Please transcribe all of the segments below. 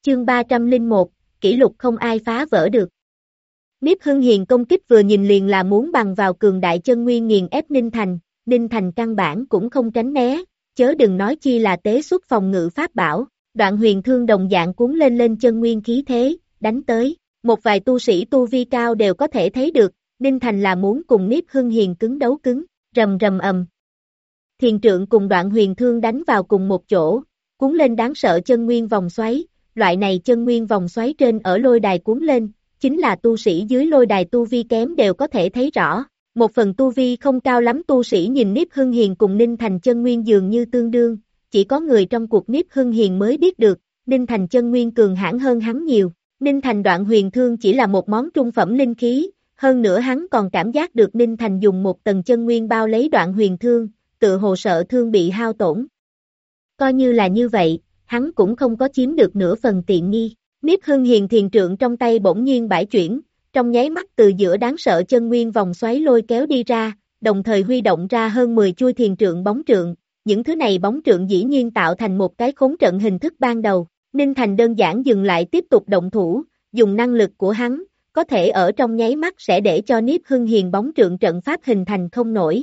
Chương 301, kỷ lục không ai phá vỡ được. Niếp Hưng Hiền công kích vừa nhìn liền là muốn bằng vào cường đại chân nguyên nghiền ép Ninh Thành căn bản cũng không tránh né, chớ đừng nói chi là tế xuất phòng ngự pháp bảo, Đoạn Huyền Thương đồng dạng cuốn lên chân nguyên khí thế, đánh tới, một vài tu sĩ tu vi cao đều có thể thấy được, Ninh Thành là muốn cùng Niếp Hưng Hiền cứng đấu cứng, rầm rầm ầm. Thiền trượng cùng Đoạn Huyền Thương đánh vào cùng một chỗ, cuốn lên đáng sợ chân nguyên vòng xoáy, loại này chân nguyên vòng xoáy trên ở lôi đài cuốn lên, chính là tu sĩ dưới lôi đài tu vi kém đều có thể thấy rõ. Một phần tu vi không cao lắm tu sĩ nhìn Niếp Hưng Hiền cùng Ninh Thành chân nguyên dường như tương đương, chỉ có người trong cuộc Niếp Hưng Hiền mới biết được, Ninh Thành chân nguyên cường hãn hơn hắn nhiều. Ninh Thành Đoạn Huyền Thương chỉ là một món trung phẩm linh khí, hơn nữa hắn còn cảm giác được Ninh Thành dùng một tầng chân nguyên bao lấy Đoạn Huyền Thương, tự hồ sợ thương bị hao tổn. Coi như là như vậy, hắn cũng không có chiếm được nửa phần tiện nghi. Niếp Hưng Hiền thiền trượng trong tay bỗng nhiên bãi chuyển, trong nháy mắt từ giữa đáng sợ chân nguyên vòng xoáy lôi kéo đi ra, đồng thời huy động ra hơn 10 chuôi thiền trượng bóng trượng, những thứ này bóng trượng dĩ nhiên tạo thành một cái khốn trận hình thức ban đầu. Ninh Thành đơn giản dừng lại tiếp tục động thủ, dùng năng lực của hắn, có thể ở trong nháy mắt sẽ để cho Niếp Hưng Hiền bóng trượng trận pháp hình thành không nổi.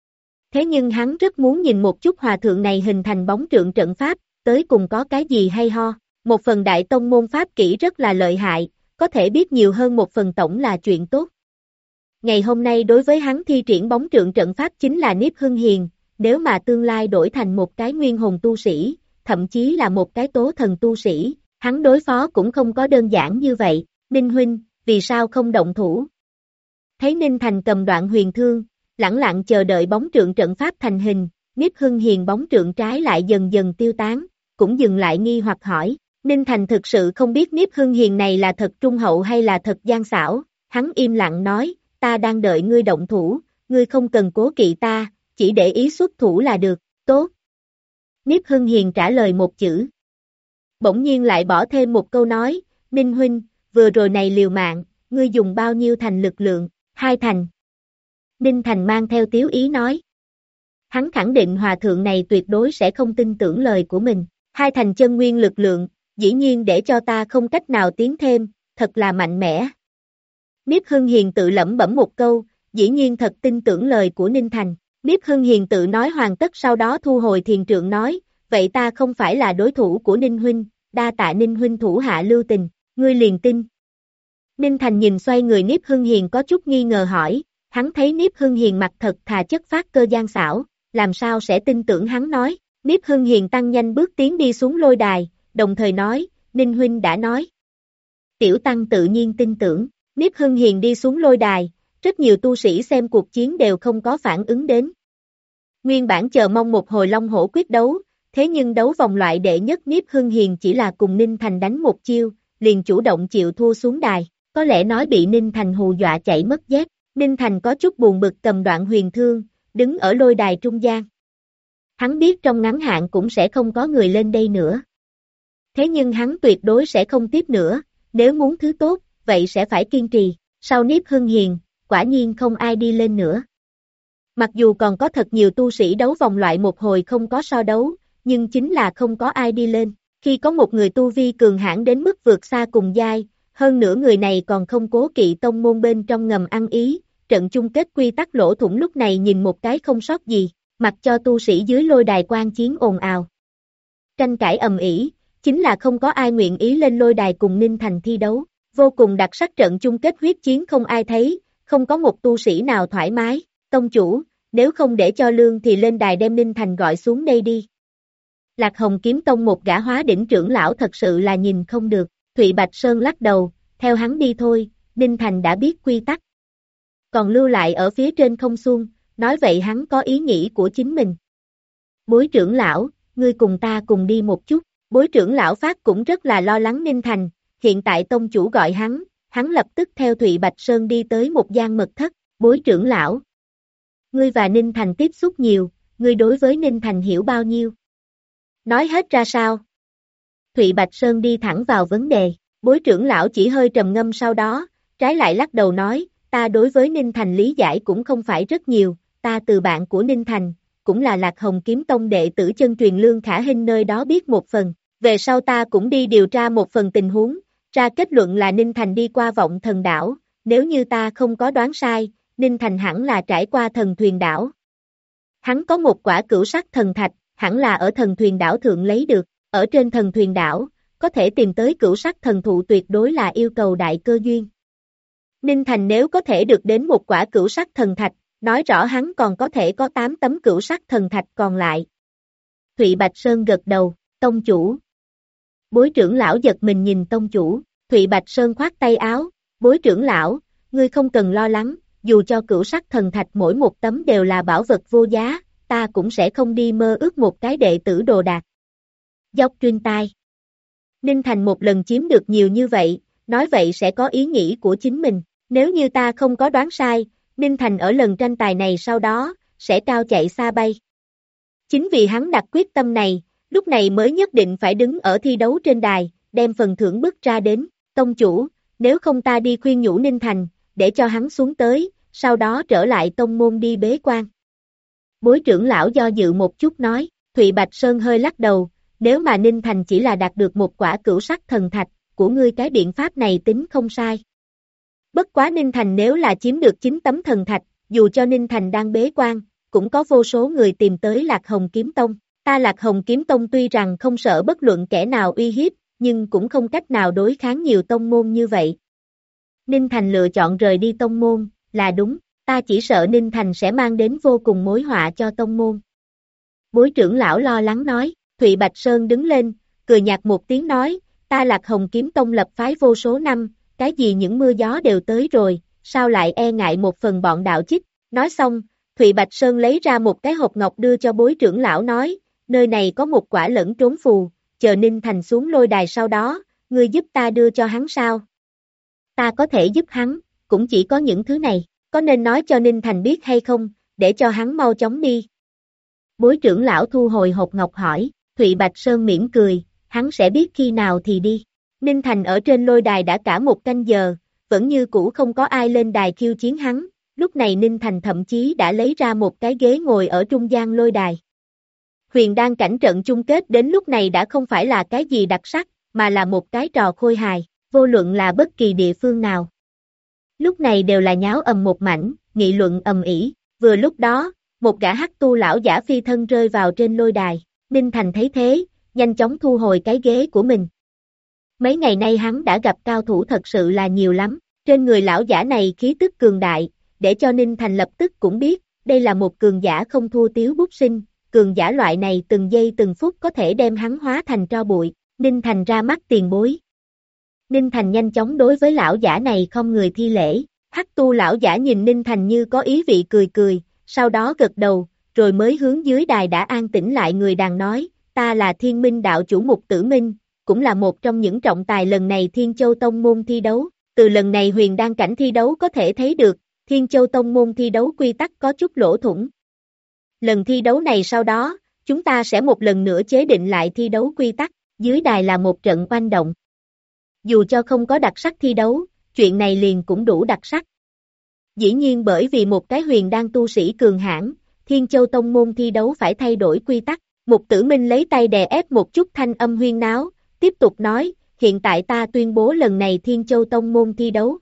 Thế nhưng hắn rất muốn nhìn một chút hòa thượng này hình thành bóng trượng trận pháp, tới cùng có cái gì hay ho. Một phần đại tông môn pháp kỹ rất là lợi hại, có thể biết nhiều hơn một phần tổng là chuyện tốt. Ngày hôm nay đối với hắn thi triển bóng trượng trận pháp chính là Niếp Hưng Hiền, nếu mà tương lai đổi thành một cái nguyên hồn tu sĩ, thậm chí là một cái tố thần tu sĩ, hắn đối phó cũng không có đơn giản như vậy. Ninh huynh, vì sao không động thủ? Thấy Ninh Thành cầm Đoạn Huyền Thương, lẳng lặng chờ đợi bóng trượng trận pháp thành hình, Niếp Hưng Hiền bóng trượng trái lại dần dần tiêu tán, cũng dừng lại nghi hoặc hỏi. Ninh Thành thực sự không biết Niếp Hưng Hiền này là thật trung hậu hay là thật gian xảo, hắn im lặng nói, ta đang đợi ngươi động thủ, ngươi không cần cố kỵ ta, chỉ để ý xuất thủ là được, tốt. Niếp Hưng Hiền trả lời một chữ. Bỗng nhiên lại bỏ thêm một câu nói, Ninh huynh, vừa rồi này liều mạng, ngươi dùng bao nhiêu thành lực lượng, 2 thành. Ninh Thành mang theo tiếu ý nói. Hắn khẳng định hòa thượng này tuyệt đối sẽ không tin tưởng lời của mình, 2 thành chân nguyên lực lượng, dĩ nhiên để cho ta không cách nào tiến thêm, thật là mạnh mẽ. Niếp Hưng Hiền tự lẩm bẩm một câu, dĩ nhiên thật tin tưởng lời của Ninh Thành. Niếp Hưng Hiền tự nói hoàn tất sau đó thu hồi thiền trượng nói, vậy ta không phải là đối thủ của Ninh huynh, đa tạ Ninh huynh thủ hạ lưu tình, ngươi liền tin. Ninh Thành nhìn xoay người Niếp Hưng Hiền có chút nghi ngờ hỏi, hắn thấy Niếp Hưng Hiền mặt thật thà chất phác cơ gian xảo, làm sao sẽ tin tưởng hắn nói. Niếp Hưng Hiền tăng nhanh bước tiến đi xuống lôi đài, đồng thời nói, Ninh huynh đã nói. Tiểu tăng tự nhiên tin tưởng, Niếp Hưng Hiền đi xuống lôi đài, rất nhiều tu sĩ xem cuộc chiến đều không có phản ứng đến. Nguyên bản chờ mong một hồi long hổ quyết đấu, thế nhưng đấu vòng loại đệ nhất Niếp Hưng Hiền chỉ là cùng Ninh Thành đánh một chiêu, liền chủ động chịu thua xuống đài, có lẽ nói bị Ninh Thành hù dọa chạy mất dép. Ninh Thành có chút buồn bực cầm Đoạn Huyền Thương, đứng ở lôi đài trung gian. Hắn biết trong ngắn hạn cũng sẽ không có người lên đây nữa. Thế nhưng hắn tuyệt đối sẽ không tiếp nữa, nếu muốn thứ tốt, vậy sẽ phải kiên trì. Sau Niếp Hưng Hiền, quả nhiên không ai đi lên nữa. Mặc dù còn có thật nhiều tu sĩ đấu vòng loại một hồi không có so đấu, nhưng chính là không có ai đi lên. Khi có một người tu vi cường hãn đến mức vượt xa cùng giai, hơn nữa người này còn không cố kỵ tông môn bên trong ngầm ăn ý, trận chung kết quy tắc lỗ thủng lúc này nhìn một cái không sót gì, mặc cho tu sĩ dưới lôi đài quan chiến ồn ào. Tranh cãi ầm ĩ, chính là không có ai nguyện ý lên lôi đài cùng Ninh Thành thi đấu, vô cùng đặc sắc trận chung kết huyết chiến không ai thấy, không có một tu sĩ nào thoải mái, tông chủ, nếu không để cho lương thì lên đài đem Ninh Thành gọi xuống đây đi. Lạc Hồng Kiếm Tông một gã hóa đỉnh trưởng lão thật sự là nhìn không được, Thụy Bạch Sơn lắc đầu, theo hắn đi thôi, Ninh Thành đã biết quy tắc. Còn lưu lại ở phía trên không xuông, nói vậy hắn có ý nghĩ của chính mình. Bối trưởng lão, ngươi cùng ta cùng đi một chút, bối trưởng lão Phát cũng rất là lo lắng Ninh Thành, hiện tại tông chủ gọi hắn lập tức theo Thụy Bạch Sơn đi tới một gian mật thất, bối trưởng lão. Ngươi và Ninh Thành tiếp xúc nhiều, ngươi đối với Ninh Thành hiểu bao nhiêu? Nói hết ra sao? Thụy Bạch Sơn đi thẳng vào vấn đề, bối trưởng lão chỉ hơi trầm ngâm sau đó, trái lại lắc đầu nói, ta đối với Ninh Thành lý giải cũng không phải rất nhiều, ta từ bạn của Ninh Thành, cũng là Lạc Hồng Kiếm Tông đệ tử chân truyền Lương Khả Hinh nơi đó biết một phần, Về sau ta cũng đi điều tra một phần tình huống, ra kết luận là Ninh Thành đi qua Vọng Thần Đảo, nếu như ta không có đoán sai, Ninh Thành hẳn là trải qua Thần Thuyền Đảo. Hắn có một quả cửu sắc thần thạch, hẳn là ở Thần Thuyền Đảo thượng lấy được, ở trên Thần Thuyền Đảo, có thể tìm tới cửu sắc thần thụ tuyệt đối là yêu cầu đại cơ duyên. Ninh Thành nếu có thể được đến một quả cửu sắc thần thạch, nói rõ hắn còn có thể có 8 tấm cửu sắc thần thạch còn lại. Thụy Bạch Sơn gật đầu, tông chủ. Bối trưởng lão giật mình nhìn tông chủ, Thụy Bạch Sơn khoát tay áo, bối trưởng lão, ngươi không cần lo lắng, dù cho cửu sắc thần thạch mỗi một tấm đều là bảo vật vô giá, ta cũng sẽ không đi mơ ước một cái đệ tử đồ đạc. Dốc tuyên tai. Ninh Thành một lần chiếm được nhiều như vậy, nói vậy sẽ có ý nghĩ của chính mình, nếu như ta không có đoán sai, Ninh Thành ở lần tranh tài này sau đó, sẽ cao chạy xa bay. Chính vì hắn đặt quyết tâm này, lúc này mới nhất định phải đứng ở thi đấu trên đài, đem phần thưởng bức ra đến, tông chủ, nếu không ta đi khuyên nhủ Ninh Thành, để cho hắn xuống tới, sau đó trở lại tông môn đi bế quan. Bối trưởng lão do dự một chút nói, Thụy Bạch Sơn hơi lắc đầu, nếu mà Ninh Thành chỉ là đạt được một quả cửu sắc thần thạch, của ngươi cái biện pháp này tính không sai. Bất quá Ninh Thành nếu là chiếm được 9 tấm thần thạch, dù cho Ninh Thành đang bế quan, cũng có vô số người tìm tới Lạc Hồng Kiếm Tông. Ta Lạc Hồng Kiếm Tông tuy rằng không sợ bất luận kẻ nào uy hiếp, nhưng cũng không cách nào đối kháng nhiều tông môn như vậy. Ninh Thành lựa chọn rời đi tông môn, là đúng, ta chỉ sợ Ninh Thành sẽ mang đến vô cùng mối họa cho tông môn. Bối trưởng lão lo lắng nói, Thụy Bạch Sơn đứng lên, cười nhạt một tiếng nói, ta Lạc Hồng Kiếm Tông lập phái vô số năm, cái gì những mưa gió đều tới rồi, sao lại e ngại một phần bọn đạo chích, nói xong, Thụy Bạch Sơn lấy ra một cái hộp ngọc đưa cho bối trưởng lão nói, nơi này có một quả lẫn trốn phù, chờ Ninh Thành xuống lôi đài sau đó, ngươi giúp ta đưa cho hắn sao? Ta có thể giúp hắn, cũng chỉ có những thứ này, có nên nói cho Ninh Thành biết hay không, để cho hắn mau chóng đi. Bối trưởng lão thu hồi hộp ngọc hỏi, Thụy Bạch Sơn mỉm cười, hắn sẽ biết khi nào thì đi. Ninh Thành ở trên lôi đài đã cả một canh giờ, vẫn như cũ không có ai lên đài khiêu chiến hắn, lúc này Ninh Thành thậm chí đã lấy ra một cái ghế ngồi ở trung gian lôi đài. Huyền đan cảnh trận chung kết đến lúc này đã không phải là cái gì đặc sắc, mà là một cái trò khôi hài, vô luận là bất kỳ địa phương nào. Lúc này đều là nháo ầm một mảnh, nghị luận ầm ĩ. Vừa lúc đó, một gã hắc tu lão giả phi thân rơi vào trên lôi đài, Ninh Thành thấy thế, nhanh chóng thu hồi cái ghế của mình. Mấy ngày nay hắn đã gặp cao thủ thật sự là nhiều lắm, trên người lão giả này khí tức cường đại, để cho Ninh Thành lập tức cũng biết, đây là một cường giả không thua Tiếu Bút Sinh, cường giả loại này từng giây từng phút có thể đem hắn hóa thành tro bụi, Ninh Thành ra mắt tiền bối. Ninh Thành nhanh chóng đối với lão giả này không người thi lễ, hắc tu lão giả nhìn Ninh Thành như có ý vị cười cười, sau đó gật đầu, rồi mới hướng dưới đài đã an tĩnh lại người đàn nói, ta là Thiên Minh đạo chủ Mục Tử Minh, cũng là một trong những trọng tài lần này Thiên Châu Tông môn thi đấu, từ lần này huyền đan cảnh thi đấu có thể thấy được, Thiên Châu Tông môn thi đấu quy tắc có chút lỗ thủng. Lần thi đấu này sau đó, chúng ta sẽ một lần nữa chế định lại thi đấu quy tắc, dưới đài là một trận oanh động. Dù cho không có đặc sắc thi đấu, chuyện này liền cũng đủ đặc sắc. Dĩ nhiên bởi vì một cái huyền đan tu sĩ cường hãn, Thiên Châu Tông môn thi đấu phải thay đổi quy tắc. Mục Tử Minh lấy tay đè ép một chút thanh âm huyên náo, tiếp tục nói, hiện tại ta tuyên bố lần này Thiên Châu Tông môn thi đấu.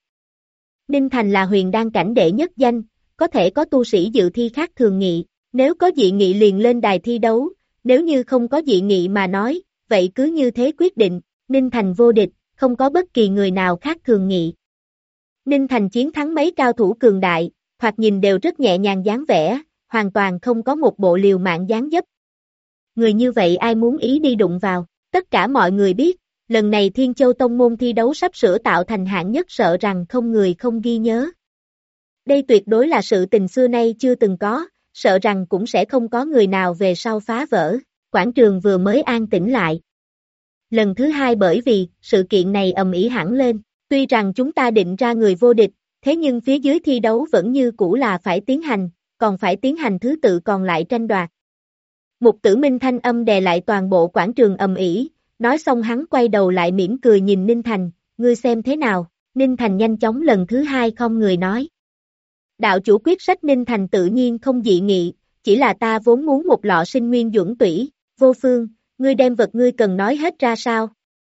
Ninh Thành là huyền đan cảnh đệ nhất danh, có thể có tu sĩ dự thi khác thường nghị, nếu có dị nghị liền lên đài thi đấu, nếu như không có dị nghị mà nói, vậy cứ như thế quyết định, Ninh Thành vô địch, không có bất kỳ người nào khác thường nghị. Ninh Thành chiến thắng mấy cao thủ cường đại, thoạt nhìn đều rất nhẹ nhàng dáng vẻ, hoàn toàn không có một bộ liều mạng dáng dấp. Người như vậy ai muốn ý đi đụng vào, tất cả mọi người biết, lần này Thiên Châu Tông môn thi đấu sắp sửa tạo thành hạng nhất sợ rằng không người không ghi nhớ. Đây tuyệt đối là sự tình xưa nay chưa từng có, sợ rằng cũng sẽ không có người nào về sau phá vỡ, quảng trường vừa mới an tĩnh lại. Lần thứ hai bởi vì, sự kiện này ầm ĩ hẳn lên, tuy rằng chúng ta định ra người vô địch, thế nhưng phía dưới thi đấu vẫn như cũ là phải tiến hành, còn phải tiến hành thứ tự còn lại tranh đoạt. Mục Tử Minh thanh âm đè lại toàn bộ quảng trường ầm ĩ, nói xong hắn quay đầu lại mỉm cười nhìn Ninh Thành, ngươi xem thế nào, Ninh Thành nhanh chóng lần thứ hai không người nói. Đạo chủ quyết sách Ninh Thành tự nhiên không dị nghị, chỉ là ta vốn muốn một lọ sinh nguyên dưỡng tủy, vô phương, ngươi đem vật ngươi cần nói hết ra sao?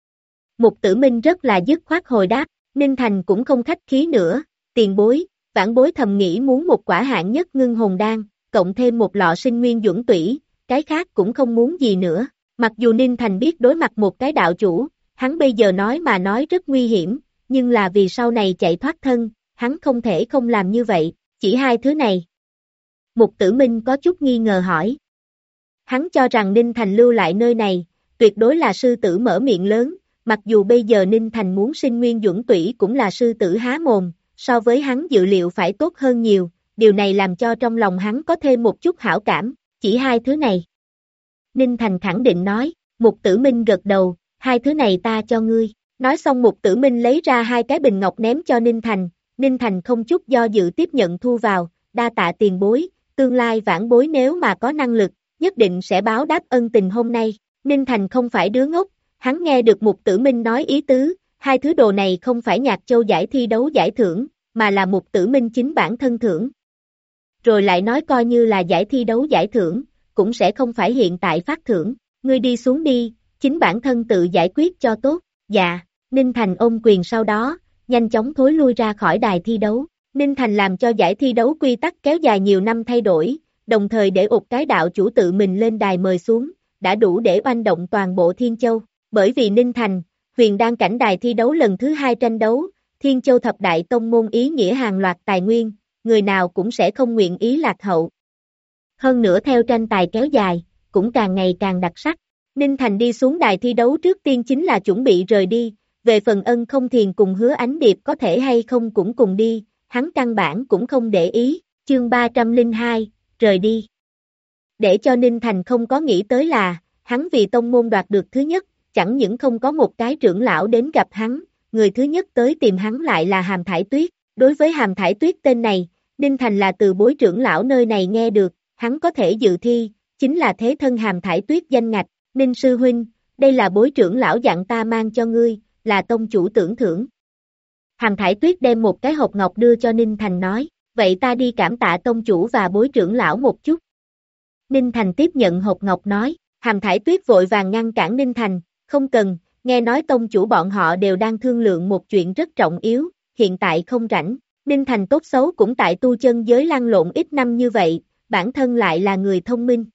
Mục Tử Minh rất là dứt khoát hồi đáp, Ninh Thành cũng không khách khí nữa, tiền bối, vãn bối thầm nghĩ muốn một quả hạng nhất ngưng hồn đan, cộng thêm một lọ sinh nguyên dưỡng tủy, cái khác cũng không muốn gì nữa. Mặc dù Ninh Thành biết đối mặt một cái đạo chủ, hắn bây giờ nói mà nói rất nguy hiểm, nhưng là vì sau này chạy thoát thân, hắn không thể không làm như vậy, chỉ hai thứ này. Mục Tử Minh có chút nghi ngờ hỏi. Hắn cho rằng Ninh Thành lưu lại nơi này, tuyệt đối là sư tử mở miệng lớn, mặc dù bây giờ Ninh Thành muốn sinh nguyên dưỡng tủy cũng là sư tử há mồm, so với hắn dự liệu phải tốt hơn nhiều, điều này làm cho trong lòng hắn có thêm một chút hảo cảm, chỉ hai thứ này. Ninh Thành khẳng định nói, Mục Tử Minh gật đầu, hai thứ này ta cho ngươi. Nói xong Mục Tử Minh lấy ra hai cái bình ngọc ném cho Ninh Thành không chút do dự tiếp nhận thu vào, đa tạ tiền bối, tương lai vãn bối nếu mà có năng lực, nhất định sẽ báo đáp ân tình hôm nay. Ninh Thành không phải đứa ngốc, hắn nghe được Mục Tử Minh nói ý tứ, hai thứ đồ này không phải Nhạc Châu giải thi đấu giải thưởng, mà là Mục Tử Minh chính bản thân thưởng. Rồi lại nói coi như là giải thi đấu giải thưởng, cũng sẽ không phải hiện tại phát thưởng, ngươi đi xuống đi, chính bản thân tự giải quyết cho tốt, dạ, Ninh Thành ôm quyền sau đó, nhanh chóng thối lui ra khỏi đài thi đấu. Ninh Thành làm cho giải thi đấu quy tắc kéo dài nhiều năm thay đổi, đồng thời để một cái đạo chủ tự mình lên đài mời xuống, đã đủ để oanh động toàn bộ Thiên Châu. Bởi vì Ninh Thành, Huyền Đan cảnh đài thi đấu lần thứ 2 tranh đấu, Thiên Châu thập đại tông môn ý nghĩa hàng loạt tài nguyên, người nào cũng sẽ không nguyện ý lạc hậu. Hơn nữa theo tranh tài kéo dài, cũng càng ngày càng đặc sắc. Ninh Thành đi xuống đài thi đấu trước tiên chính là chuẩn bị rời đi, về phần Ân Không Thiền cùng Hứa Ánh Điệp có thể hay không cũng cùng đi, hắn căn bản cũng không để ý, chương 302, rời đi. Để cho Ninh Thành không có nghĩ tới là, hắn vì tông môn đoạt được thứ nhất, chẳng những không có một cái trưởng lão đến gặp hắn, người thứ nhất tới tìm hắn lại là Hàm Thải Tuyết. Đối với Hàm Thải Tuyết tên này, Ninh Thành là từ bối trưởng lão nơi này nghe được, hắn có thể dự thi, chính là thế thân Hàm Thải Tuyết danh ngạch. Ninh sư huynh, đây là bối trưởng lão dặn ta mang cho ngươi, là tông chủ tưởng thưởng. Hàm Thải Tuyết đem một cái hộp ngọc đưa cho Ninh Thành nói, vậy ta đi cảm tạ tông chủ và bối trưởng lão một chút. Ninh Thành tiếp nhận hộp ngọc nói, Hàm Thải Tuyết vội vàng ngăn cản Ninh Thành, không cần, nghe nói tông chủ bọn họ đều đang thương lượng một chuyện rất trọng yếu, hiện tại không rảnh. Ninh Thành tốt xấu cũng tại tu chân giới lăn lộn ít năm như vậy, bản thân lại là người thông minh.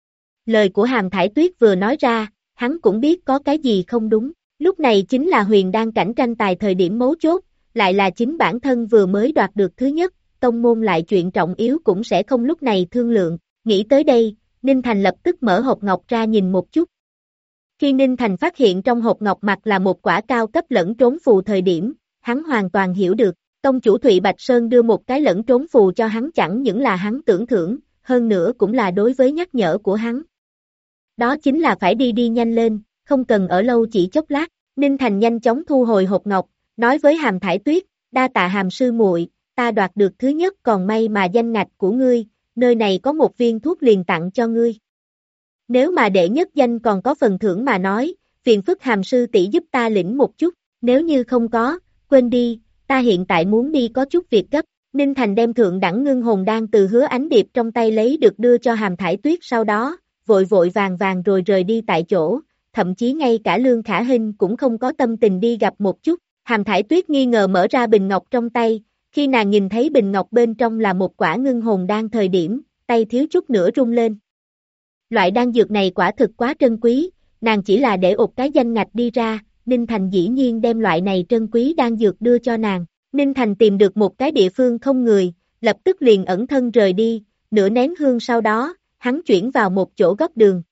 Lời của Hàm Thải Tuyết vừa nói ra, hắn cũng biết có cái gì không đúng, lúc này chính là Huyền Đan cảnh tranh tài thời điểm mấu chốt, lại là chính bản thân vừa mới đoạt được thứ nhất, tông môn lại chuyện trọng yếu cũng sẽ không lúc này thương lượng, nghĩ tới đây, Ninh Thành lập tức mở hộp ngọc ra nhìn một chút. Khi Ninh Thành phát hiện trong hộp ngọc mặt là một quả cao cấp lẫn trốn phù thời điểm, hắn hoàn toàn hiểu được, tông chủ Thụy Bạch Sơn đưa một cái lẫn trốn phù cho hắn chẳng những là hắn tưởng thưởng, hơn nữa cũng là đối với nhắc nhở của hắn. Đó chính là phải đi nhanh lên, không cần ở lâu chỉ chốc lát. Ninh Thành nhanh chóng thu hồi hộp ngọc, nói với Hàm Thải Tuyết, đa tạ Hàm sư muội, ta đoạt được thứ nhất còn may mà danh ngạch của ngươi, nơi này có một viên thuốc liền tặng cho ngươi. Nếu mà đệ nhất danh còn có phần thưởng mà nói, phiền phức Hàm sư tỷ giúp ta lĩnh một chút, nếu như không có, quên đi, ta hiện tại muốn đi có chút việc gấp. Ninh Thành đem thượng đẳng ngưng hồn đan từ Hứa Ánh Điệp trong tay lấy được đưa cho Hàm Thải Tuyết sau đó, vội vội vàng rồi rời đi tại chỗ, thậm chí ngay cả Lương Khả Hinh cũng không có tâm tình đi gặp một chút. Hàm Thải Tuyết nghi ngờ mở ra bình ngọc trong tay, khi nàng nhìn thấy bình ngọc bên trong là một quả ngưng hồn đan thời điểm, tay thiếu chút nữa rung lên. Loại đan dược này quả thực quá trân quý, nàng chỉ là để một cái danh ngạch đi ra, Ninh Thành dĩ nhiên đem loại này trân quý đan dược đưa cho nàng. Ninh Thành tìm được một cái địa phương không người, lập tức liền ẩn thân rời đi, nửa nén hương sau đó, hắn chuyển vào một chỗ góc đường.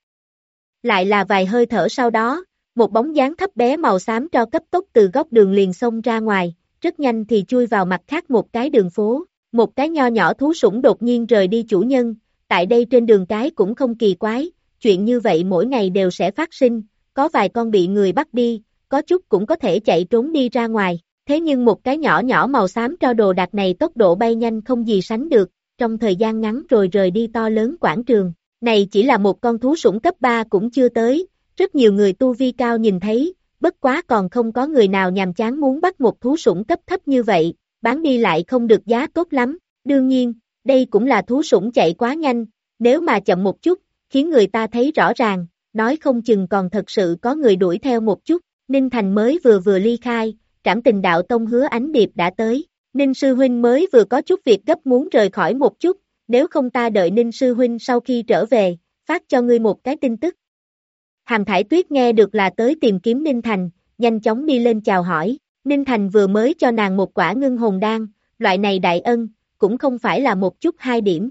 Lại là vài hơi thở sau đó, một bóng dáng thấp bé màu xám tro cấp tốc từ góc đường liền xông ra ngoài, rất nhanh thì chui vào mặt khác một cái đường phố. Một cái nho nhỏ thú sủng đột nhiên rời đi chủ nhân, tại đây trên đường cái cũng không kỳ quái, chuyện như vậy mỗi ngày đều sẽ phát sinh, có vài con bị người bắt đi, có chút cũng có thể chạy trốn đi ra ngoài. Thế nhưng một cái nhỏ nhỏ màu xám tro đồ đạc này tốc độ bay nhanh không gì sánh được, trong thời gian ngắn rồi rời đi to lớn quảng trường. Này chỉ là một con thú sủng cấp 3 cũng chưa tới, rất nhiều người tu vi cao nhìn thấy, bất quá còn không có người nào nhàm chán muốn bắt một thú sủng cấp thấp như vậy, bán đi lại không được giá tốt lắm. Đương nhiên, đây cũng là thú sủng chạy quá nhanh, nếu mà chậm một chút, khiến người ta thấy rõ ràng, nói không chừng còn thật sự có người đuổi theo một chút. Ninh Thành mới vừa vừa ly khai, Trảm Tình Đạo Tông Hứa Ánh Điệp đã tới. Ninh sư huynh mới vừa có chút việc gấp muốn rời khỏi một chút, nếu không ta đợi Ninh sư huynh sau khi trở về, phát cho ngươi một cái tin tức. Hàm Thải Tuyết nghe được là tới tìm kiếm Ninh Thành, nhanh chóng đi lên chào hỏi. Ninh Thành vừa mới cho nàng một quả ngưng hồn đan, loại này đại ân, cũng không phải là một chút hai điểm.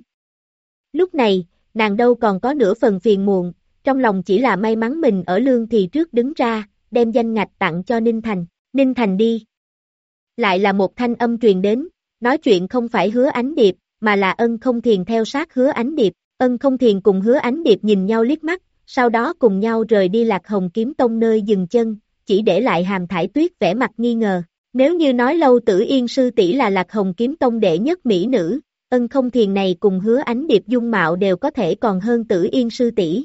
Lúc này, nàng đâu còn có nửa phần phiền muộn, trong lòng chỉ là may mắn mình ở lương thì trước đứng ra, đem danh ngạch tặng cho Ninh Thành. Ninh Thành đi. Lại là một thanh âm truyền đến, nói chuyện không phải Hứa Ánh Điệp, mà là Ân Không Thiền theo sát Hứa Ánh Điệp. Ân Không Thiền cùng Hứa Ánh Điệp nhìn nhau liếc mắt, sau đó cùng nhau rời đi Lạc Hồng Kiếm Tông nơi dừng chân, chỉ để lại Hàm Thải Tuyết vẻ mặt nghi ngờ. Nếu như nói Lâu Tử Yên sư tỷ là Lạc Hồng Kiếm Tông đệ nhất mỹ nữ, Ân Không Thiền này cùng Hứa Ánh Điệp dung mạo đều có thể còn hơn Tử Yên sư tỷ.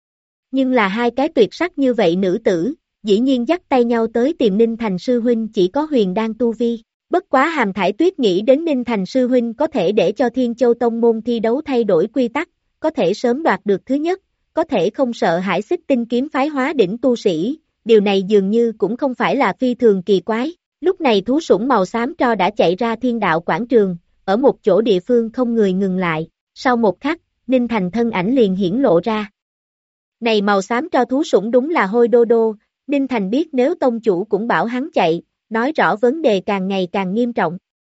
Nhưng là hai cái tuyệt sắc như vậy nữ tử, dĩ nhiên dắt tay nhau tới tìm Ninh Thành sư huynh chỉ có huyền đan tu vi. Bất quá Hàm Thải Tuyết nghĩ đến Ninh Thành sư huynh có thể để cho Thiên Châu Tông môn thi đấu thay đổi quy tắc, có thể sớm đoạt được thứ nhất, có thể không sợ hãi Xích Tinh kiếm phái hóa đỉnh tu sĩ, điều này dường như cũng không phải là phi thường kỳ quái. Lúc này thú sủng màu xám tro đã chạy ra Thiên Đạo quảng trường, ở một chỗ địa phương không người ngừng lại, sau một khắc, Ninh Thành thân ảnh liền hiển lộ ra. Này màu xám tro thú sủng đúng là Hôi Đô Đô, Ninh Thành biết nếu tông chủ cũng bảo hắn chạy, nói rõ vấn đề càng ngày càng nghiêm trọng.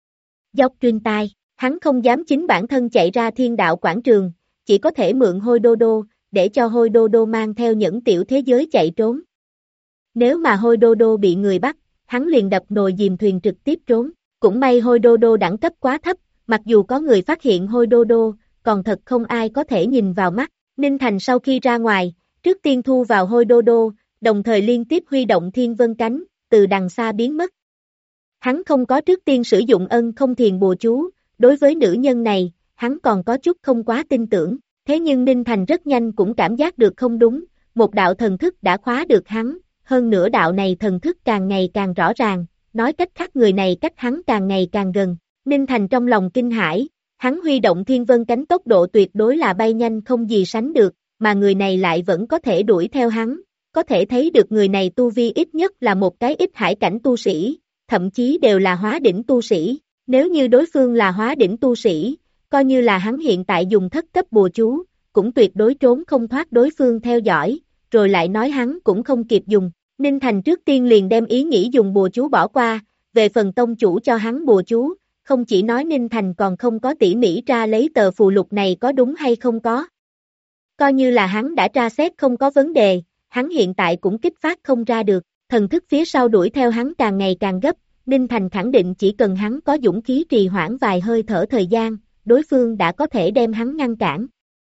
Dốc truyền tai, hắn không dám chính bản thân chạy ra Thiên Đạo quảng trường, chỉ có thể mượn Hôi Đô Đô, để cho Hôi Đô Đô mang theo những tiểu thế giới chạy trốn. Nếu mà Hôi Đô Đô bị người bắt, hắn liền đập nồi dìm thuyền trực tiếp trốn. Cũng may Hôi Đô Đô đẳng cấp quá thấp, mặc dù có người phát hiện Hôi Đô Đô, còn thật không ai có thể nhìn vào mắt. Ninh Thành sau khi ra ngoài, trước tiên thu vào Hôi Đô Đô, đồng thời liên tiếp huy động Thiên Vân Cánh, từ đằng xa biến mất. Hắn không có trước tiên sử dụng Ân Không Thiền bùa chú, đối với nữ nhân này, hắn còn có chút không quá tin tưởng, thế nhưng Ninh Thành rất nhanh cũng cảm giác được không đúng, một đạo thần thức đã khóa được hắn, hơn nữa đạo này thần thức càng ngày càng rõ ràng, nói cách khác người này cách hắn càng ngày càng gần. Ninh Thành trong lòng kinh hãi, hắn huy động Thiên Vân Cánh tốc độ tuyệt đối là bay nhanh không gì sánh được, mà người này lại vẫn có thể đuổi theo hắn, có thể thấy được người này tu vi ít nhất là một cái ít hải cảnh tu sĩ, thậm chí đều là hóa đỉnh tu sĩ, nếu như đối phương là hóa đỉnh tu sĩ, coi như là hắn hiện tại dùng thất cấp bùa chú, cũng tuyệt đối trốn không thoát đối phương theo dõi, rồi lại nói hắn cũng không kịp dùng. Ninh Thành trước tiên liền đem ý nghĩ dùng bùa chú bỏ qua, về phần tông chủ cho hắn bùa chú, không chỉ nói Ninh Thành còn không có tỉ mỉ tra lấy tờ phù lục này có đúng hay không có. Coi như là hắn đã tra xét không có vấn đề, hắn hiện tại cũng kích phát không ra được, thần thức phía sau đuổi theo hắn càng ngày càng gấp, Ninh Thành khẳng định chỉ cần hắn có dũng khí trì hoãn vài hơi thở thời gian, đối phương đã có thể đem hắn ngăn cản.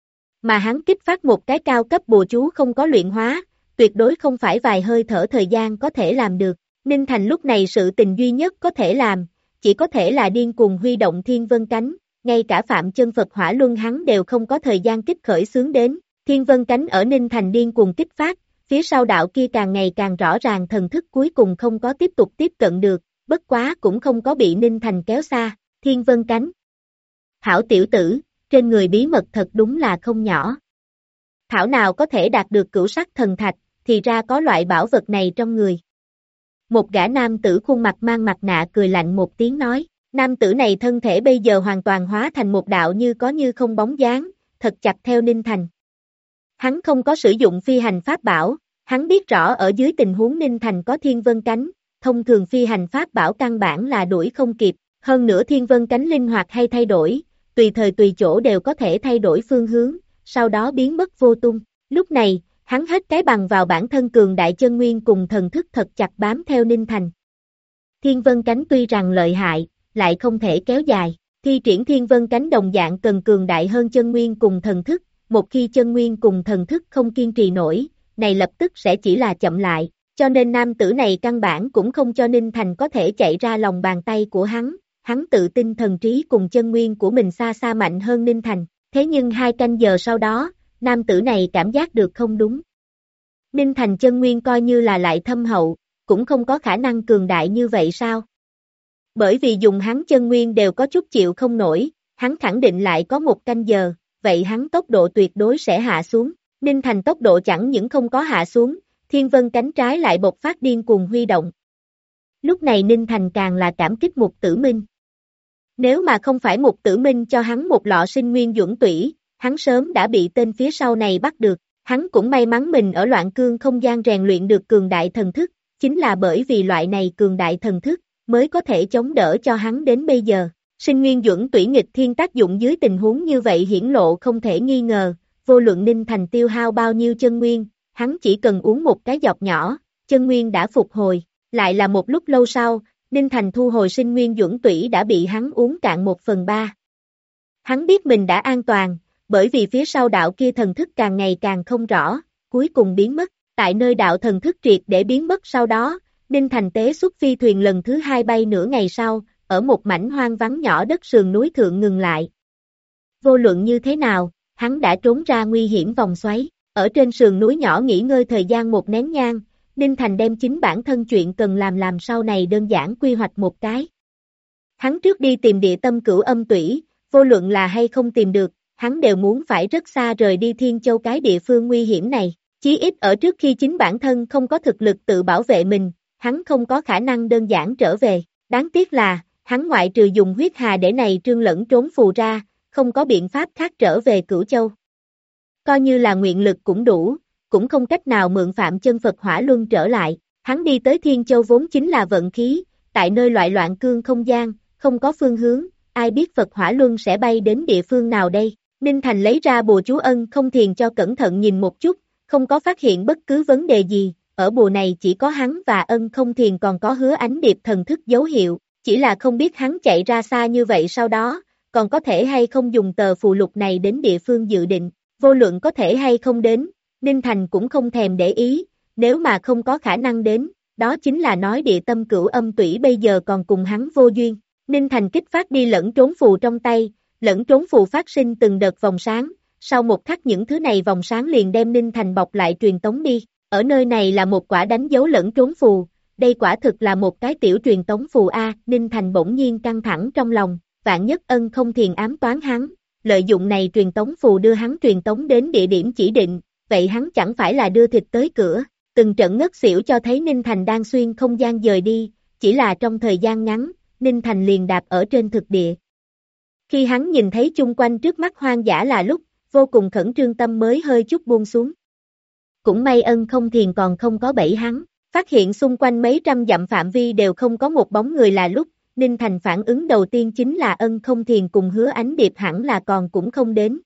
Mà hắn kích phát một cái cao cấp bùa chú không có luyện hóa, tuyệt đối không phải vài hơi thở thời gian có thể làm được. Ninh Thành lúc này sự tình duy nhất có thể làm, chỉ có thể là điên cuồng huy động Thiên Vân Cánh, ngay cả Phạm Chân Phật Hỏa Luân hắn đều không có thời gian kích khởi xướng đến. Thiên Vân Cánh ở Ninh Thành điên cuồng kích phát, phía sau đạo kia càng ngày càng rõ ràng thần thức cuối cùng không có tiếp tục tiếp cận được, bất quá cũng không có bị Ninh Thành kéo xa. Thiên Vân Cánh. Hảo tiểu tử, trên người bí mật thật đúng là không nhỏ. Thảo nào có thể đạt được cửu sắc thần thạch, thì ra có loại bảo vật này trong người. Một gã nam tử khuôn mặt mang mặt nạ cười lạnh một tiếng nói, nam tử này thân thể bây giờ hoàn toàn hóa thành một đạo như có như không bóng dáng, thật chặt theo Ninh Thành. Hắn không có sử dụng phi hành pháp bảo, hắn biết rõ ở dưới tình huống Ninh Thành có Thiên Vân Cánh, thông thường phi hành pháp bảo căn bản là đuổi không kịp, hơn nữa Thiên Vân Cánh linh hoạt hay thay đổi, tùy thời tùy chỗ đều có thể thay đổi phương hướng, sau đó biến mất vô tung. Lúc này, hắn hết cái bằng vào bản thân cường đại chân nguyên cùng thần thức thật chặt bám theo Ninh Thành. Thiên Vân Cánh tuy rằng lợi hại, lại không thể kéo dài, thi triển Thiên Vân Cánh đồng dạng cần cường đại hơn chân nguyên cùng thần thức, một khi chân nguyên cùng thần thức không kiên trì nổi, này lập tức sẽ chỉ là chậm lại, cho nên nam tử này căn bản cũng không cho Ninh Thành có thể chạy ra lòng bàn tay của hắn tự tin thần trí cùng chân nguyên của mình xa xa mạnh hơn Ninh Thành, thế nhưng 2 canh giờ sau đó, nam tử này cảm giác được không đúng. Ninh Thành chân nguyên coi như là lại thâm hậu, cũng không có khả năng cường đại như vậy sao? Bởi vì dùng hắn chân nguyên đều có chút chịu không nổi, hắn khẳng định lại có 1 canh giờ, vậy hắn tốc độ tuyệt đối sẽ hạ xuống. Ninh Thành tốc độ chẳng những không có hạ xuống, thiên vân cánh trái lại bộc phát điên cuồng huy động. Lúc này Ninh Thành càng là cảm kích Mục Tử Minh. Nếu mà không phải Mục Tử Minh cho hắn một lọ sinh nguyên dưỡng tủy, hắn sớm đã bị tên phía sau này bắt được. Hắn cũng may mắn mình ở loạn cương không gian rèn luyện được cường đại thần thức, chính là bởi vì loại này cường đại thần thức, mới có thể chống đỡ cho hắn đến bây giờ. Sinh nguyên dưỡng tủy nghịch thiên tác dụng dưới tình huống như vậy hiển lộ không thể nghi ngờ, vô luận Ninh Thành tiêu hao bao nhiêu chân nguyên, hắn chỉ cần uống một cái giọt nhỏ, chân nguyên đã phục hồi. Lại là một lúc lâu sau, Ninh Thành thu hồi sinh nguyên dưỡng tủy đã bị hắn uống cạn 1/3. Hắn biết mình đã an toàn, bởi vì phía sau đạo kia thần thức càng ngày càng không rõ, cuối cùng biến mất. Tại nơi đạo thần thức triệt để biến mất sau đó, Ninh Thành tế xuất phi thuyền lần thứ 2 bay nửa ngày sau, ở một mảnh hoang vắng nhỏ đất sườn núi thượng ngừng lại. Vô luận như thế nào, hắn đã trốn ra nguy hiểm vòng xoáy, ở trên sườn núi nhỏ nghỉ ngơi thời gian một nén nhang, Ninh Thành đem chính bản thân chuyện cần làm sau này đơn giản quy hoạch một cái. Hắn trước đi tìm địa tâm cửu âm tủy, vô luận là hay không tìm được, hắn đều muốn phải rất xa rời đi Thiên Châu cái địa phương nguy hiểm này, chí ít ở trước khi chính bản thân không có thực lực tự bảo vệ mình, hắn không có khả năng đơn giản trở về. Đáng tiếc là, hắn ngoại trừ dùng huyết hà để này trương lẫn trốn phù ra, không có biện pháp khác trở về Cửu Châu. Coi như là nguyện lực cũng đủ, cũng không cách nào mượn Phạm Chân Phật Hỏa Luân trở lại. Hắn đi tới Thiên Châu vốn chính là vận khí, tại nơi loại loạn cương không gian, không có phương hướng, ai biết Phật Hỏa Luân sẽ bay đến địa phương nào đây. Ninh Thành lấy ra bùa chú Ân Không Thiền cho cẩn thận nhìn một chút, không có phát hiện bất cứ vấn đề gì, ở bùa này chỉ có hắn và Ân Không Thiền còn có Hứa Ánh Điệp thần thức dấu hiệu, chỉ là không biết hắn chạy ra xa như vậy sau đó, còn có thể hay không dùng tờ phù lục này đến địa phương dự định, vô luận có thể hay không đến, Ninh Thành cũng không thèm để ý, nếu mà không có khả năng đến, đó chính là nói địa tâm cửu âm tủy bây giờ còn cùng hắn vô duyên. Ninh Thành kích phát đi lẫn trốn phù trong tay, lẫn trốn phù phát sinh từng đợt vòng sáng, sau một khắc những thứ này vòng sáng liền đem Ninh Thành bọc lại truyền tống đi, ở nơi này là một quả đánh dấu lẫn trốn phù, đây quả thực là một cái tiểu truyền tống phù A, Ninh Thành bỗng nhiên căng thẳng trong lòng, vạn nhất Ân Không Thiền ám toán hắn, lợi dụng này truyền tống phù đưa hắn truyền tống đến địa điểm chỉ định, vậy hắn chẳng phải là đưa thịt tới cửa. Từng trận ngất xỉu cho thấy Ninh Thành đang xuyên không gian dời đi, chỉ là trong thời gian ngắn, Ninh Thành liền đạp ở trên thực địa. Khi hắn nhìn thấy chung quanh trước mắt hoang dã là lúc, vô cùng khẩn trương tâm mới hơi chút buông xuống. Cũng may Ân Không Thiền còn không có bẫy hắn, phát hiện xung quanh mấy trăm dặm phạm vi đều không có một bóng người là lúc, Ninh Thành phản ứng đầu tiên chính là Ân Không Thiền cùng Hứa Ánh Điệp hẳn là còn cũng không đến.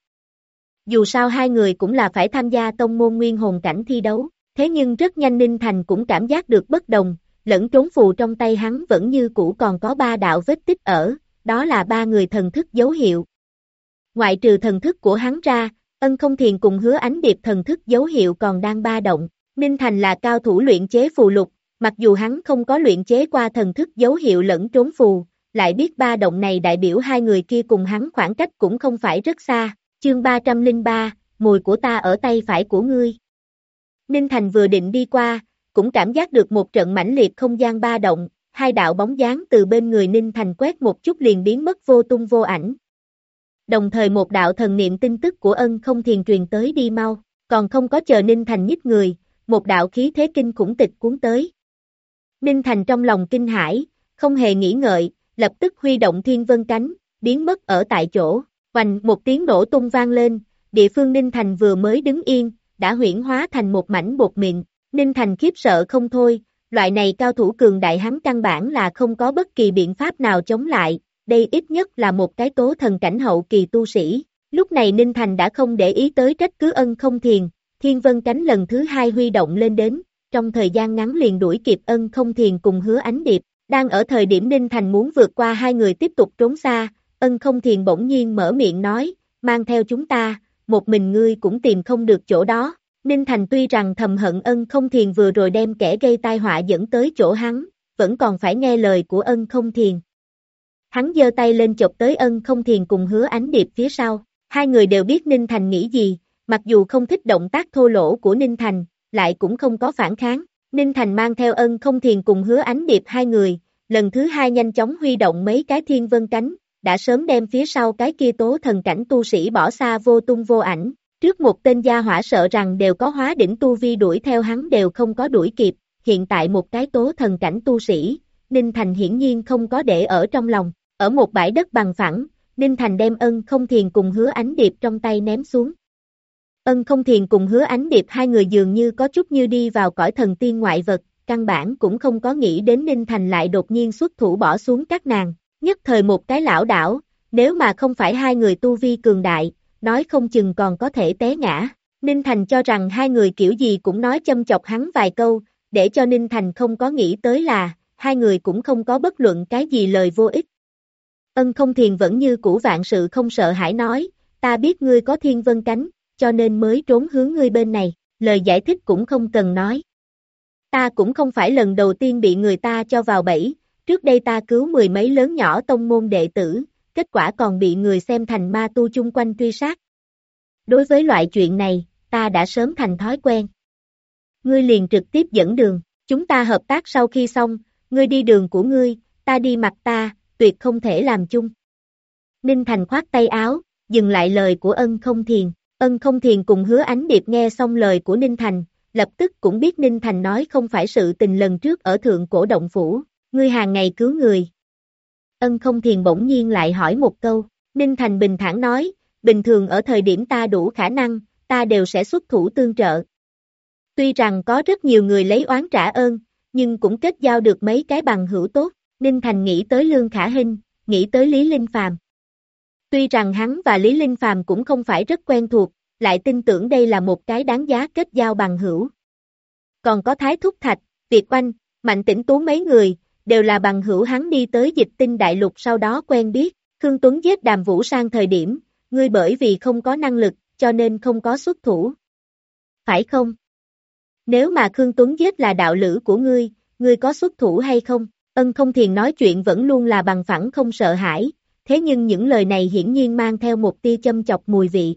Dù sao hai người cũng là phải tham gia tông môn nguyên hồn cảnh thi đấu, thế nhưng rất nhanh Ninh Thành cũng cảm giác được bất đồng, lẫn trốn phù trong tay hắn vẫn như cũ còn có 3 đạo vết tích ở, đó là 3 người thần thức dấu hiệu. Ngoại trừ thần thức của hắn ra, Ân Không Thiền cùng Hứa Ánh Điệp thần thức dấu hiệu còn đang ba động. Ninh Thành là cao thủ luyện chế phù lục, mặc dù hắn không có luyện chế qua thần thức dấu hiệu lẫn trốn phù, lại biết ba động này đại biểu hai người kia cùng hắn khoảng cách cũng không phải rất xa. Chương 303, mùi của ta ở tay phải của ngươi. Ninh Thành vừa định đi qua, cũng cảm giác được một trận mãnh liệt không gian ba động, 2 đạo bóng dáng từ bên người Ninh Thành quét một chút liền biến mất vô tung vô ảnh. Đồng thời một đạo thần niệm tin tức của Ân Không Thiền truyền tới đi mau, còn không có chờ Ninh Thành nhích người, một đạo khí thế kinh khủng tịch cuốn tới. Ninh Thành trong lòng kinh hãi, không hề nghĩ ngợi, lập tức huy động thiên vân cánh, biến mất ở tại chỗ, oành một tiếng nổ tung vang lên, địa phương Ninh Thành vừa mới đứng yên, đã huyễn hóa thành một mảnh bột mịn. Ninh Thành khiếp sợ không thôi, loại này cao thủ cường đại hắn căn bản là không có bất kỳ biện pháp nào chống lại, đây ít nhất là một cái tố thần cảnh hậu kỳ tu sĩ. Lúc này Ninh Thành đã không để ý tới trách cứ Ân Không Thiền, thiên vân cánh lần thứ 2 huy động lên đến, trong thời gian ngắn liền đuổi kịp Ân Không Thiền cùng Hứa Ánh Điệp. Đang ở thời điểm Ninh Thành muốn vượt qua hai người tiếp tục trốn xa, Ân Không Thiền bỗng nhiên mở miệng nói, mang theo chúng ta, một mình ngươi cũng tìm không được chỗ đó. Ninh Thành tuy rằng thầm hận Ân Không Thiền vừa rồi đem kẻ gây tai họa dẫn tới chỗ hắn, vẫn còn phải nghe lời của Ân Không Thiền. Hắn giơ tay lên chộp tới Ân Không Thiền cùng Hứa Ánh Điệp phía sau, hai người đều biết Ninh Thành nghĩ gì, mặc dù không thích động tác thô lỗ của Ninh Thành, lại cũng không có phản kháng. Ninh Thành mang theo Ân Không Thiền cùng Hứa Ánh Điệp hai người, lần thứ 2 nhanh chóng huy động mấy cái thiên vân cánh, đã sớm đem phía sau cái kia tố thần cảnh tu sĩ bỏ xa vô tung vô ảnh. Trước một tên gia hỏa sợ rằng đều có hóa đỉnh tu vi đuổi theo hắn đều không có đuổi kịp, hiện tại một cái tố thần cảnh tu sĩ, Ninh Thành hiển nhiên không có để ở trong lòng. Ở một bãi đất bằng phẳng, Ninh Thành đem Ân Không Thiền cùng Hứa Ánh Điệp trong tay ném xuống. Ân Không Thiền cùng Hứa Ánh Điệp hai người dường như có chút như đi vào cõi thần tiên ngoại vật, căn bản cũng không có nghĩ đến Ninh Thành lại đột nhiên xuất thủ bỏ xuống các nàng, nhất thời một cái lảo đảo, nếu mà không phải hai người tu vi cường đại, nói không chừng còn có thể té ngã. Ninh Thành cho rằng hai người kiểu gì cũng nói châm chọc hắn vài câu, để cho Ninh Thành không có nghĩ tới là, hai người cũng không có bất luận cái gì lời vô ích. Ân Không Thiền vẫn như cũ vạn sự không sợ hãi nói, ta biết ngươi có thiên vân cánh, cho nên mới trốn hướng ngươi bên này, lời giải thích cũng không cần nói. Ta cũng không phải lần đầu tiên bị người ta cho vào bẫy, trước đây ta cứu mười mấy lớn nhỏ tông môn đệ tử, kết quả còn bị người xem thành ma tu chung quanh truy sát. Đối với loại chuyện này, ta đã sớm thành thói quen. Ngươi liền trực tiếp dẫn đường, chúng ta hợp tác sau khi xong, ngươi đi đường của ngươi, ta đi mặt ta, tuyệt không thể làm chung. Ninh Thành khoát tay áo, dừng lại lời của Ân Không Thiền. Ân Không Thiền cùng Hứa Ánh Điệp nghe xong lời của Ninh Thành, lập tức cũng biết Ninh Thành nói không phải sự tình lần trước ở Thượng Cổ Động Phủ, ngươi hàng ngày cứu người. Ân Không Thiền bỗng nhiên lại hỏi một câu, Ninh Thành bình thản nói, bình thường ở thời điểm ta đủ khả năng, ta đều sẽ xuất thủ tương trợ. Tuy rằng có rất nhiều người lấy oán trả ơn, nhưng cũng kết giao được mấy cái bằng hữu tốt. Ninh Thành nghĩ tới Lương Khả Hinh, nghĩ tới Lý Linh Phàm. Tuy rằng hắn và Lý Linh Phàm cũng không phải rất quen thuộc, lại tin tưởng đây là một cái đáng giá kết giao bằng hữu. Còn có Thái Thúc Thạch, Việt Oanh, Mạnh Tĩnh Tú mấy người, đều là bằng hữu hắn đi tới Dịch Tinh Đại Lục sau đó quen biết. Khương Tuấn giết Đàm Vũ Sang thời điểm, ngươi bởi vì không có năng lực, cho nên không có xuất thủ. Phải không? Nếu mà Khương Tuấn giết là đạo lữ của ngươi có xuất thủ hay không? Ân Không Thiền nói chuyện vẫn luôn là bằng phẳng không sợ hãi, thế nhưng những lời này hiển nhiên mang theo một tia châm chọc mùi vị.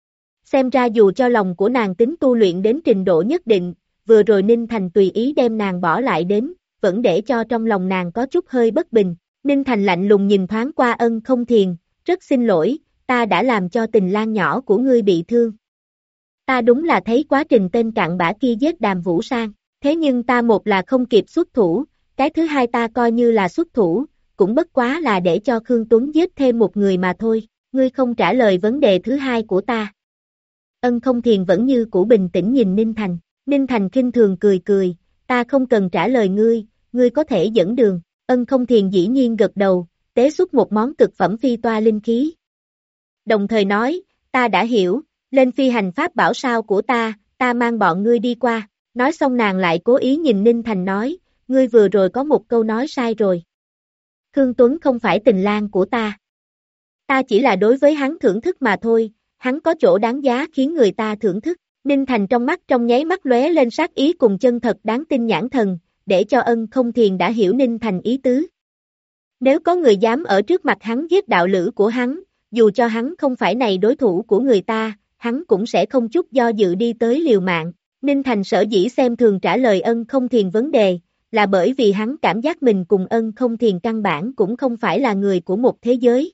Xem ra dù cho lòng của nàng tính tu luyện đến trình độ nhất định, vừa rồi Ninh Thành tùy ý đem nàng bỏ lại đến, vẫn để cho trong lòng nàng có chút hơi bất bình. Ninh Thành lạnh lùng nhìn thoáng qua Ân Không Thiền, rất xin lỗi, ta đã làm cho tình lang nhỏ của ngươi bị thương. Ta đúng là thấy quá trình tên cặn bã kia giết Đàm Vũ Sang, thế nhưng ta một là không kịp xuất thủ, cái thứ hai ta coi như là xuất thủ, cũng bất quá là để cho Khương Tuấn giết thêm một người mà thôi, ngươi không trả lời vấn đề thứ hai của ta. Ân Không Thiền vẫn như cũ bình tĩnh nhìn Ninh Thành khinh thường cười cười, ta không cần trả lời ngươi có thể dẫn đường. Ân Không Thiền dĩ nhiên gật đầu, tế xuất một món cực phẩm phi toa linh khí. Đồng thời nói, ta đã hiểu, lên phi hành pháp bảo sao của ta mang bọn ngươi đi qua. Nói xong nàng lại cố ý nhìn Ninh Thành nói, ngươi vừa rồi có một câu nói sai rồi. Khương Tuấn không phải tình lang của ta. Ta chỉ là đối với hắn thưởng thức mà thôi, hắn có chỗ đáng giá khiến người ta thưởng thức. Ninh Thành trong mắt trong nháy mắt lóe lên sát ý cùng chân thật đáng tin nhãn thần, để cho Ân Không Thiền đã hiểu Ninh Thành ý tứ. Nếu có người dám ở trước mặt hắn giết đạo lữ của hắn, dù cho hắn không phải này đối thủ của người ta, hắn cũng sẽ không chút do dự đi tới liều mạng. Ninh Thành sở dĩ xem thường trả lời Ân Không Thiền vấn đề, là bởi vì hắn cảm giác mình cùng Ân Không Thiền căn bản cũng không phải là người của một thế giới.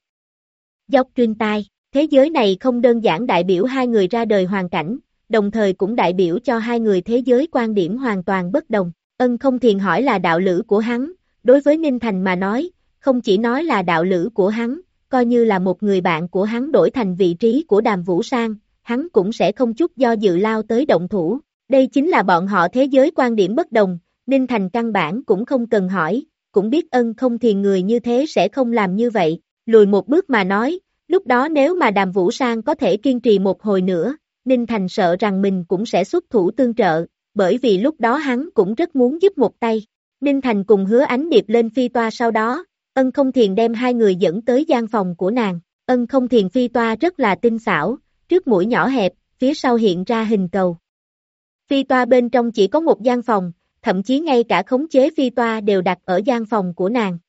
Dốc truyền tai, thế giới này không đơn giản đại biểu hai người ra đời hoàn cảnh, đồng thời cũng đại biểu cho hai người thế giới quan điểm hoàn toàn bất đồng. Ân Không Thiền hỏi là đạo lữ của hắn, đối với Ninh Thành mà nói, không chỉ nói là đạo lữ của hắn, coi như là một người bạn của hắn đổi thành vị trí của Đàm Vũ Sang, hắn cũng sẽ không chút do dự lao tới động thủ. Đây chính là bọn họ thế giới quan điểm bất đồng, Ninh Thành căn bản cũng không cần hỏi, cũng biết Ân Không Thiền người như thế sẽ không làm như vậy, lùi một bước mà nói, lúc đó nếu mà Đàm Vũ Sang có thể kiên trì một hồi nữa, Ninh Thành sợ rằng mình cũng sẽ xuất thủ tương trợ, bởi vì lúc đó hắn cũng rất muốn giúp một tay. Ninh Thành cùng Hứa Ánh Điệp lên phi toa sau đó, Ân Không Thiền đem hai người dẫn tới gian phòng của nàng. Ân Không Thiền phi toa rất là tinh xảo, trước mũi nhỏ hẹp, phía sau hiện ra hình cầu. Phi toa bên trong chỉ có một gian phòng, thậm chí ngay cả khống chế phi toa đều đặt ở gian phòng của nàng.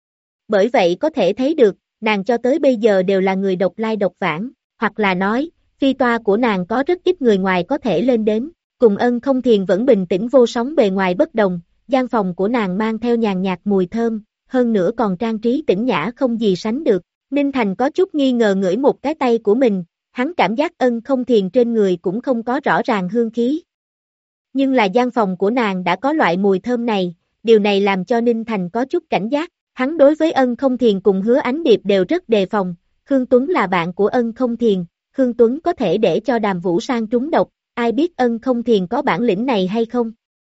Bởi vậy có thể thấy được, nàng cho tới bây giờ đều là người độc lai độc vãng, hoặc là nói, phi toa của nàng có rất ít người ngoài có thể lên đến. Cùng Ân Không Thiền vẫn bình tĩnh vô sóng bề ngoài bất đồng, gian phòng của nàng mang theo nhàn nhạt mùi thơm, hơn nữa còn trang trí tĩnh nhã không gì sánh được. Ninh Thành có chút nghi ngờ ngửi một cái tay của mình, hắn cảm giác Ân Không Thiền trên người cũng không có rõ ràng hương khí. Nhưng là gian phòng của nàng đã có loại mùi thơm này, điều này làm cho Ninh Thành có chút cảnh giác, hắn đối với Ân Không Thiền cùng Hứa Ánh Điệp đều rất đề phòng, Khương Tuấn là bạn của Ân Không Thiền, Khương Tuấn có thể để cho Đàm Vũ Sang trúng độc, ai biết Ân Không Thiền có bản lĩnh này hay không?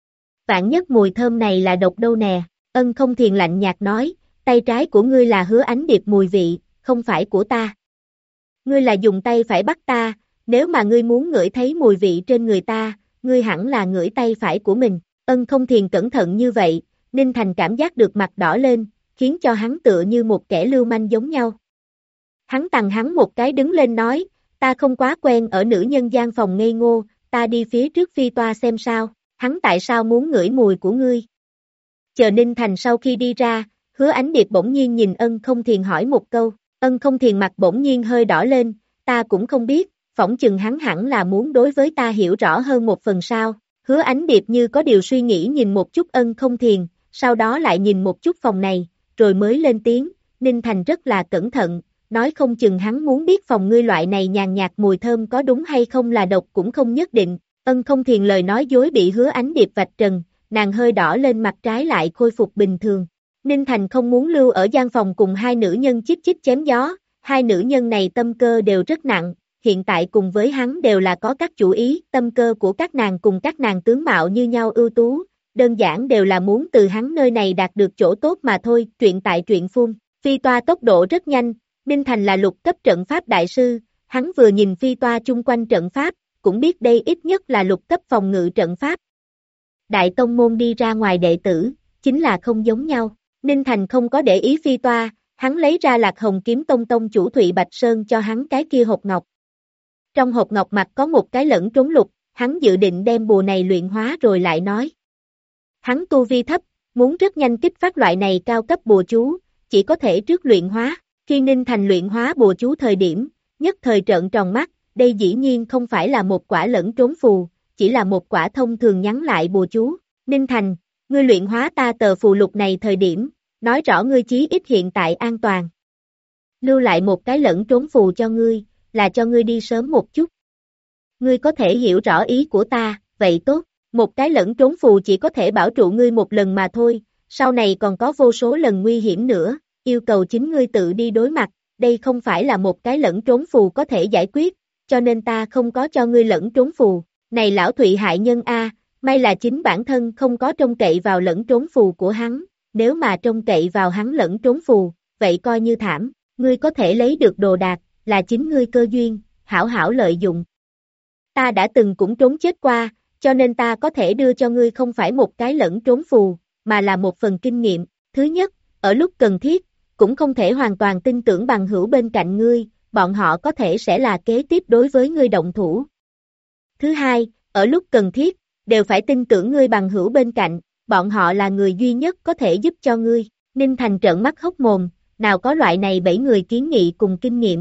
Vạn nhất mùi thơm này là độc đâu nè, Ân Không Thiền lạnh nhạt nói, tay trái của ngươi là Hứa Ánh Điệp mùi vị, không phải của ta. Ngươi là dùng tay phải bắt ta, nếu mà ngươi muốn ngửi thấy mùi vị trên người ta, ngươi hẳn là ngửi tay phải của mình. Ân Không Thiền cẩn thận như vậy, Ninh Thành cảm giác được mặt đỏ lên, khiến cho hắn tựa như một kẻ lưu manh giống nhau. Hắn tằng hắn một cái đứng lên nói, ta không quá quen ở nữ nhân gian phòng ngây ngô, ta đi phía trước phi toa xem sao, hắn tại sao muốn ngửi mùi của ngươi. Chờ Ninh Thành sau khi đi ra, Hứa Ánh Điệp bỗng nhiên nhìn Ân Không Thiền hỏi một câu, Ân Không Thiền mặt bỗng nhiên hơi đỏ lên, ta cũng không biết, phỏng chừng hắn hẳn là muốn đối với ta hiểu rõ hơn một phần sao. Hứa Ánh Điệp như có điều suy nghĩ nhìn một chút Ân Không Thiền, sau đó lại nhìn một chút phòng này, rồi mới lên tiếng, Ninh Thành rất là cẩn thận, nói không chừng hắn muốn biết phòng ngươi loại này nhàn nhạt mùi thơm có đúng hay không là độc cũng không nhất định. Ân Không Thiền lời nói dối bị Hứa Ánh Điệp vạch trần, nàng hơi đỏ lên mặt trái lại khôi phục bình thường. Ninh Thành không muốn lưu ở gian phòng cùng hai nữ nhân chích chích chém gió, hai nữ nhân này tâm cơ đều rất nặng, hiện tại cùng với hắn đều là có các chủ ý, tâm cơ của các nàng cùng các nàng tướng mạo như nhau ưu tú, đơn giản đều là muốn từ hắn nơi này đạt được chỗ tốt mà thôi, truyện tại truyện phun, phi toa tốc độ rất nhanh, Ninh Thành là lục cấp trận pháp đại sư, hắn vừa nhìn phi toa chung quanh trận pháp, cũng biết đây ít nhất là lục cấp phòng ngự trận pháp. Đại tông môn đi ra ngoài đệ tử, chính là không giống nhau, Ninh Thành không có để ý phi toa, hắn lấy ra Lạc Hồng Kiếm Tông tông chủ Thụy Bạch Sơn cho hắn cái kia hộp ngọc. Trong hộp ngọc mặt có một cái lẫn trốn lục, hắn dự định đem bùa này luyện hóa rồi lại nói. Hắn tu vi thấp, muốn rất nhanh kích phát loại này cao cấp bùa chú, chỉ có thể trước luyện hóa, khi Ninh Thành luyện hóa bùa chú thời điểm, nhất thời trợn tròn mắt, đây dĩ nhiên không phải là một quả lẫn trốn phù, chỉ là một quả thông thường nhắn lại bùa chú. Ninh Thành, ngươi luyện hóa ta tờ phù lục này thời điểm, nói rõ ngươi chí ít hiện tại an toàn. Lưu lại một cái lẫn trốn phù cho ngươi, là cho ngươi đi sớm một chút. Ngươi có thể hiểu rõ ý của ta, vậy tốt, một cái lẫn trốn phù chỉ có thể bảo trụ ngươi một lần mà thôi, sau này còn có vô số lần nguy hiểm nữa, yêu cầu chính ngươi tự đi đối mặt, đây không phải là một cái lẫn trốn phù có thể giải quyết, cho nên ta không có cho ngươi lẫn trốn phù. Này lão Thụy hại nhân a, may là chính bản thân không có trông cậy vào lẫn trốn phù của hắn, nếu mà trông cậy vào hắn lẫn trốn phù, vậy coi như thảm, ngươi có thể lấy được đồ đạc, là chính ngươi cơ duyên, hảo hảo lợi dụng. Ta đã từng cũng trốn chết qua, cho nên ta có thể đưa cho ngươi không phải một cái lẫn trốn phù, mà là một phần kinh nghiệm. Thứ nhất, ở lúc cần thiết, cũng không thể hoàn toàn tin tưởng bằng hữu bên cạnh ngươi, bọn họ có thể sẽ là kế tiếp đối với ngươi động thủ. Thứ hai, ở lúc cần thiết, đều phải tin tưởng ngươi bằng hữu bên cạnh, bọn họ là người duy nhất có thể giúp cho ngươi. Ninh Thành trợn mắt hốc mồm, nào có loại này 7 người kiến nghị cùng kinh nghiệm.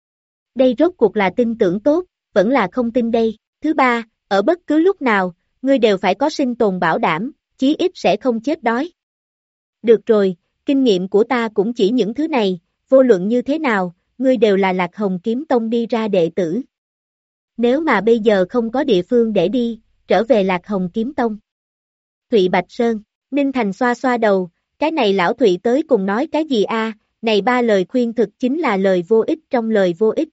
Đây rốt cuộc là tin tưởng tốt, vẫn là không tin đây. Thứ ba, ở bất cứ lúc nào, ngươi đều phải có sinh tồn bảo đảm, chí ít sẽ không chết đói. Được rồi, kinh nghiệm của ta cũng chỉ những thứ này, vô luận như thế nào, ngươi đều là Lạc Hồng Kiếm Tông đi ra đệ tử. Nếu mà bây giờ không có địa phương để đi, trở về Lạc Hồng Kiếm Tông. Thụy Bạch Sơn, Ninh Thành xoa xoa đầu, cái này lão Thụy tới cùng nói cái gì a? Này 3 lời khuyên thực chính là lời vô ích trong lời vô ích.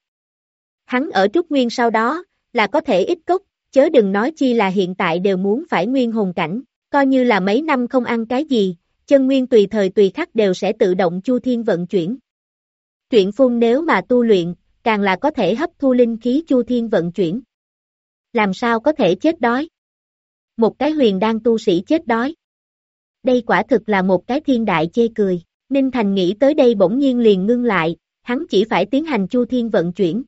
Hắn ở Trúc Nguyên sau đó, là có thể ít cốc, chớ đừng nói chi là hiện tại đều muốn phải nguyên hồn cảnh, coi như là mấy năm không ăn cái gì, chân nguyên tùy thời tùy khắc đều sẽ tự động chu thiên vận chuyển. Truyện phun nếu mà tu luyện, càng là có thể hấp thu linh khí chu thiên vận chuyển. Làm sao có thể chết đói? Một cái huyền đan tu sĩ chết đói. Đây quả thực là một cái thiên đại chê cười. Ninh Thành nghĩ tới đây bỗng nhiên liền ngưng lại, hắn chỉ phải tiến hành chu thiên vận chuyển.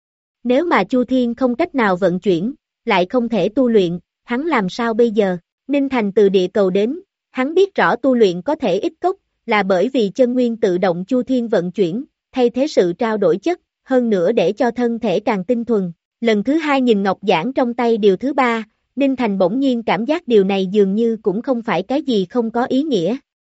Nếu mà chu thiên không cách nào vận chuyển, lại không thể tu luyện, hắn làm sao bây giờ? Ninh Thành từ địa cầu đến, hắn biết rõ tu luyện có thể ít cốc, là bởi vì chân nguyên tự động chu thiên vận chuyển, thay thế sự trao đổi chất, hơn nữa để cho thân thể càng tinh thuần. Lần thứ hai nhìn ngọc giản trong tay điều thứ ba, Ninh Thành bỗng nhiên cảm giác điều này dường như cũng không phải cái gì không có ý nghĩa.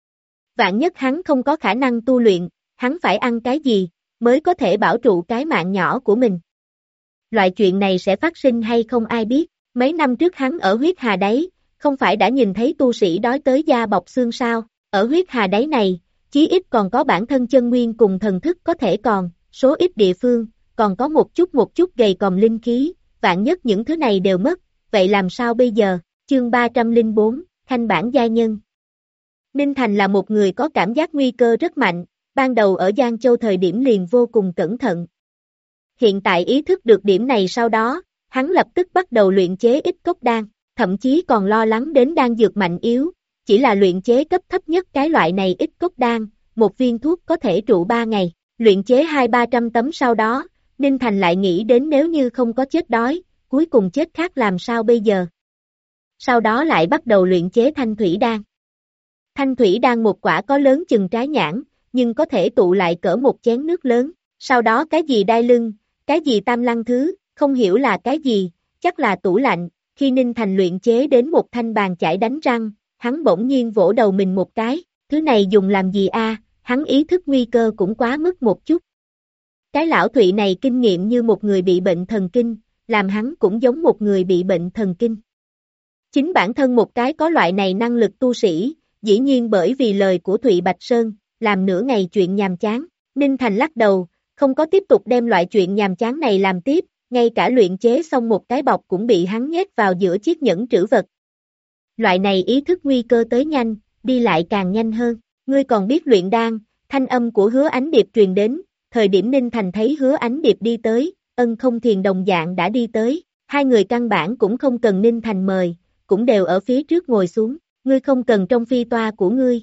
Vạn nhất hắn không có khả năng tu luyện, hắn phải ăn cái gì, mới có thể bảo trụ cái mạng nhỏ của mình. loại chuyện này sẽ phát sinh hay không ai biết, mấy năm trước hắn ở huyết hà đáy, không phải đã nhìn thấy tu sĩ đói tới da bọc xương sao, ở huyết hà đáy này, chí ít còn có bản thân chân nguyên cùng thần thức có thể còn, số ít địa phương, còn có một chút gầy còm linh khí, vạn nhất những thứ này đều mất, vậy làm sao bây giờ, chương 304, Khanh bản gia nhân. Ninh Thành là một người có cảm giác nguy cơ rất mạnh, ban đầu ở Giang Châu thời điểm liền vô cùng cẩn thận. Hiện tại ý thức được điểm này sau đó, hắn lập tức bắt đầu luyện chế ít cốc đan, thậm chí còn lo lắng đến đan dược mạnh yếu, chỉ là luyện chế cấp thấp nhất cái loại này ít cốc đan, một viên thuốc có thể trụ 3 ngày, luyện chế 200-300 tấm sau đó, Ninh Thành lại nghĩ đến nếu như không có chết đói, cuối cùng chết khác làm sao bây giờ. Sau đó lại bắt đầu luyện chế thanh thủy đan. Thanh thủy đan một quả có lớn chừng trái nhãn, nhưng có thể tụ lại cỡ một chén nước lớn, sau đó cái gì đai lưng, cái gì tam lăng thứ, không hiểu là cái gì, chắc là tủ lạnh, khi Ninh Thành luyện chế đến một thanh bàn chải đánh răng, hắn bỗng nhiên vỗ đầu mình một cái, thứ này dùng làm gì a? Hắn ý thức nguy cơ cũng quá mức một chút. Cái lão Thụy này kinh nghiệm như một người bị bệnh thần kinh, làm hắn cũng giống một người bị bệnh thần kinh. Chính bản thân một cái có loại này năng lực tu sĩ, dĩ nhiên bởi vì lời của Thụy Bạch Sơn, làm nửa ngày chuyện nhàm chán, Ninh Thành lắc đầu, không có tiếp tục đem loại chuyện nhàm chán này làm tiếp, ngay cả luyện chế xong một cái bọc cũng bị hắn nhét vào giữa chiếc nhẫn trữ vật. Loại này ý thức nguy cơ tới nhanh, đi lại càng nhanh hơn, ngươi còn biết luyện đan, thanh âm của Hứa Ánh Điệp truyền đến, thời điểm Ninh Thành thấy Hứa Ánh Điệp đi tới, Ân Không Thiền đồng dạng đã đi tới, hai người căn bản cũng không cần Ninh Thành mời, cũng đều ở phía trước ngồi xuống, ngươi không cần trong phi toa của ngươi.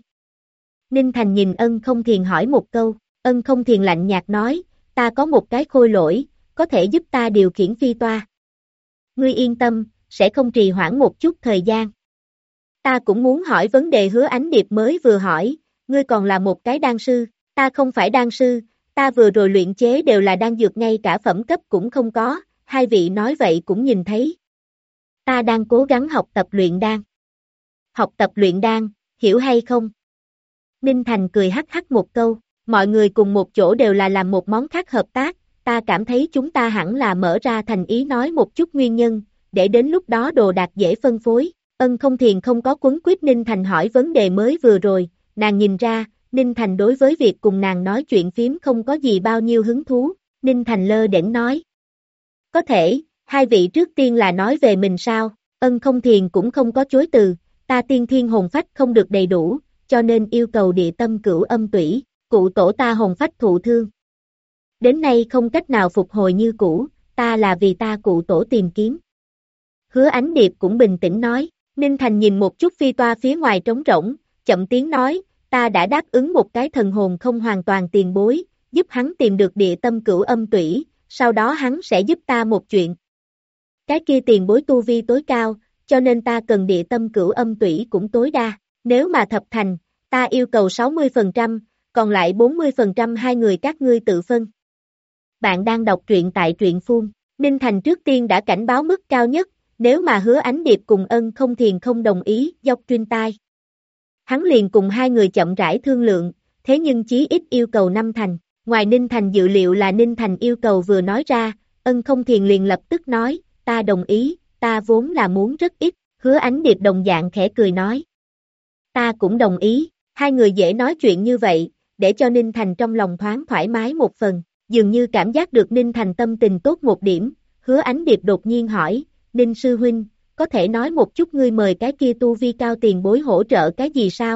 Ninh Thành nhìn Ân Không Thiền hỏi một câu, Ân Không Thiền lạnh nhạt nói, ta có một cái khôi lỗi, có thể giúp ta điều khiển phi toa. Ngươi yên tâm, sẽ không trì hoãn một chút thời gian. Ta cũng muốn hỏi vấn đề Hứa Ánh Điệp mới vừa hỏi, ngươi còn là một cái đan sư, ta không phải đan sư, ta vừa rồi luyện chế đều là đan dược ngay cả phẩm cấp cũng không có, hai vị nói vậy cũng nhìn thấy. Ta đang cố gắng học tập luyện đan. Học tập luyện đan, hiểu hay không? Ninh Thành cười hắc hắc một câu, mọi người cùng một chỗ đều là làm một món khác hợp tác, ta cảm thấy chúng ta hẳn là mở ra thành ý nói một chút nguyên nhân, để đến lúc đó đồ đạc dễ phân phối. Ân Không Thiền không có quấn quýt Ninh Thành hỏi vấn đề mới vừa rồi, nàng nhìn ra, Ninh Thành đối với việc cùng nàng nói chuyện phím không có gì bao nhiêu hứng thú, Ninh Thành lơ đễnh nói. Có thể, hai vị trước tiên là nói về mình sao, Ân Không Thiền cũng không có chối từ, ta tiên thiên hồn phách không được đầy đủ, cho nên yêu cầu địa tâm cửu âm tủy, cụ tổ ta hồn phách thụ thương. Đến nay không cách nào phục hồi như cũ, ta là vì ta cụ tổ tìm kiếm. Hứa Ánh Điệp cũng bình tĩnh nói, Ninh Thành nhìn một chút phi toa phía ngoài trống rỗng, chậm tiếng nói, ta đã đáp ứng một cái thần hồn không hoàn toàn tiền bối, giúp hắn tìm được địa tâm cửu âm tủy, sau đó hắn sẽ giúp ta một chuyện. Cái kia tiền bối tu vi tối cao, cho nên ta cần địa tâm cửu âm tủy cũng tối đa, nếu mà thập thành, ta yêu cầu 60%, còn lại 40% hai người các ngươi tự phân. Bạn đang đọc truyện tại truyện phun, Ninh Thành trước tiên đã cảnh báo mức cao nhất, nếu mà Hứa Ánh Điệp cùng Ân Không Thiền không đồng ý, dọc truyền tai. Hắn liền cùng hai người chậm rãi thương lượng, thế nhưng chí ít yêu cầu 5 thành, ngoài Ninh Thành dự liệu là Ninh Thành yêu cầu vừa nói ra, Ân Không Thiền liền lập tức nói, ta đồng ý, ta vốn là muốn rất ít, Hứa Ánh Điệp đồng dạng khẽ cười nói. Ta cũng đồng ý, hai người dễ nói chuyện như vậy, để cho Ninh Thành trong lòng thoáng thoải mái một phần, dường như cảm giác được Ninh Thành tâm tình tốt một điểm, Hứa Ánh Điệp đột nhiên hỏi, Ninh Sư Huynh, có thể nói một chút ngươi mời cái kia tu vi cao tiền bối hỗ trợ cái gì sao?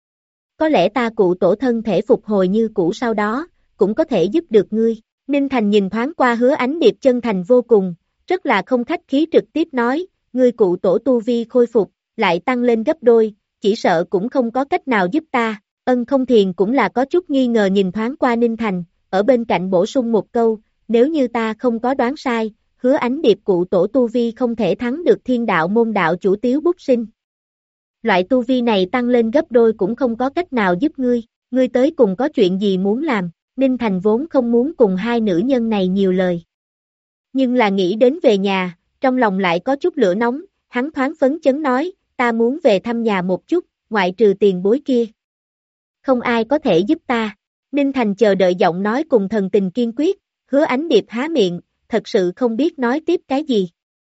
Có lẽ ta cụ tổ thân thể phục hồi như cũ sau đó, cũng có thể giúp được ngươi. Ninh Thành nhìn thoáng qua Hứa Ánh Điệp chân thành vô cùng, rất là không khách khí trực tiếp nói, ngươi cụ tổ tu vi khôi phục, lại tăng lên gấp đôi, chỉ sợ cũng không có cách nào giúp ta. Ân Không Thiền cũng là có chút nghi ngờ nhìn thoáng qua Ninh Thành, ở bên cạnh bổ sung một câu, nếu như ta không có đoán sai, Hứa Ánh Điệp cụ tổ tu vi không thể thắng được thiên đạo môn đạo chủ Tiếu Bút Sinh. Loại tu vi này tăng lên gấp đôi cũng không có cách nào giúp ngươi tới cùng có chuyện gì muốn làm, Ninh Thành vốn không muốn cùng hai nữ nhân này nhiều lời. Nhưng là nghĩ đến về nhà, trong lòng lại có chút lửa nóng, hắn thoáng phấn chấn nói, ta muốn về thăm nhà một chút, ngoại trừ tiền bối kia. Không ai có thể giúp ta. Ninh Thành chờ đợi giọng nói cùng thần tình kiên quyết, Hứa Ánh Điệp há miệng, thật sự không biết nói tiếp cái gì.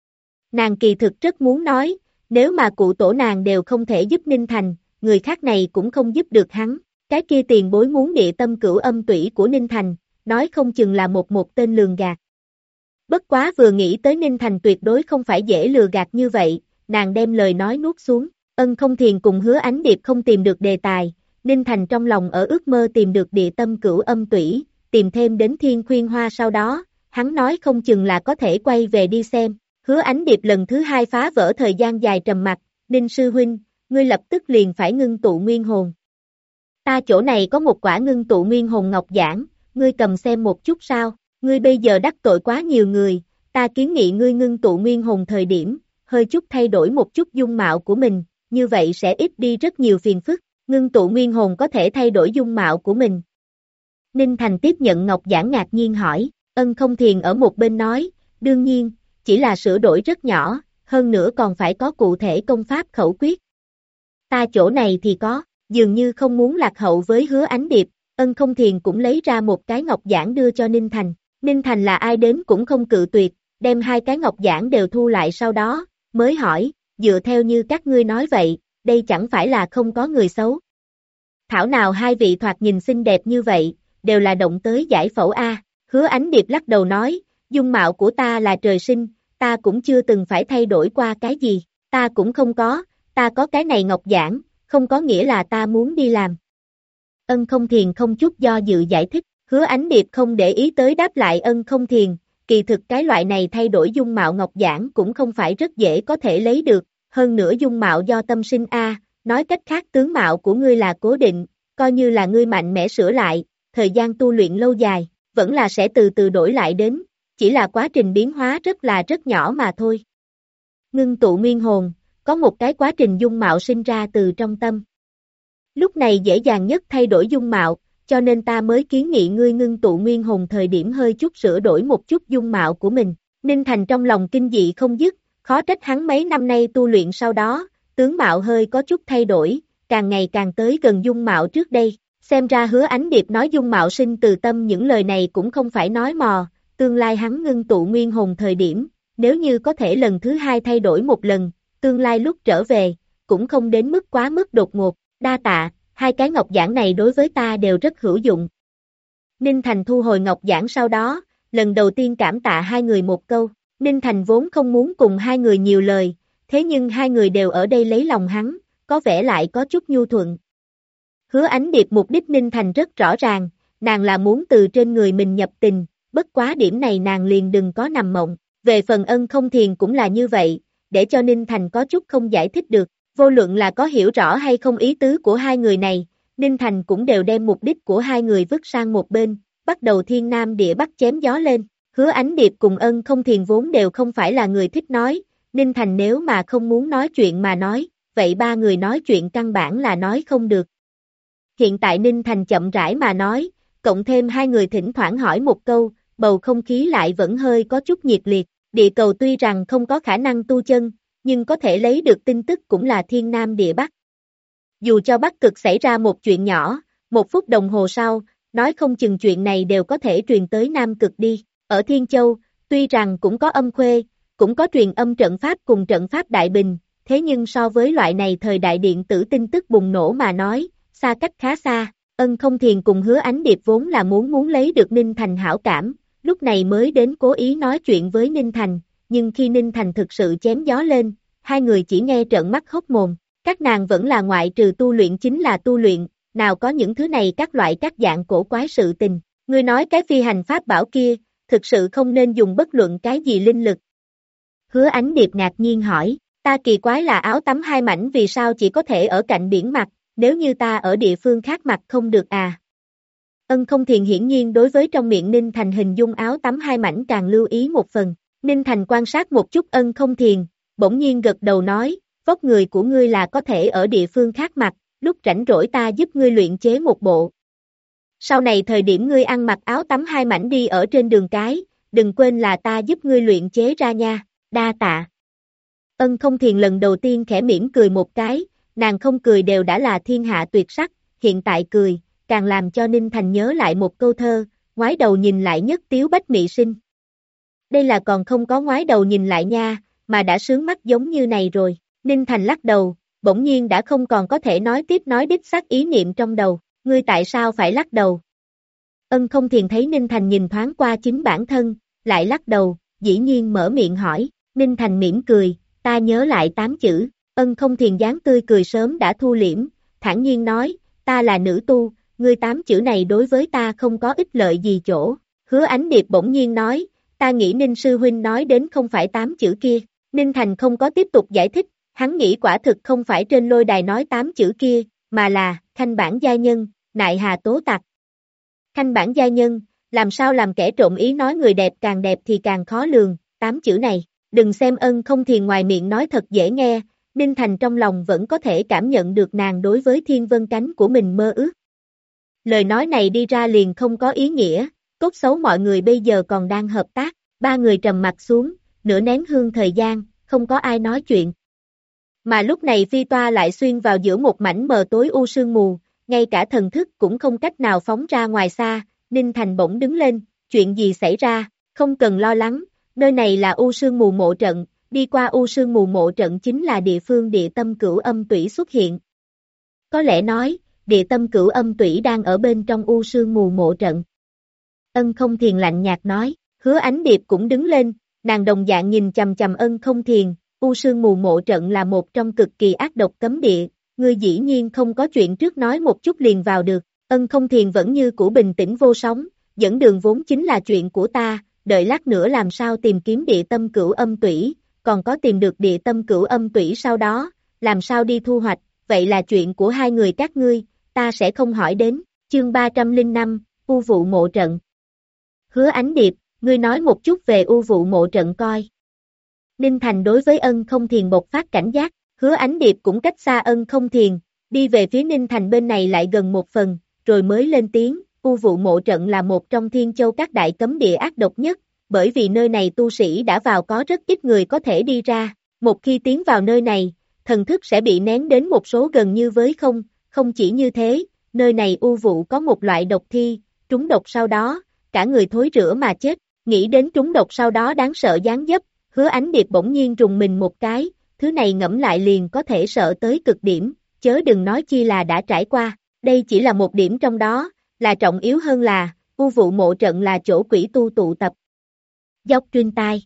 Nàng kỳ thực rất muốn nói, nếu mà cụ tổ nàng đều không thể giúp Ninh Thành, người khác này cũng không giúp được hắn. Cái kia tiền bối muốn địa tâm cửu âm tủy của Ninh Thành, nói không chừng là một tên lường gạt. Bất quá vừa nghĩ tới Ninh Thành tuyệt đối không phải dễ lừa gạt như vậy, nàng đem lời nói nuốt xuống. Ân Không Thiền cùng Hứa Ánh Điệp không tìm được đề tài, Ninh Thành trong lòng ở ước mơ tìm được địa tâm cửu âm tủy, tìm thêm đến Thiên Khuyên Hoa sau đó, hắn nói không chừng là có thể quay về đi xem. Hứa Ánh Điệp lần thứ hai phá vỡ thời gian dài trầm mặc, Ninh sư huynh, ngươi lập tức liền phải ngưng tụ nguyên hồn. Ta chỗ này có một quả ngưng tụ nguyên hồn ngọc giản, ngươi cầm xem một chút sao, ngươi bây giờ đắc tội quá nhiều người, ta kiến nghị ngươi ngưng tụ nguyên hồn thời điểm, hơi chút thay đổi một chút dung mạo của mình, như vậy sẽ ít đi rất nhiều phiền phức, ngưng tụ nguyên hồn có thể thay đổi dung mạo của mình. Ninh Thành tiếp nhận ngọc giản ngạc nhiên hỏi, Ân Không Thiền ở một bên nói, đương nhiên, chỉ là sửa đổi rất nhỏ, hơn nữa còn phải có cụ thể công pháp khẩu quyết. Ta chỗ này thì có, dường như không muốn lạc hậu với Hứa Ánh Điệp, Ân Không Thiền cũng lấy ra một cái ngọc giản đưa cho Ninh Thành. Ninh Thành là ai đến cũng không cự tuyệt, đem hai cái ngọc giản đều thu lại sau đó, mới hỏi, dựa theo như các ngươi nói vậy, đây chẳng phải là không có người xấu. Thảo nào hai vị thoạt nhìn xinh đẹp như vậy, đều là động tới giải phẫu A, Hứa Ánh Điệp lắc đầu nói, dung mạo của ta là trời sinh, ta cũng chưa từng phải thay đổi qua cái gì, ta cũng không có, ta có cái này ngọc giản, không có nghĩa là ta muốn đi làm. Ân Không Thiền không chút do dự giải thích, Hứa Ánh Điệp không để ý tới đáp lại Ân Không Thiền, kỳ thực cái loại này thay đổi dung mạo ngọc giản cũng không phải rất dễ có thể lấy được, hơn nữa dung mạo do tâm sinh A, nói cách khác tướng mạo của ngươi là cố định, coi như là ngươi mạnh mẽ sửa lại, thời gian tu luyện lâu dài, vẫn là sẽ từ từ đổi lại đến, chỉ là quá trình biến hóa rất nhỏ mà thôi. Ngưng tụ nguyên hồn, có một cái quá trình dung mạo sinh ra từ trong tâm. Lúc này dễ dàng nhất thay đổi dung mạo, cho nên ta mới kiến nghị ngươi ngưng tụ nguyên hồn thời điểm hơi chút sửa đổi một chút dung mạo của mình. Ninh Thành trong lòng kinh dị không dứt, khó trách hắn mấy năm nay tu luyện sau đó, tướng mạo hơi có chút thay đổi, càng ngày càng tới gần dung mạo trước đây. Xem ra Hứa Ánh Điệp nói dung mạo sinh từ tâm những lời này cũng không phải nói mò, tương lai hắn ngưng tụ nguyên hồn thời điểm, nếu như có thể lần thứ hai thay đổi một lần, tương lai lúc trở về, cũng không đến mức quá mức đột ngột, đa tạ, hai cái ngọc giản này đối với ta đều rất hữu dụng. Ninh Thành thu hồi ngọc giản sau đó, lần đầu tiên cảm tạ hai người một câu, Ninh Thành vốn không muốn cùng hai người nhiều lời, thế nhưng hai người đều ở đây lấy lòng hắn, có vẻ lại có chút nhu thuận. Hứa Ánh Điệp mục đích Ninh Thành rất rõ ràng, nàng là muốn từ trên người mình nhập tình, bất quá điểm này nàng liền đừng có nằm mộng, về phần Ân Không Thiền cũng là như vậy, để cho Ninh Thành có chút không giải thích được, vô luận là có hiểu rõ hay không ý tứ của hai người này, Ninh Thành cũng đều đem mục đích của hai người vứt sang một bên, bắt đầu thiên nam địa bắc chém gió lên, Hứa Ánh Điệp cùng Ân Không Thiền vốn đều không phải là người thích nói, Ninh Thành nếu mà không muốn nói chuyện mà nói, vậy ba người nói chuyện căn bản là nói không được. Hiện tại Ninh Thành chậm rãi mà nói, cộng thêm hai người thỉnh thoảng hỏi một câu, bầu không khí lại vẫn hơi có chút nhiệt liệt, địa cầu tuy rằng không có khả năng tu chân, nhưng có thể lấy được tin tức cũng là thiên nam địa bắc. Dù cho Bắc Cực xảy ra một chuyện nhỏ, 1 phút đồng hồ sau, nói không chừng chuyện này đều có thể truyền tới Nam Cực đi. Ở Thiên Châu, tuy rằng cũng có âm khuê, cũng có truyền âm trận pháp cùng trận pháp đại bình, thế nhưng so với loại này thời đại điện tử tin tức bùng nổ mà nói, xa cách khá xa. Ân Không Thiền cùng Hứa Ánh Điệp vốn là muốn lấy được Ninh Thành hảo cảm, lúc này mới đến cố ý nói chuyện với Ninh Thành, nhưng khi Ninh Thành thực sự chém gió lên, hai người chỉ nghe trợn mắt hốc mồm, các nàng vẫn là ngoại trừ tu luyện chính là tu luyện, nào có những thứ này các loại các dạng cổ quái sự tình, ngươi nói cái phi hành pháp bảo kia, thực sự không nên dùng bất luận cái gì linh lực. Hứa Ánh Điệp ngạc nhiên hỏi, ta kỳ quái là áo tắm hai mảnh vì sao chỉ có thể ở cạnh biển mặt, nếu như ta ở địa phương khác mặc không được à. Ân Không Thiền hiển nhiên đối với trong miệng Ninh Thành hình dung áo tắm hai mảnh càng lưu ý một phần, Ninh Thành quan sát một chút Ân Không Thiền, bỗng nhiên gật đầu nói, vóc người của ngươi là có thể ở địa phương khác mặc, lúc rảnh rỗi ta giúp ngươi luyện chế một bộ. Sau này thời điểm ngươi ăn mặc áo tắm hai mảnh đi ở trên đường cái, đừng quên là ta giúp ngươi luyện chế ra nha, đa tạ. Ân Không Thiền lần đầu tiên khẽ mỉm cười một cái, nàng không cười đều đã là thiên hạ tuyệt sắc, hiện tại cười, càng làm cho Ninh Thành nhớ lại một câu thơ, ngoái đầu nhìn lại nhất tiếu bách mị sinh. Đây là còn không có ngoái đầu nhìn lại nha, mà đã sướng mắt giống như này rồi. Ninh Thành lắc đầu, bỗng nhiên đã không còn có thể nói tiếp nói đích xác ý niệm trong đầu. Ngươi tại sao phải lắc đầu? Ân Không Thiền thấy Ninh Thành nhìn thoáng qua chính bản thân, lại lắc đầu, dĩ nhiên mở miệng hỏi. Ninh Thành mỉm cười, ta nhớ lại 8 chữ. Ân Không Thiền dáng tươi cười sớm đã thu liễm, thản nhiên nói, ta là nữ tu, ngươi 8 chữ này đối với ta không có ích lợi gì chỗ. Hứa Ánh Điệp bỗng nhiên nói, ta nghĩ Ninh sư huynh nói đến không phải 8 chữ kia. Ninh Thành không có tiếp tục giải thích, hắn nghĩ quả thực không phải trên lôi đài nói 8 chữ kia, mà là, khanh bản gia nhân, nại hà tố tặc. Khanh bản gia nhân, làm sao làm kẻ trộm ý nói người đẹp càng đẹp thì càng khó lường, 8 chữ này, đừng xem Ân Không Thiền ngoài miệng nói thật dễ nghe, Ninh Thành trong lòng vẫn có thể cảm nhận được nàng đối với Thiên Vân Cánh của mình mơ ước. Lời nói này đi ra liền không có ý nghĩa, cốt xấu mọi người bây giờ còn đang hợp tác, ba người trầm mặt xuống, nửa nén hương thời gian, không có ai nói chuyện. Mà lúc này phi toa lại xuyên vào giữa một mảnh mờ tối u sương mù, ngay cả thần thức cũng không cách nào phóng ra ngoài xa, Ninh Thành bỗng đứng lên, chuyện gì xảy ra, không cần lo lắng, nơi này là u sương mù mộ trận, đi qua u sương mù mộ trận chính là địa phương địa tâm cửu âm tủy xuất hiện. Có lẽ nói, địa tâm cửu âm tủy đang ở bên trong u sương mù mộ trận. Ân Không Thiền lạnh nhạt nói, Hứa Ánh Điệp cũng đứng lên, nàng đồng dạng nhìn chằm chằm Ân Không Thiền, u sương mù mộ trận là một trong cực kỳ ác độc cấm địa, ngươi dĩ nhiên không có chuyện trước nói một chút liền vào được, Ân Không Thiền vẫn như cũ bình tĩnh vô sóng, dẫn đường vốn chính là chuyện của ta, đợi lát nữa làm sao tìm kiếm địa tâm cửu âm tủy, còn có tìm được địa tâm cửu âm tủy sau đó, làm sao đi thu hoạch, vậy là chuyện của hai người các ngươi, ta sẽ không hỏi đến, chương 305, U Vụ Mộ Trận. Hứa Ánh Điệp, ngươi nói một chút về U Vụ Mộ Trận coi. Ninh Thành đối với Ân Không Thiền bộc phát cảnh giác, Hứa Ánh Điệp cũng cách xa Ân Không Thiền, đi về phía Ninh Thành bên này lại gần một phần, rồi mới lên tiếng, U Vụ Mộ Trận là một trong Thiên Châu các đại cấm địa ác độc nhất, bởi vì nơi này tu sĩ đã vào có rất ít người có thể đi ra, một khi tiến vào nơi này, thần thức sẽ bị nén đến một số gần như với không, không chỉ như thế, nơi này U Vụ có một loại độc thi, trúng độc sau đó, cả người thối rữa mà chết, nghĩ đến trúng độc sau đó đáng sợ gián dấp, Hứa Ánh Điệp bỗng nhiên rùng mình một cái, thứ này ngẫm lại liền có thể sợ tới cực điểm, chớ đừng nói chi là đã trải qua, đây chỉ là một điểm trong đó, là trọng yếu hơn là, U Vụ Mộ Trận là chỗ quỷ tu tụ tập. Dốc truyền tai.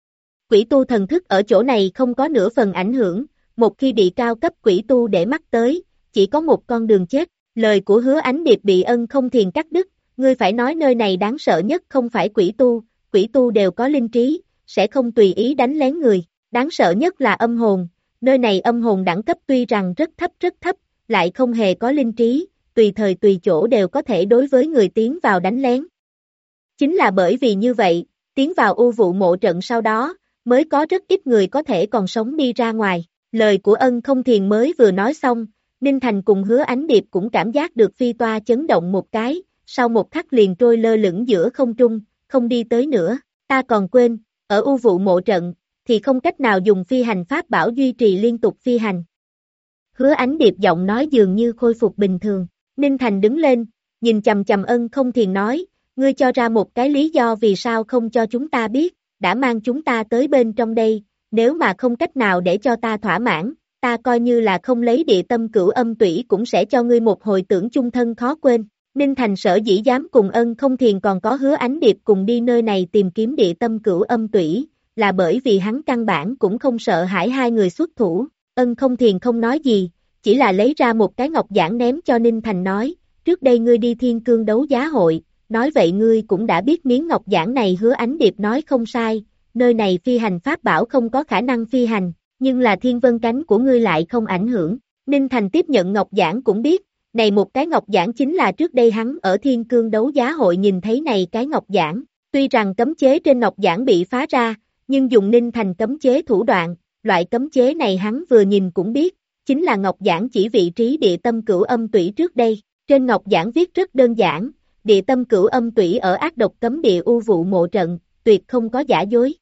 Quỷ tu thần thức ở chỗ này không có nửa phần ảnh hưởng, một khi bị cao cấp quỷ tu để mắt tới, chỉ có một con đường chết, lời của Hứa Ánh Điệp bị Ân Không Thiền cắt đứt, ngươi phải nói nơi này đáng sợ nhất không phải quỷ tu đều có linh trí, sẽ không tùy ý đánh lén người, đáng sợ nhất là âm hồn, nơi này âm hồn đẳng cấp tuy rằng rất thấp, lại không hề có linh trí, tùy thời tùy chỗ đều có thể đối với người tiến vào đánh lén. Chính là bởi vì như vậy, tiến vào U Vụ Mộ Trận sau đó, mới có rất ít người có thể còn sống đi ra ngoài, lời của Ân Không Thiền mới vừa nói xong, Ninh Thành cùng Hứa Ánh Điệp cũng cảm giác được phi toa chấn động một cái, sau một khắc liền trôi lơ lửng giữa không trung, không đi tới nữa, ta còn quên, ở U Vụ Mộ Trận, thì không cách nào dùng phi hành pháp bảo duy trì liên tục phi hành. Hứa Ánh Điệp giọng nói dường như khôi phục bình thường, Ninh Thành đứng lên, nhìn chằm chằm Ân Không Thiền nói, ngươi cho ra một cái lý do vì sao không cho chúng ta biết, đã mang chúng ta tới bên trong đây, nếu mà không cách nào để cho ta thỏa mãn, ta coi như là không lấy địa tâm cửu âm tủy cũng sẽ cho ngươi một hồi tưởng chung thân khó quên. Ninh Thành sở dĩ dám cùng Ân Không Thiền còn có Hứa Ánh Điệp cùng đi nơi này tìm kiếm địa tâm cửu âm tủy, là bởi vì hắn căn bản cũng không sợ hãi hai người xuất thủ, Ân Không Thiền không nói gì, chỉ là lấy ra một cái ngọc giản ném cho Ninh Thành nói, trước đây ngươi đi Thiên Cương đấu giá hội, nói vậy ngươi cũng đã biết miếng ngọc giản này. Hứa Ánh Điệp nói không sai, nơi này phi hành pháp bảo không có khả năng phi hành, nhưng là thiên vân cánh của ngươi lại không ảnh hưởng, Ninh Thành tiếp nhận ngọc giản cũng biết, này một cái ngọc giản chính là trước đây hắn ở Thiên Cương đấu giá hội nhìn thấy này cái ngọc giản, tuy rằng cấm chế trên ngọc giản bị phá ra, nhưng dùng Ninh Thành cấm chế thủ đoạn, loại cấm chế này hắn vừa nhìn cũng biết, chính là ngọc giản chỉ vị trí địa tâm cửu âm tủy trước đây, trên ngọc giản viết rất đơn giản, địa tâm cửu âm tủy ở ác độc cấm địa U Vụ Mộ Trận, tuyệt không có giả dối.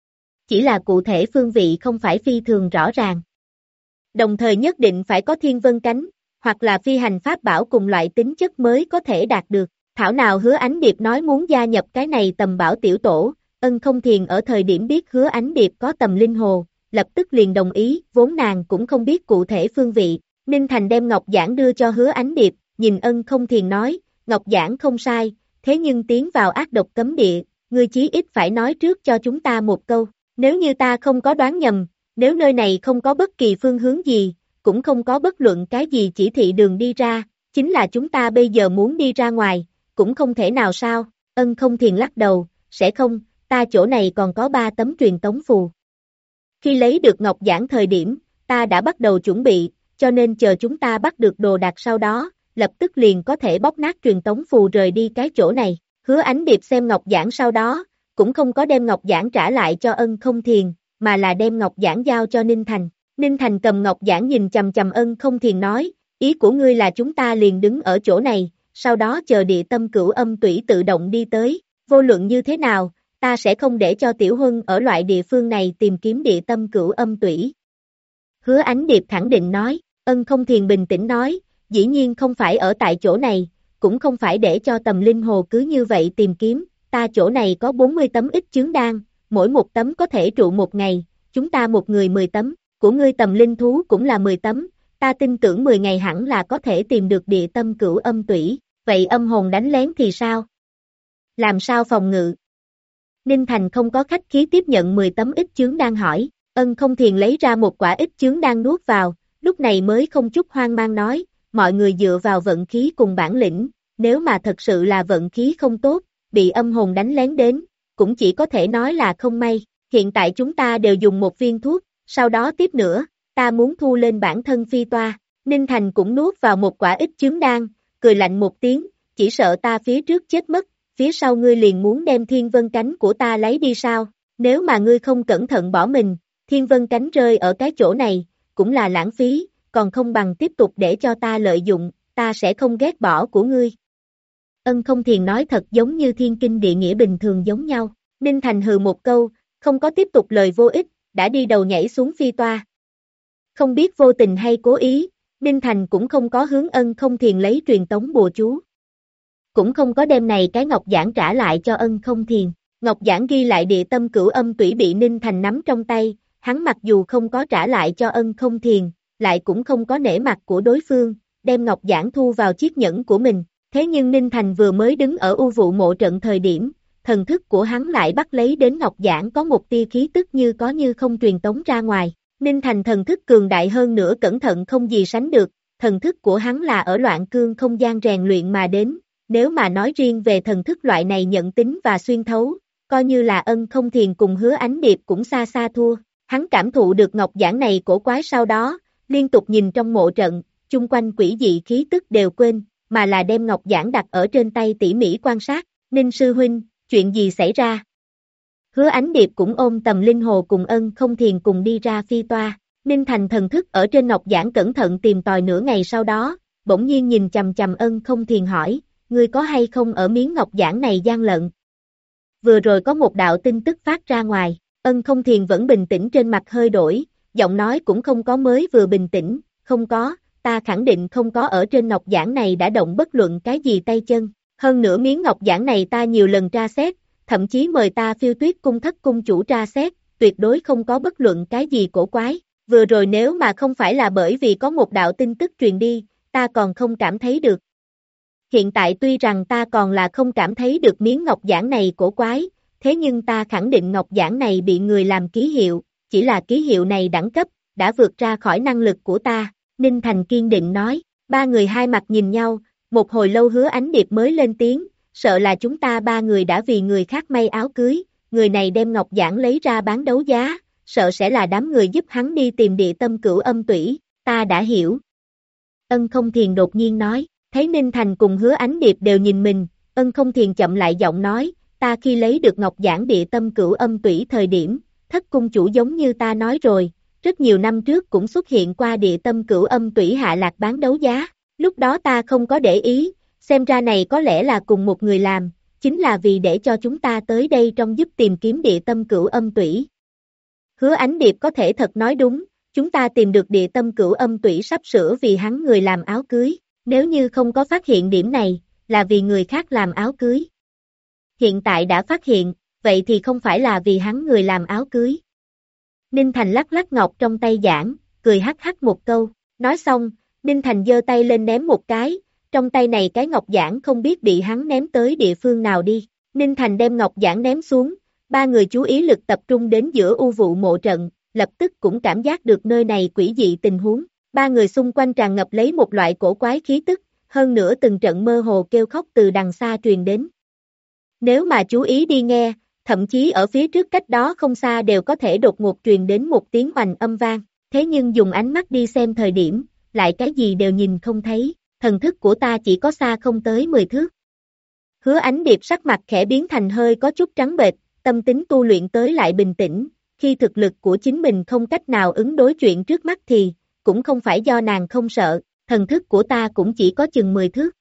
Chỉ là cụ thể phương vị không phải phi thường rõ ràng. Đồng thời nhất định phải có thiên vân cánh, hoặc là phi hành pháp bảo cùng loại tính chất mới có thể đạt được. Thảo nào Hứa Ánh Điệp nói muốn gia nhập cái này tầm bảo tiểu tổ, Ân Không Thiền ở thời điểm biết Hứa Ánh Điệp có tầm linh hồ, lập tức liền đồng ý, vốn nàng cũng không biết cụ thể phương vị. Ninh Thành đem ngọc giản đưa cho Hứa Ánh Điệp, nhìn Ân Không Thiền nói, ngọc giản không sai, thế nhưng tiến vào ác độc cấm địa, ngươi chí ít phải nói trước cho chúng ta một câu, nếu như ta không có đoán nhầm, nếu nơi này không có bất kỳ phương hướng gì, cũng không có bất luận cái gì chỉ thị đường đi ra, chính là chúng ta bây giờ muốn đi ra ngoài, cũng không thể nào sao, Ân Không Thiền lắc đầu, sẽ không, ta chỗ này còn có 3 tấm truyền tống phù. Khi lấy được ngọc giản thời điểm, ta đã bắt đầu chuẩn bị, cho nên chờ chúng ta bắt được đồ đạc sau đó, lập tức liền có thể bóc nát truyền tống phù rời đi cái chỗ này. Hứa Ánh Điệp xem ngọc giản sau đó, cũng không có đem ngọc giản trả lại cho Ân Không Thiền, mà là đem ngọc giản giao cho Ninh Thành. Ninh Thành cầm ngọc giản nhìn chằm chằm Ân Không Thiền nói, ý của ngươi là chúng ta liền đứng ở chỗ này, sau đó chờ địa tâm cửu âm tủy tự động đi tới, vô luận như thế nào, ta sẽ không để cho Tiểu Huân ở loại địa phương này tìm kiếm địa tâm cửu âm tủy. Hứa Ánh Điệp khẳng định nói, Ân Không Thiền bình tĩnh nói, dĩ nhiên không phải ở tại chỗ này, cũng không phải để cho tầm linh hồ cứ như vậy tìm kiếm, ta chỗ này có 40 tấm ít chướng đan, mỗi một tấm có thể trụ một ngày, chúng ta một người 10 tấm, của ngươi tầm linh thú cũng là 10 tấm, ta tin tưởng 10 ngày hẳn là có thể tìm được địa tâm cửu âm tủy, vậy âm hồn đánh lén thì sao? Làm sao phòng ngự? Ninh Thành không có khách khí tiếp nhận 10 tấm ít chướng đan hỏi, Ân Không Thiền lấy ra một quả ít chướng đan nuốt vào, lúc này mới không chút hoang mang nói, mọi người dựa vào vận khí cùng bản lĩnh, nếu mà thật sự là vận khí không tốt, bị âm hồn đánh lén đến, cũng chỉ có thể nói là không may, hiện tại chúng ta đều dùng một viên thuốc, sau đó tiếp nữa, ta muốn thu lên bản thân phi toa, Ninh Thành cũng nuốt vào một quả ít chướng đan, cười lạnh một tiếng, chỉ sợ ta phía trước chết mất, phía sau ngươi liền muốn đem thiên vân cánh của ta lấy đi sao, nếu mà ngươi không cẩn thận bỏ mình, thiên vân cánh rơi ở cái chỗ này, cũng là lãng phí, còn không bằng tiếp tục để cho ta lợi dụng, ta sẽ không ghét bỏ của ngươi. Ân Không Thiền nói thật giống như thiên kinh địa nghĩa bình thường giống nhau, Ninh Thành hừ một câu, không có tiếp tục lời vô ích, đã đi đầu nhảy xuống phi toa. Không biết vô tình hay cố ý, Ninh Thành cũng không có hướng Ân Không Thiền lấy truyền tống bùa chú. Cũng không có đem này cái ngọc giản trả lại cho Ân Không Thiền. Ngọc giản ghi lại địa tâm cửu âm tủy bị Ninh Thành nắm trong tay, hắn mặc dù không có trả lại cho Ân Không Thiền, lại cũng không có nể mặt của đối phương, đem ngọc giản thu vào chiếc nhẫn của mình. Thế nhưng Ninh Thành vừa mới đứng ở u vụ mộ trận thời điểm, thần thức của hắn lại bắt lấy đến ngọc giản có một tia khí tức như có như không truyền tống ra ngoài. Ninh Thành thần thức cường đại hơn nữa cẩn thận không gì sánh được, thần thức của hắn là ở loạn cương không gian rèn luyện mà đến, nếu mà nói riêng về thần thức loại này nhận tính và xuyên thấu, coi như là Ân Không Thiền cùng Hứa Ánh Điệp cũng xa xa thua, hắn cảm thụ được ngọc giản này cổ quái sau đó, liên tục nhìn trong mộ trận, chung quanh quỷ dị khí tức đều quên, mà là đem ngọc giản đặt ở trên tay tỉ mỉ quan sát, Ninh sư huynh, chuyện gì xảy ra? Hứa Ánh Điệp cũng ôm tầm linh hồ cùng Ân Không Thiền cùng đi ra phi toa, Ninh Thành thần thức ở trên ngọc giản cẩn thận tìm tòi nửa ngày sau đó, bỗng nhiên nhìn chằm chằm Ân Không Thiền hỏi, ngươi có hay không ở miếng ngọc giản này gian lận? Vừa rồi có một đạo tin tức phát ra ngoài, Ân Không Thiền vẫn bình tĩnh trên mặt hơi đổi, giọng nói cũng không có mới vừa bình tĩnh, không có, ta khẳng định không có ở trên ngọc giản này đã động bất luận cái gì tay chân, hơn nữa miếng ngọc giản này ta nhiều lần tra xét, thậm chí mời ta Phiêu Tuyết cung thất cung chủ tra xét, tuyệt đối không có bất luận cái gì cổ quái, vừa rồi nếu mà không phải là bởi vì có một đạo tin tức truyền đi, ta còn không cảm thấy được. Hiện tại tuy rằng ta còn là không cảm thấy được miếng ngọc giản này cổ quái, thế nhưng ta khẳng định ngọc giản này bị người làm ký hiệu, chỉ là ký hiệu này đẳng cấp, đã vượt ra khỏi năng lực của ta, Ninh Thành kiên định nói, ba người hai mặt nhìn nhau, một hồi lâu Hứa Ánh Điệp mới lên tiếng, sợ là chúng ta ba người đã vì người khác may áo cưới, người này đem ngọc giản lấy ra bán đấu giá, sợ sẽ là đám người giúp hắn đi tìm địa tâm cửu âm tủy, ta đã hiểu. Ân Không Thiền đột nhiên nói, thấy Ninh Thành cùng Hứa Ánh Điệp đều nhìn mình, Ân Không Thiền chậm lại giọng nói, ta khi lấy được ngọc giản địa tâm cửu âm tủy thời điểm, thất cung chủ giống như ta nói rồi, rất nhiều năm trước cũng xuất hiện qua địa tâm cửu âm tủy hạ lạc bán đấu giá, lúc đó ta không có để ý, xem ra này có lẽ là cùng một người làm, chính là vì để cho chúng ta tới đây trong giúp tìm kiếm địa tâm cửu âm tủy. Hứa Ánh Điệp có thể thật nói đúng, chúng ta tìm được địa tâm cửu âm tủy sắp sửa vì hắn người làm áo cưới, nếu như không có phát hiện điểm này, là vì người khác làm áo cưới. Hiện tại đã phát hiện, vậy thì không phải là vì hắn người làm áo cưới. Ninh Thành lắc lắc ngọc trong tay giảng, cười hắc hắc một câu, nói xong, Ninh Thành giơ tay lên ném một cái, trong tay này cái ngọc giảng không biết bị hắn ném tới địa phương nào đi. Ninh Thành đem ngọc giảng ném xuống, ba người chú ý lực tập trung đến giữa u vụ mộ trận, lập tức cũng cảm giác được nơi này quỷ dị tình huống. Ba người xung quanh tràn ngập lấy một loại cổ quái khí tức, hơn nữa từng trận mơ hồ kêu khóc từ đằng xa truyền đến. Nếu mà chú ý đi nghe, thậm chí ở phía trước cách đó không xa đều có thể đột ngột truyền đến một tiếng oành âm vang, thế nhưng dùng ánh mắt đi xem thời điểm, lại cái gì đều nhìn không thấy, thần thức của ta chỉ có xa không tới 10 thước. Hứa Ánh Điệp sắc mặt khẽ biến thành hơi có chút trắng bệch, tâm tính tu luyện tới lại bình tĩnh, khi thực lực của chính mình không cách nào ứng đối chuyện trước mắt thì, cũng không phải do nàng không sợ, thần thức của ta cũng chỉ có chừng 10 thước.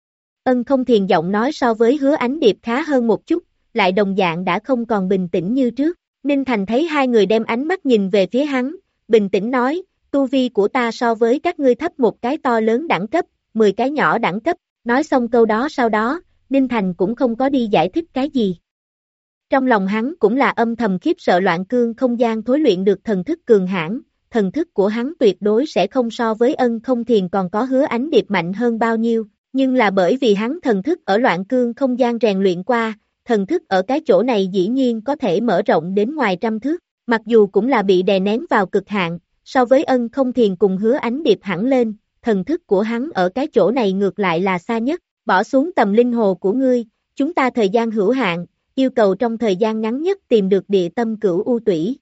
Ân Không Thiền giọng nói so với Hứa Ánh Điệp khá hơn một chút, lại đồng dạng đã không còn bình tĩnh như trước. Ninh Thành thấy hai người đem ánh mắt nhìn về phía hắn, bình tĩnh nói, tu vi của ta so với các ngươi thấp một cái to lớn đẳng cấp, 10 cái nhỏ đẳng cấp, nói xong câu đó sau đó, Ninh Thành cũng không có đi giải thích cái gì. Trong lòng hắn cũng là âm thầm khiếp sợ Loạn Cương không gian thối luyện được thần thức cường hãn, thần thức của hắn tuyệt đối sẽ không so với Ân Không Thiền còn có Hứa Ánh Điệp mạnh hơn bao nhiêu, nhưng là bởi vì hắn thần thức ở Loạn Cương không gian rèn luyện qua, thần thức ở cái chỗ này dĩ nhiên có thể mở rộng đến ngoài trăm thước, mặc dù cũng là bị đè nén vào cực hạn, so với Ân Không Thiền cùng Hứa Ánh Điệp hẳn lên, thần thức của hắn ở cái chỗ này ngược lại là xa nhất, bỏ xuống tầm linh hồ của ngươi, chúng ta thời gian hữu hạn, yêu cầu trong thời gian ngắn nhất tìm được địa tâm cửu u tủy.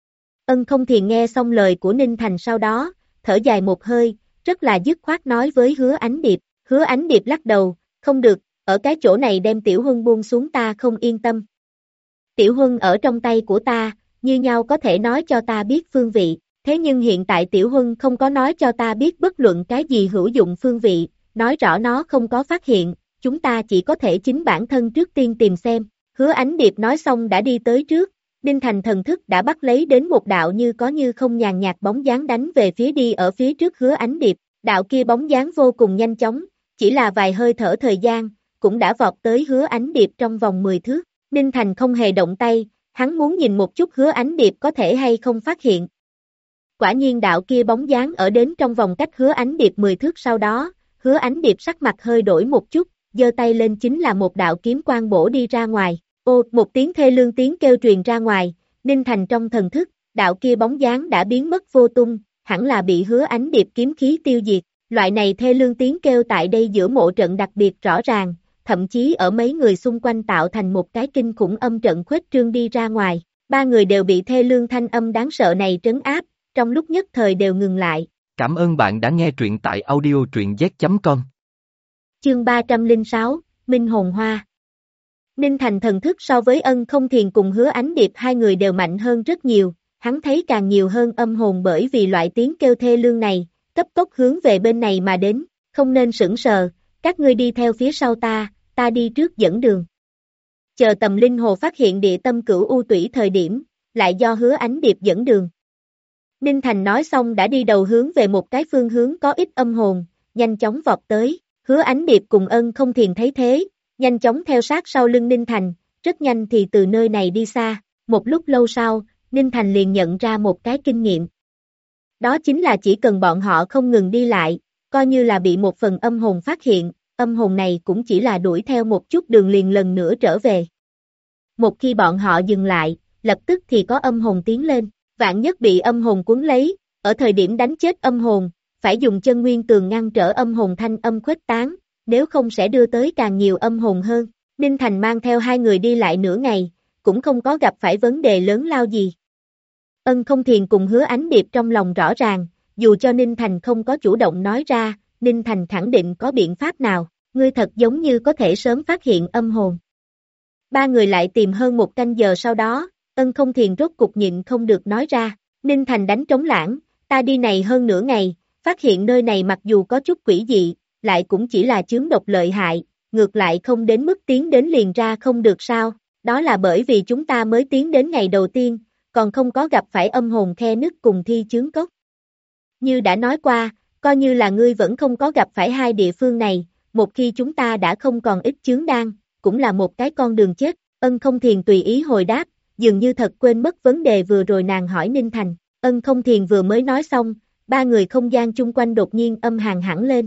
Ân Không Thiền nghe xong lời của Ninh Thành sau đó, thở dài một hơi, rất là dứt khoát nói với Hứa Ánh Điệp, Hứa Ánh Điệp lắc đầu, không được, ở cái chỗ này đem Tiểu Huân buông xuống ta không yên tâm. Tiểu Huân ở trong tay của ta, như nhau có thể nói cho ta biết phương vị, thế nhưng hiện tại Tiểu Huân không có nói cho ta biết bất luận cái gì hữu dụng phương vị, nói rõ nó không có phát hiện, chúng ta chỉ có thể chính bản thân trước tiên tìm xem. Hứa Ánh Điệp nói xong đã đi tới trước, Ninh Thành thần thức đã bắt lấy đến một đạo như có như không nhàn nhạt bóng dáng đánh về phía đi ở phía trước Hứa Ánh Điệp, đạo kia bóng dáng vô cùng nhanh chóng, chỉ là vài hơi thở thời gian, cũng đã vọt tới Hứa Ánh Điệp trong vòng 10 thước. Ninh Thành không hề động tay, hắn muốn nhìn một chút Hứa Ánh Điệp có thể hay không phát hiện. Quả nhiên đạo kia bóng dáng ở đến trong vòng cách Hứa Ánh Điệp 10 thước sau đó, Hứa Ánh Điệp sắc mặt hơi đổi một chút, giơ tay lên chính là một đạo kiếm quang bổ đi ra ngoài. Ô, một tiếng thê lương tiếng kêu truyền ra ngoài, Ninh Thành trong thần thức, đạo kia bóng dáng đã biến mất vô tung, hẳn là bị Hứa Ánh Điệp kiếm khí tiêu diệt. Loại này thê lương tiếng kêu tại đây giữa mộ trận đặc biệt rõ ràng, thậm chí ở mấy người xung quanh tạo thành một cái kinh khủng âm trận khuếch trương đi ra ngoài. Ba người đều bị thê lương thanh âm đáng sợ này trấn áp, trong lúc nhất thời đều ngừng lại. Cảm ơn bạn đã nghe truyện tại audio.z.com. Chương 306, Minh Hồn Hoa. Ninh Thành thần thức so với Ân Không Thiền cùng Hứa Ánh Điệp hai người đều mạnh hơn rất nhiều, hắn thấy càng nhiều hơn âm hồn bởi vì loại tiếng kêu thê lương này, cấp tốc hướng về bên này mà đến, không nên sững sờ, các ngươi đi theo phía sau ta đi trước dẫn đường. Chờ tầm linh hồ phát hiện địa tâm cửu u tủy thời điểm, lại do Hứa Ánh Điệp dẫn đường. Ninh Thành nói xong đã đi đầu hướng về một cái phương hướng có ít âm hồn, nhanh chóng vọt tới, Hứa Ánh Điệp cùng Ân Không Thiền thấy thế, nhanh chóng theo sát sau lưng Ninh Thành, rất nhanh thì từ nơi này đi xa, một lúc lâu sau, Ninh Thành liền nhận ra một cái kinh nghiệm. Đó chính là chỉ cần bọn họ không ngừng đi lại, coi như là bị một phần âm hồn phát hiện, âm hồn này cũng chỉ là đuổi theo một chút đường liền lần nữa trở về. Một khi bọn họ dừng lại, lập tức thì có âm hồn tiến lên, vạn nhất bị âm hồn cuốn lấy, ở thời điểm đánh chết âm hồn, phải dùng chân nguyên tường ngăn trở âm hồn thanh âm khuếch tán, nếu không sẽ đưa tới càng nhiều âm hồn hơn. Ninh Thành mang theo hai người đi lại nửa ngày, cũng không có gặp phải vấn đề lớn lao gì. Ân Không Thiền cùng Hứa Ánh Điệp trong lòng rõ ràng, dù cho Ninh Thành không có chủ động nói ra, Ninh Thành khẳng định có biện pháp nào, ngươi thật giống như có thể sớm phát hiện âm hồn. Ba người lại tìm hơn một canh giờ sau đó, Ân Không Thiền rốt cục nhịn không được nói ra, Ninh Thành đánh trống lãng, ta đi này hơn nửa ngày, phát hiện nơi này mặc dù có chút quỷ dị, lại cũng chỉ là chướng độc lợi hại, ngược lại không đến mức tiến đến liền ra không được sao, đó là bởi vì chúng ta mới tiến đến ngày đầu tiên, còn không có gặp phải âm hồn khe nứt cùng thi chướng cốc. Như đã nói qua, coi như là ngươi vẫn không có gặp phải hai địa phương này, một khi chúng ta đã không còn ít chướng đan, cũng là một cái con đường chết, Ân Không Thiền tùy ý hồi đáp, dường như thật quên mất vấn đề vừa rồi nàng hỏi Ninh Thành. Ân Không Thiền vừa mới nói xong, ba người không gian chung quanh đột nhiên âm hàn hẳn lên.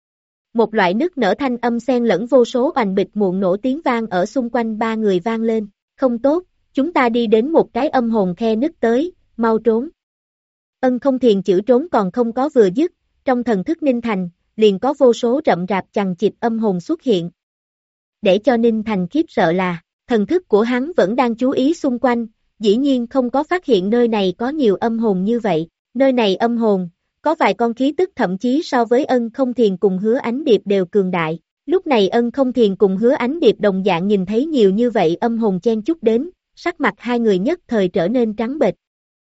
Một loại nức nở thanh âm xen lẫn vô số oành bịch muộn nổ tiếng vang ở xung quanh ba người vang lên. Không tốt, chúng ta đi đến một cái âm hồn khe nứt tới, mau trốn. Ân Không Thiền chữ trốn còn không có vừa dứt, trong thần thức Ninh Thành, liền có vô số rậm rạp chằng chịt âm hồn xuất hiện. Để cho Ninh Thành khiếp sợ là, thần thức của hắn vẫn đang chú ý xung quanh, dĩ nhiên không có phát hiện nơi này có nhiều âm hồn như vậy. Nơi này âm hồn, có vài con khí tức thậm chí so với Ân Không Thiền cùng Hứa Ánh Điệp đều cường đại. Lúc này Ân Không Thiền cùng Hứa Ánh Điệp đồng dạng nhìn thấy nhiều như vậy âm hồn chen chúc đến, sắc mặt hai người nhất thời trở nên trắng bệch.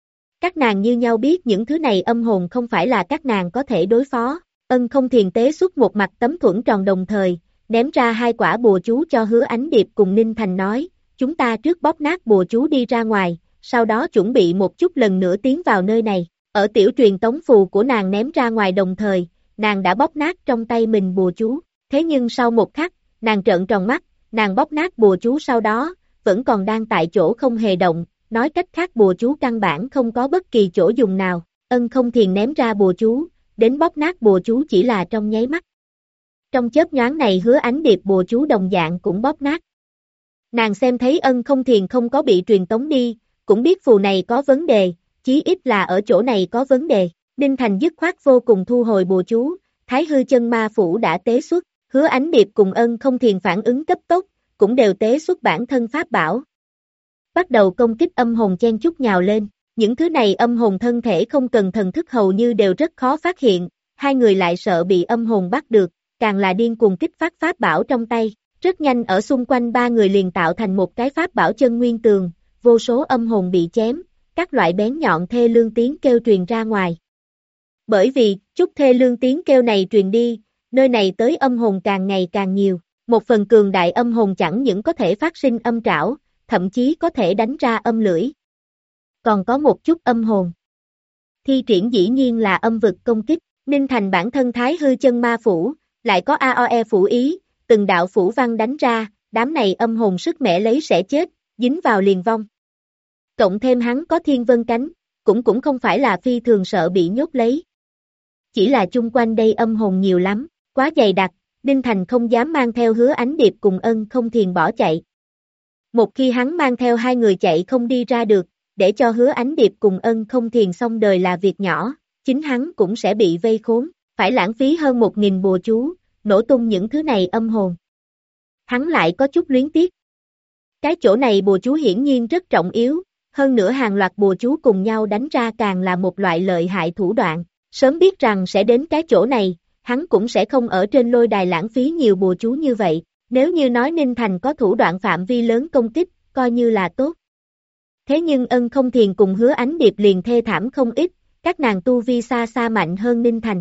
Các nàng như nhau biết những thứ này âm hồn không phải là các nàng có thể đối phó. Ân Không Thiền tế xuất một mặt tấm thuẫn tròn đồng thời, ném ra hai quả bùa chú cho Hứa Ánh Điệp cùng Ninh Thành nói, chúng ta trước bóp nát bùa chú đi ra ngoài, sau đó chuẩn bị một chút lần nữa tiến vào nơi này. Ở tiểu truyền tống phù của nàng ném ra ngoài đồng thời, nàng đã bóp nát trong tay mình bùa chú. Thế nhưng sau một khắc, nàng trợn tròn mắt, nàng bóp nát bùa chú sau đó, vẫn còn đang tại chỗ không hề động, nói cách khác bùa chú căn bản không có bất kỳ chỗ dùng nào. Ân Không Thiền ném ra bùa chú, đến bóp nát bùa chú chỉ là trong nháy mắt. Trong chớp nhoáng này Hứa Ánh Điệp bùa chú đồng dạng cũng bóp nát. Nàng xem thấy Ân Không Thiền không có bị truyền tống đi, cũng biết phù này có vấn đề, chí ít là ở chỗ này có vấn đề. Ninh Thành dứt khoát vô cùng thu hồi bùa chú, Thái Hư Chân Ma Phủ đã tế xuất, Hứa Ánh Điệp cùng Ân Không Thiền phản ứng cấp tốc, cũng đều tế xuất bản thân pháp bảo. Bắt đầu công kích âm hồn chen chúc nhào lên, những thứ này âm hồn thân thể không cần thần thức hầu như đều rất khó phát hiện, hai người lại sợ bị âm hồn bắt được, càng là điên cuồng kích phát pháp bảo trong tay. Rất nhanh ở xung quanh ba người liền tạo thành một cái pháp bảo chân nguyên tường, vô số âm hồn bị chém, các loại bén nhọn thê lương tiếng kêu truyền ra ngoài. Bởi vì, chút thê lương tiếng kêu này truyền đi, nơi này tới âm hồn càng ngày càng nhiều, một phần cường đại âm hồn chẳng những có thể phát sinh âm trảo, thậm chí có thể đánh ra âm lưỡi. Còn có một chút âm hồn. Thi triển dĩ nhiên là âm vực công kích, Ninh Thành bản thân Thái Hư Chân Ma Phủ, lại có AOE phủ ý, từng đạo phủ văn đánh ra, đám này âm hồn sức mẻ lấy sẽ chết, dính vào liền vong. Cộng thêm hắn có Thiên Vân Cánh, cũng không phải là phi thường sợ bị nhốt lấy. Chỉ là chung quanh đây âm hồn nhiều lắm, quá dày đặc, Ninh Thành không dám mang theo Hứa Ánh Điệp cùng Ân Không Thiền bỏ chạy. Một khi hắn mang theo hai người chạy không đi ra được, để cho Hứa Ánh Điệp cùng Ân Không Thiền xong đời là việc nhỏ, chính hắn cũng sẽ bị vây khốn, phải lãng phí hơn 1000 bùa chú, nổ tung những thứ này âm hồn. Hắn lại có chút luyến tiếc. Cái chỗ này bùa chú hiển nhiên rất trọng yếu, hơn nữa hàng loạt bùa chú cùng nhau đánh ra càng là một loại lợi hại thủ đoạn. Sớm biết rằng sẽ đến cái chỗ này, hắn cũng sẽ không ở trên lôi đài lãng phí nhiều bùa chú như vậy. Nếu như nói Ninh Thành có thủ đoạn phạm vi lớn công kích, coi như là tốt. Thế nhưng Ân Không Thiền cùng Hứa Ánh Điệp liền thê thảm không ít, các nàng tu vi xa xa mạnh hơn Ninh Thành.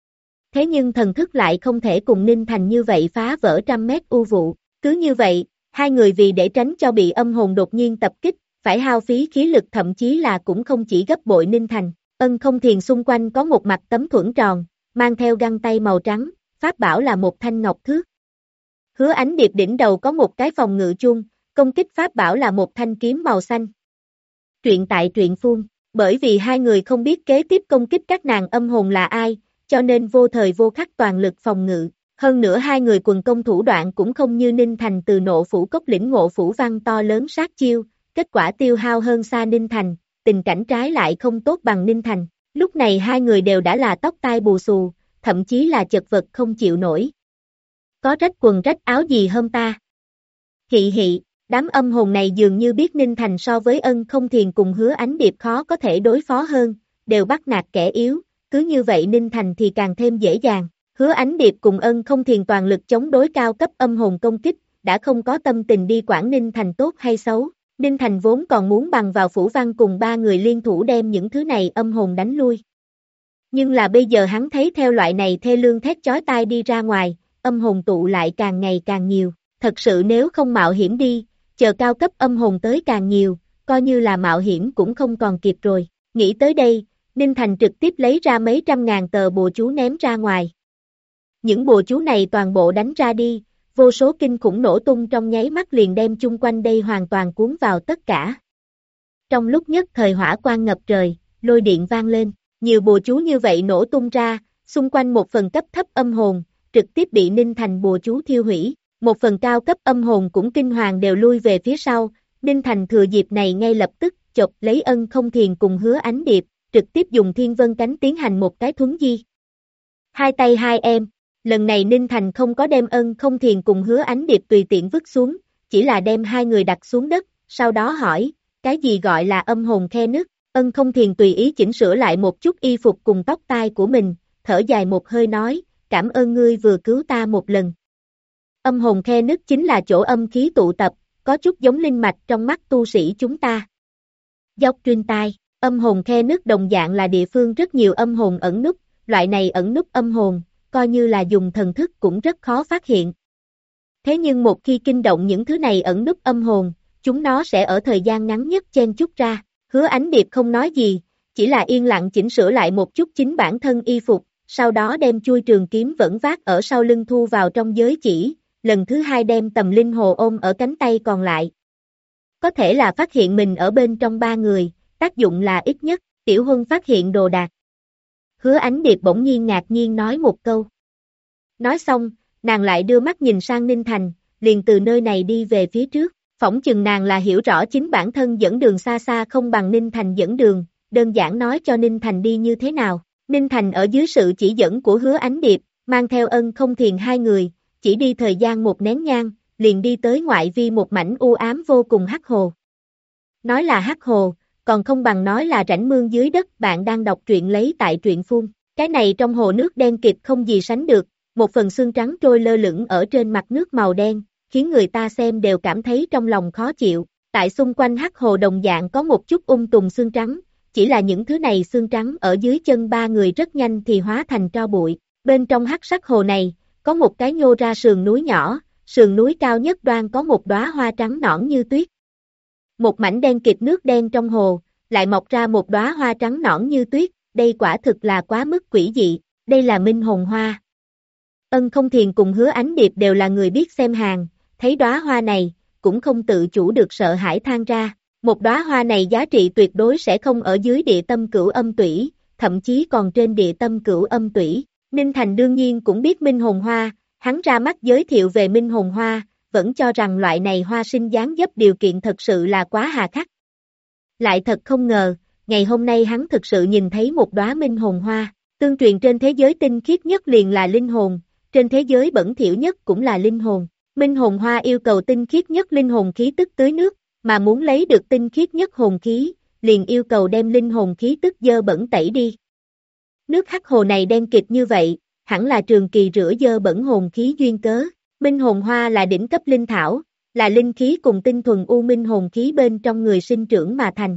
Thế nhưng thần thức lại không thể cùng Ninh Thành như vậy phá vỡ 100 mét u vụ. Cứ như vậy, hai người vì để tránh cho bị âm hồn đột nhiên tập kích, phải hao phí khí lực thậm chí là cũng không chỉ gấp bội Ninh Thành. Ân Không Thiền xung quanh có một mặt tấm thuẫn tròn, mang theo găng tay màu trắng, pháp bảo là một thanh ngọc thước. Hứa Ánh Điệp đỉnh đầu có một cái phòng ngự chuông, công kích pháp bảo là một thanh kiếm màu xanh. Truyện tại truyện phun, bởi vì hai người không biết kế tiếp công kích các nàng âm hồn là ai, cho nên vô thời vô khắc toàn lực phòng ngự. Hơn nữa hai người quần công thủ đoạn cũng không như Ninh Thành từ Nộ Phủ Cốc lĩnh ngộ phủ văn to lớn sát chiêu, kết quả tiêu hao hơn xa Ninh Thành, tình cảnh trái lại không tốt bằng Ninh Thành. Lúc này hai người đều đã là tóc tai bù xù, thậm chí là chật vật không chịu nổi. Có rách quần rách áo gì hôm ta? Hị hị, đám âm hồn này dường như biết Ninh Thành so với Ân Không Thiền cùng Hứa Ánh Điệp khó có thể đối phó hơn, đều bắt nạt kẻ yếu, cứ như vậy Ninh Thành thì càng thêm dễ dàng. Hứa Ánh Điệp cùng Ân Không Thiền toàn lực chống đối cao cấp âm hồn công kích, đã không có tâm tình đi quản Ninh Thành tốt hay xấu. Ninh Thành vốn còn muốn bằng vào phủ văn cùng ba người liên thủ đem những thứ này âm hồn đánh lui. Nhưng là bây giờ hắn thấy theo loại này thê lương thét chói tai đi ra ngoài, âm hồn tụ lại càng ngày càng nhiều. Thật sự nếu không mạo hiểm đi, chờ cao cấp âm hồn tới càng nhiều, coi như là mạo hiểm cũng không còn kịp rồi. Nghĩ tới đây, Ninh Thành trực tiếp lấy ra mấy trăm ngàn tờ bùa chú ném ra ngoài. Những bùa chú này toàn bộ đánh ra đi, vô số kinh khủng nổ tung trong nháy mắt liền đem chung quanh đây hoàn toàn cuốn vào tất cả. Trong lúc nhất thời hỏa quang ngập trời, lôi điện vang lên, nhiều bùa chú như vậy nổ tung ra, xung quanh một phần cấp thấp âm hồn, trực tiếp bị Ninh Thành bùa chú thiêu hủy, một phần cao cấp âm hồn cũng kinh hoàng đều lui về phía sau, Ninh Thành thừa dịp này ngay lập tức, chộp lấy Ân Không Thiền cùng Hứa Ánh Điệp, trực tiếp dùng Thiên Vân Cánh tiến hành một cái thuấn di. Hai tay hai em, lần này Ninh Thành không có đem Ân Không Thiền cùng Hứa Ánh Điệp tùy tiện vứt xuống, chỉ là đem hai người đặt xuống đất, sau đó hỏi, cái gì gọi là âm hồn khe nứt? Ân Không Thiền tùy ý chỉnh sửa lại một chút y phục cùng tóc tai của mình, thở dài một hơi nói, cảm ơn ngươi vừa cứu ta một lần. Âm hồn khe nứt chính là chỗ âm khí tụ tập, có chút giống linh mạch trong mắt tu sĩ chúng ta. Dốc truyền tai, âm hồn khe nứt đồng dạng là địa phương rất nhiều âm hồn ẩn núp, loại này ẩn núp âm hồn, coi như là dùng thần thức cũng rất khó phát hiện. Thế nhưng một khi kinh động những thứ này ẩn núp âm hồn, chúng nó sẽ ở thời gian ngắn nhất chen chúc ra. Hứa Ánh Điệp không nói gì, chỉ là yên lặng chỉnh sửa lại một chút chính bản thân y phục, sau đó đem chui trường kiếm vẫn vác ở sau lưng thu vào trong giới chỉ, lần thứ hai đem Tầm Linh Hồ ôm ở cánh tay còn lại. Có thể là phát hiện mình ở bên trong ba người, tác dụng là ít nhất, Tiểu Huân phát hiện đồ đạc. Hứa Ánh Điệp bỗng nhiên ngạc nhiên nói một câu. Nói xong, nàng lại đưa mắt nhìn sang Ninh Thành, liền từ nơi này đi về phía trước. Phỏng chừng nàng là hiểu rõ chính bản thân dẫn đường xa xa không bằng Ninh Thành dẫn đường, đơn giản nói cho Ninh Thành đi như thế nào. Ninh Thành ở dưới sự chỉ dẫn của Hứa Ánh Điệp, mang theo Ân Không Thiền hai người, chỉ đi thời gian một nén nhang, liền đi tới ngoại vi một mảnh u ám vô cùng hắc hồ. Nói là hắc hồ, còn không bằng nói là rãnh mương dưới đất. Bạn đang đọc truyện lấy tại truyện phun. Cái này trong hồ nước đen kịt không gì sánh được, một phần xương trắng trôi lơ lửng ở trên mặt nước màu đen, khiến người ta xem đều cảm thấy trong lòng khó chịu. Tại xung quanh hắc hồ đồng dạng có một chút tùng xương trắng, chỉ là những thứ này xương trắng ở dưới chân ba người rất nhanh thì hóa thành tro bụi. Bên trong hắc sắc hồ này, có một cái nhô ra sườn núi nhỏ, sườn núi cao nhất đoan có một đóa hoa trắng nõn như tuyết. Một mảnh đen kịt nước đen trong hồ, lại mọc ra một đóa hoa trắng nõn như tuyết, đây quả thực là quá mức quỷ dị, đây là minh hồn hoa. Ân Không Thiền cùng Hứa Ánh Điệp đều là người biết xem hàng, thấy đóa hoa này, cũng không tự chủ được sợ hãi than ra, một đóa hoa này giá trị tuyệt đối sẽ không ở dưới địa tâm cửu âm tủy, thậm chí còn trên địa tâm cửu âm tủy. Ninh Thành đương nhiên cũng biết minh hồn hoa, hắn ra mắt giới thiệu về minh hồn hoa, vẫn cho rằng loại này hoa sinh dáng dấp điều kiện thật sự là quá hà khắc. Lại thật không ngờ, ngày hôm nay hắn thực sự nhìn thấy một đóa minh hồn hoa, tương truyền trên thế giới tinh khiết nhất liền là linh hồn, trên thế giới bẩn thỉu nhất cũng là linh hồn. Minh hồn hoa yêu cầu tinh khiết nhất linh hồn khí tức tưới nước, mà muốn lấy được tinh khiết nhất hồn khí, liền yêu cầu đem linh hồn khí tức dơ bẩn tẩy đi. Nước hắc hồ này đen kịt như vậy, hẳn là trường kỳ rửa dơ bẩn hồn khí duyên cớ. Minh hồn hoa là đỉnh cấp linh thảo, là linh khí cùng tinh thuần u minh hồn khí bên trong người sinh trưởng mà thành.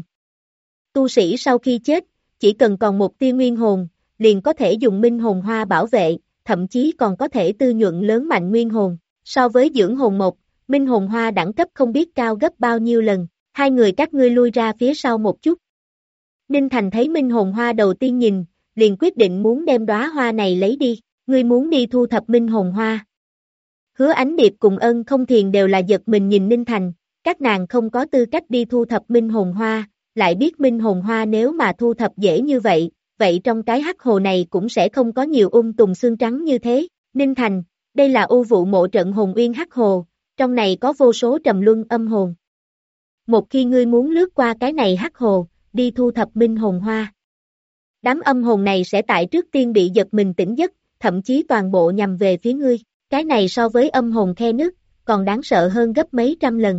Tu sĩ sau khi chết, chỉ cần còn một tia nguyên hồn, liền có thể dùng minh hồn hoa bảo vệ, thậm chí còn có thể tư nhuận lớn mạnh nguyên hồn. So với dưỡng hồn mộc, minh hồn hoa đẳng cấp không biết cao gấp bao nhiêu lần. Hai người các ngươi lui ra phía sau một chút. Ninh Thành thấy minh hồn hoa đầu tiên nhìn, liền quyết định muốn đem đóa hoa này lấy đi. Ngươi muốn đi thu thập minh hồn hoa. Hứa Ánh Điệp cùng Ân Không Thiền đều là giật mình nhìn Ninh Thành, các nàng không có tư cách đi thu thập minh hồn hoa, lại biết minh hồn hoa nếu mà thu thập dễ như vậy, vậy trong cái hắc hồ này cũng sẽ không có nhiều tùng xương trắng như thế. Ninh Thành, đây là u vụ mộ trận hồn uyên hắc hồ, trong này có vô số trầm luân âm hồn. Một khi ngươi muốn lướt qua cái này hắc hồ, đi thu thập minh hồn hoa, đám âm hồn này sẽ tại trước tiên bị giật mình tỉnh giấc, thậm chí toàn bộ nhằm về phía ngươi. Cái này so với âm hồn khe nứt, còn đáng sợ hơn gấp mấy trăm lần.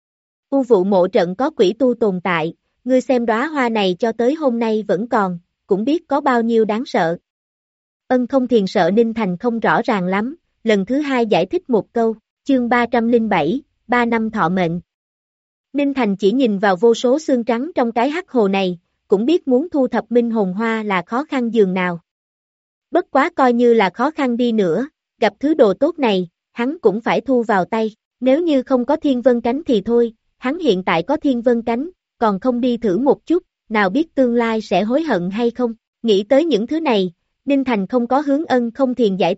U vụ mộ trận có quỷ tu tồn tại, ngươi xem đóa hoa này cho tới hôm nay vẫn còn, cũng biết có bao nhiêu đáng sợ. Ân Không Thiền sợ Ninh Thành không rõ ràng lắm, lần thứ hai giải thích một câu, chương 307, 3 năm thọ mệnh. Ninh Thành chỉ nhìn vào vô số xương trắng trong cái hắc hồ này, cũng biết muốn thu thập minh hồn hoa là khó khăn dường nào. Bất quá coi như là khó khăn đi nữa, gặp thứ đồ tốt này, hắn cũng phải thu vào tay, nếu như không có Thiên Vân Cánh thì thôi, hắn hiện tại có Thiên Vân Cánh, còn không đi thử một chút, nào biết tương lai sẽ hối hận hay không. Nghĩ tới những thứ này, Ninh Thành không có hướng Ân Không Thiền giải thích,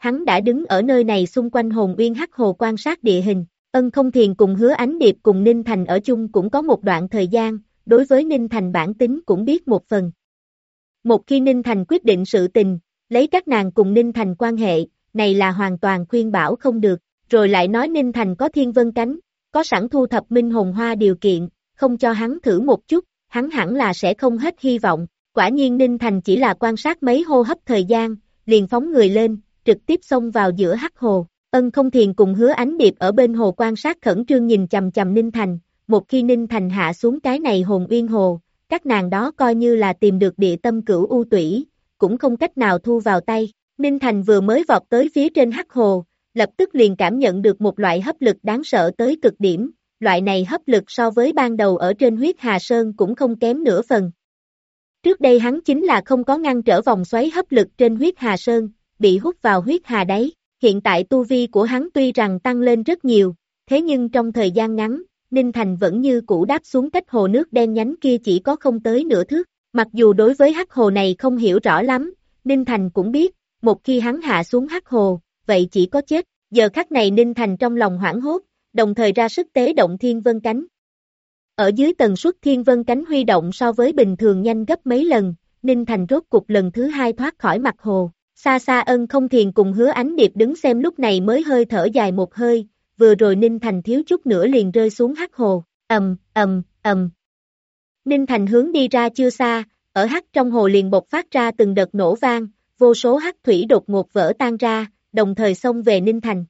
hắn đã đứng ở nơi này xung quanh hồn uyên hắc hồ quan sát địa hình. Ân Không Thiền cùng Hứa Ánh Điệp cùng Ninh Thành ở chung cũng có một đoạn thời gian, đối với Ninh Thành bản tính cũng biết một phần. Một khi Ninh Thành quyết định sự tình, lấy các nàng cùng Ninh Thành quan hệ, này là hoàn toàn khuyên bảo không được, rồi lại nói Ninh Thành có thiên vân cánh, có sẵn thu thập minh hồn hoa điều kiện, không cho hắn thử một chút, hắn hẳn là sẽ không hết hy vọng. Quả nhiên Ninh Thành chỉ là quan sát mấy hô hấp thời gian, liền phóng người lên, trực tiếp xông vào giữa hắc hồ. Ân Không Thiền cùng Hứa Ánh Điệp ở bên hồ quan sát khẩn trương nhìn chằm chằm Ninh Thành, một khi Ninh Thành hạ xuống cái này hồn uyên hồ, các nàng đó coi như là tìm được địa tâm cửu u tủy, cũng không cách nào thu vào tay. Ninh Thành vừa mới vọt tới phía trên hắc hồ, lập tức liền cảm nhận được một loại hấp lực đáng sợ tới cực điểm, loại này hấp lực so với ban đầu ở trên huyết hà sơn cũng không kém nửa phần. Trước đây hắn chính là không có ngăn trở vòng xoáy hấp lực trên huyết hà sơn, bị hút vào huyết hà đáy. Hiện tại tu vi của hắn tuy rằng tăng lên rất nhiều, thế nhưng trong thời gian ngắn, Ninh Thành vẫn như cũ đáp xuống cách hồ nước đen nhánh kia chỉ có không tới nửa thước. Mặc dù đối với hắc hồ này không hiểu rõ lắm, Ninh Thành cũng biết, một khi hắn hạ xuống hắc hồ, vậy chỉ có chết. Giờ khắc này Ninh Thành trong lòng hoảng hốt, đồng thời ra sức tế động thiên vân cánh. Ở dưới tần suất thiên vân cánh huy động so với bình thường nhanh gấp mấy lần, Ninh Thành rốt cục lần thứ hai thoát khỏi mặt hồ. Xa xa Ân Không Thiền cùng Hứa Ánh Điệp đứng xem lúc này mới hơi thở dài một hơi, vừa rồi Ninh Thành thiếu chút nữa liền rơi xuống hắc hồ. Ninh Thành hướng đi ra chưa xa, ở hắc trong hồ liền bộc phát ra từng đợt nổ vang, vô số hắc thủy đột ngột vỡ tan ra, đồng thời xông về Ninh Thành.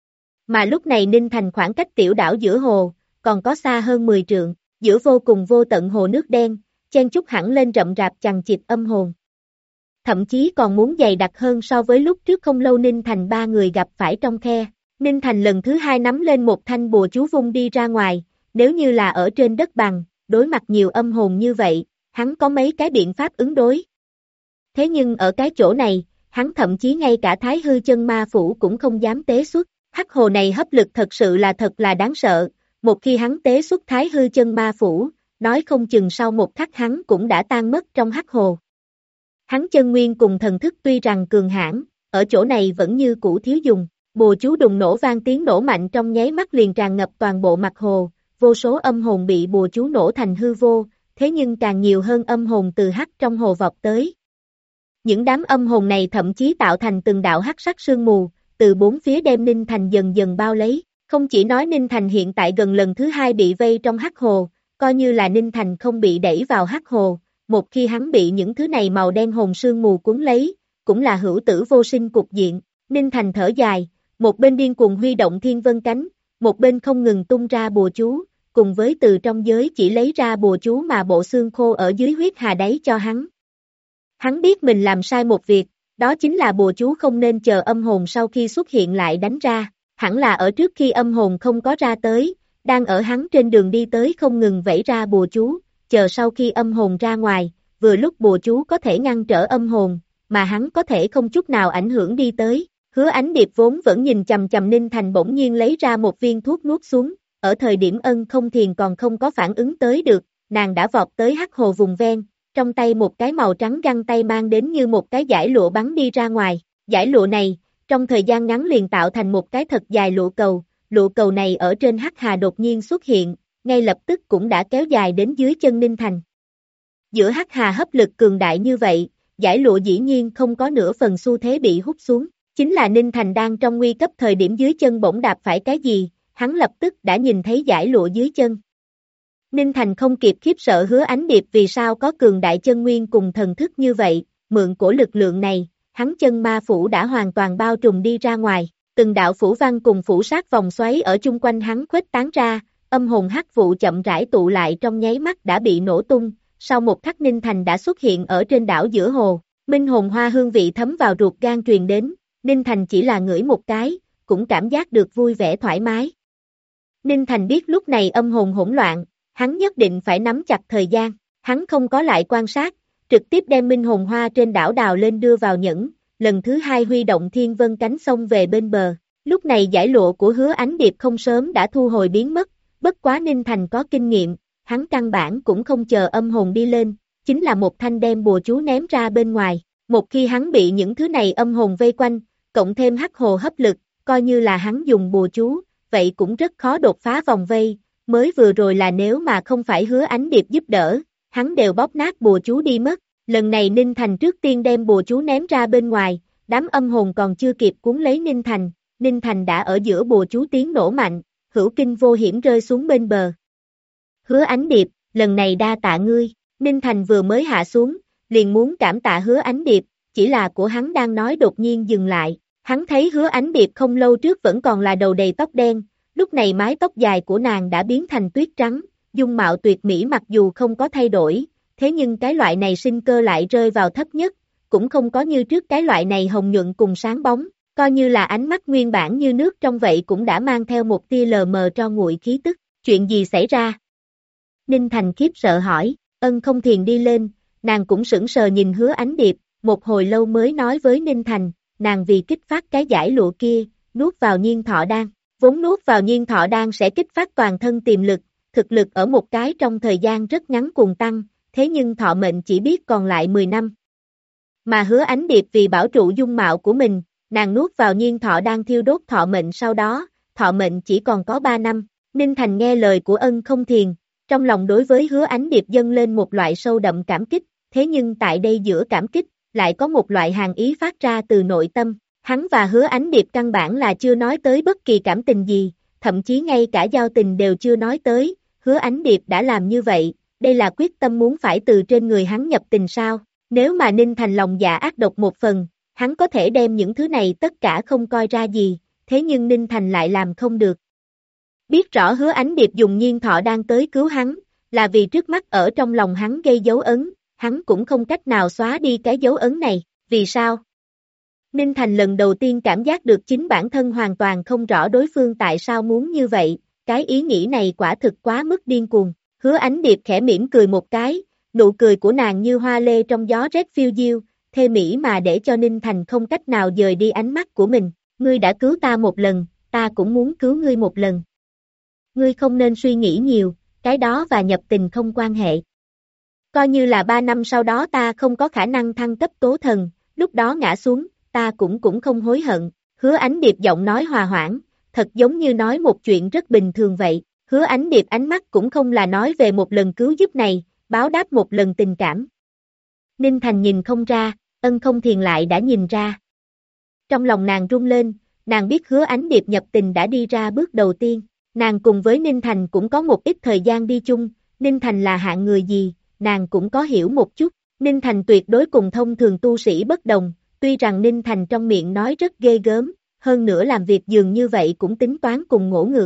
Mà lúc này Ninh Thành khoảng cách tiểu đảo giữa hồ, còn có xa hơn 10 trượng, giữa vô cùng vô tận hồ nước đen, chen chúc hẳn lên rậm rạp chằng chịt âm hồn. Thậm chí còn muốn dày đặc hơn so với lúc trước không lâu Ninh Thành ba người gặp phải trong khe. Ninh Thành lần thứ hai nắm lên một thanh bùa chú vung đi ra ngoài, nếu như là ở trên đất bằng, đối mặt nhiều âm hồn như vậy, hắn có mấy cái biện pháp ứng đối. Thế nhưng ở cái chỗ này, hắn thậm chí ngay cả Thái Hư Chân Ma Phủ cũng không dám tế xuất. Hắc hồ này hấp lực thật sự là thật là đáng sợ, một khi hắn tế xuất Thái Hư Chân Ma Phủ, nói không chừng sau một khắc hắn cũng đã tan mất trong hắc hồ. Hắn chân nguyên cùng thần thức tuy rằng cường hãn, ở chỗ này vẫn như cũ thiếu dùng, bùa chú đùng nổ vang tiếng nổ mạnh trong nháy mắt liền tràn ngập toàn bộ mặt hồ, vô số âm hồn bị bùa chú nổ thành hư vô, thế nhưng càng nhiều hơn âm hồn từ hắc trong hồ vọt tới. Những đám âm hồn này thậm chí tạo thành từng đạo hắc sắc sương mù, từ bốn phía đem Ninh Thành dần dần bao lấy, không chỉ nói Ninh Thành hiện tại gần lần thứ hai bị vây trong hắc hồ, coi như là Ninh Thành không bị đẩy vào hắc hồ, một khi hắn bị những thứ này màu đen hồn sương mù cuốn lấy, cũng là hữu tử vô sinh cục diện. Ninh Thành thở dài, một bên điên cuồng huy động thiên vân cánh, một bên không ngừng tung ra bùa chú, cùng với từ trong giới chỉ lấy ra bùa chú mà bộ xương khô ở dưới huyết hà đáy cho hắn. Hắn biết mình làm sai một việc, đó chính là bùa chú không nên chờ âm hồn sau khi xuất hiện lại đánh ra, hẳn là ở trước khi âm hồn không có ra tới, đang ở hắn trên đường đi tới không ngừng vẫy ra bùa chú, chờ sau khi âm hồn ra ngoài, vừa lúc bùa chú có thể ngăn trở âm hồn, mà hắn có thể không chút nào ảnh hưởng đi tới. Hứa Ánh Điệp vốn vẫn nhìn chằm chằm Ninh Thành bỗng nhiên lấy ra một viên thuốc nuốt xuống, ở thời điểm Ân Không Thiền còn không có phản ứng tới được, nàng đã vọt tới hắc hồ vùng ven, trong tay một cái màu trắng găng tay mang đến như một cái dải lụa bắn đi ra ngoài, dải lụa này, trong thời gian ngắn liền tạo thành một cái thật dài lụa cầu này ở trên hắc hà đột nhiên xuất hiện, ngay lập tức cũng đã kéo dài đến dưới chân Ninh Thành. Giữa hắc hà hấp lực cường đại như vậy, dải lụa dĩ nhiên không có nửa phần xu thế bị hút xuống, chính là Ninh Thành đang trong nguy cấp thời điểm dưới chân bỗng đạp phải cái gì, hắn lập tức đã nhìn thấy dải lụa dưới chân. Ninh Thành không kịp khiếp sợ Hứa Ánh Điệp vì sao có cường đại chân nguyên cùng thần thức như vậy, mượn của lực lượng này, hắn chân ma phủ đã hoàn toàn bao trùm đi ra ngoài, từng đạo phủ văn cùng phủ sát vòng xoáy ở chung quanh hắn khuếch tán ra, âm hồn hắc vụ chậm rãi tụ lại trong nháy mắt đã bị nổ tung, sau một khắc Ninh Thành đã xuất hiện ở trên đảo giữa hồ, minh hồn hoa hương vị thấm vào ruột gan truyền đến, Ninh Thành chỉ là ngửi một cái, cũng cảm giác được vui vẻ thoải mái. Ninh Thành biết lúc này âm hồn hỗn loạn, hắn nhất định phải nắm chặt thời gian, hắn không có lại quan sát, trực tiếp đem minh hồn hoa trên đảo đào lên đưa vào nhẫn, lần thứ hai huy động thiên vân cánh sông về bên bờ. Lúc này dải lụa của Hứa Ánh Điệp không sớm đã thu hồi biến mất, bất quá Ninh Thành có kinh nghiệm, hắn căn bản cũng không chờ âm hồn đi lên, chính là một thanh đem bùa chú ném ra bên ngoài, một khi hắn bị những thứ này âm hồn vây quanh, cộng thêm hắc hồ hấp lực, coi như là hắn dùng bùa chú, vậy cũng rất khó đột phá vòng vây, mới vừa rồi là nếu mà không phải Hứa Ánh Điệp giúp đỡ, hắn đều bóp nát bùa chú đi mất. Lần này Ninh Thành trước tiên đem bùa chú ném ra bên ngoài, đám âm hồn còn chưa kịp cuốn lấy Ninh Thành đã ở giữa bùa chú tiếng nổ mạnh, hữu kinh vô hiểm rơi xuống bên bờ. Hứa Ánh Điệp, lần này đa tạ ngươi, Ninh Thành vừa mới hạ xuống, liền muốn cảm tạ Hứa Ánh Điệp, chỉ là của hắn đang nói đột nhiên dừng lại, hắn thấy Hứa Ánh Điệp không lâu trước vẫn còn là đầu đầy tóc đen, lúc này mái tóc dài của nàng đã biến thành tuyết trắng, dung mạo tuyệt mỹ mặc dù không có thay đổi, thế nhưng cái loại này sinh cơ lại rơi vào thấp nhất, cũng không có như trước cái loại này hồng nhuận cùng sáng bóng, coi như là ánh mắt nguyên bản như nước trong vậy cũng đã mang theo một tia lờ mờ tro nguội khí tức, chuyện gì xảy ra? Ninh Thành khiếp sợ hỏi, Ân Không Thiền đi lên, nàng cũng sững sờ nhìn Hứa Ánh Điệp, một hồi lâu mới nói với Ninh Thành, nàng vì kích phát cái giải lụa kia, nuốt vào nhiên thọ đan, vốn nuốt vào nhiên thọ đan sẽ kích phát toàn thân tiềm lực, thực lực ở một cái trong thời gian rất ngắn cuồng tăng, thế nhưng thọ mệnh chỉ biết còn lại 10 năm. Mà Hứa Ánh Điệp vì bảo trụ dung mạo của mình, nàng nuốt vào nhiên thọ đan thiêu đốt thọ mệnh sau đó, thọ mệnh chỉ còn có 3 năm. Ninh Thành nghe lời của Ân Không Thiền, trong lòng đối với Hứa Ánh Điệp dâng lên một loại sâu đậm cảm kích, thế nhưng tại đây giữa cảm kích, lại có một loại hàn ý phát ra từ nội tâm. Hắn và Hứa Ánh Điệp căn bản là chưa nói tới bất kỳ cảm tình gì, thậm chí ngay cả giao tình đều chưa nói tới, Hứa Ánh Điệp đã làm như vậy, đây là quyết tâm muốn phải từ trên người hắn nhập tình sao? Nếu mà Ninh Thành lòng dạ ác độc một phần, hắn có thể đem những thứ này tất cả không coi ra gì, thế nhưng Ninh Thành lại làm không được. Biết rõ Hứa Ánh Điệp dùng nhiên thọ đan tới cứu hắn, là vì trước mắt ở trong lòng hắn gây dấu ấn, hắn cũng không cách nào xóa đi cái dấu ấn này, vì sao? Ninh Thành lần đầu tiên cảm giác được chính bản thân hoàn toàn không rõ đối phương tại sao muốn như vậy, cái ý nghĩ này quả thực quá mức điên cuồng. Hứa Ánh Điệp khẽ mỉm cười một cái, nụ cười của nàng như hoa lê trong gió rét phiêu diêu, thê mỹ mà để cho Ninh Thành không cách nào dời đi ánh mắt của mình. Ngươi đã cứu ta một lần, ta cũng muốn cứu ngươi một lần. Ngươi không nên suy nghĩ nhiều, cái đó và nhập tình không quan hệ. Coi như là 3 năm sau đó ta không có khả năng thăng cấp tố thần, lúc đó ngã xuống, ta cũng không hối hận. Hứa Ánh Điệp giọng nói hòa hoãn, thật giống như nói một chuyện rất bình thường vậy. Hứa Ánh Điệp ánh mắt cũng không là nói về một lần cứu giúp này, báo đáp một lần tình cảm. Ninh Thành nhìn không ra, Ân Không Thiền lại đã nhìn ra. Trong lòng nàng rung lên, nàng biết Hứa Ánh Điệp nhập tình đã đi ra bước đầu tiên, nàng cùng với Ninh Thành cũng có một ít thời gian đi chung, Ninh Thành là hạng người gì, nàng cũng có hiểu một chút, Ninh Thành tuyệt đối cùng thông thường tu sĩ bất đồng, tuy rằng Ninh Thành trong miệng nói rất ghê gớm, hơn nữa làm việc dường như vậy cũng tính toán cùng ngỗ ngược.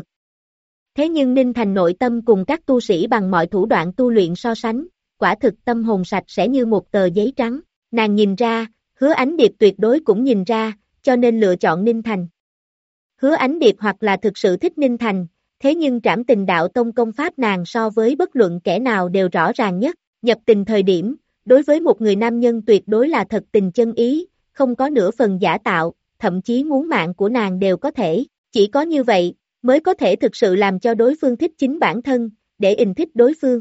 Thế nhưng Ninh Thành nội tâm cùng các tu sĩ bằng mọi thủ đoạn tu luyện so sánh, quả thực tâm hồn sạch sẽ như một tờ giấy trắng, nàng nhìn ra, Hứa Ánh Điệp tuyệt đối cũng nhìn ra, cho nên lựa chọn Ninh Thành. Hứa Ánh Điệp hoặc là thực sự thích Ninh Thành, thế nhưng Trảm Tình Đạo Tông công pháp nàng so với bất luận kẻ nào đều rõ ràng nhất, nhập tình thời điểm, đối với một người nam nhân tuyệt đối là thật tình chân ý, không có nửa phần giả tạo, thậm chí muốn mạng của nàng đều có thể, chỉ có như vậy, mới có thể thực sự làm cho đối phương thích chính bản thân, để ình thích đối phương.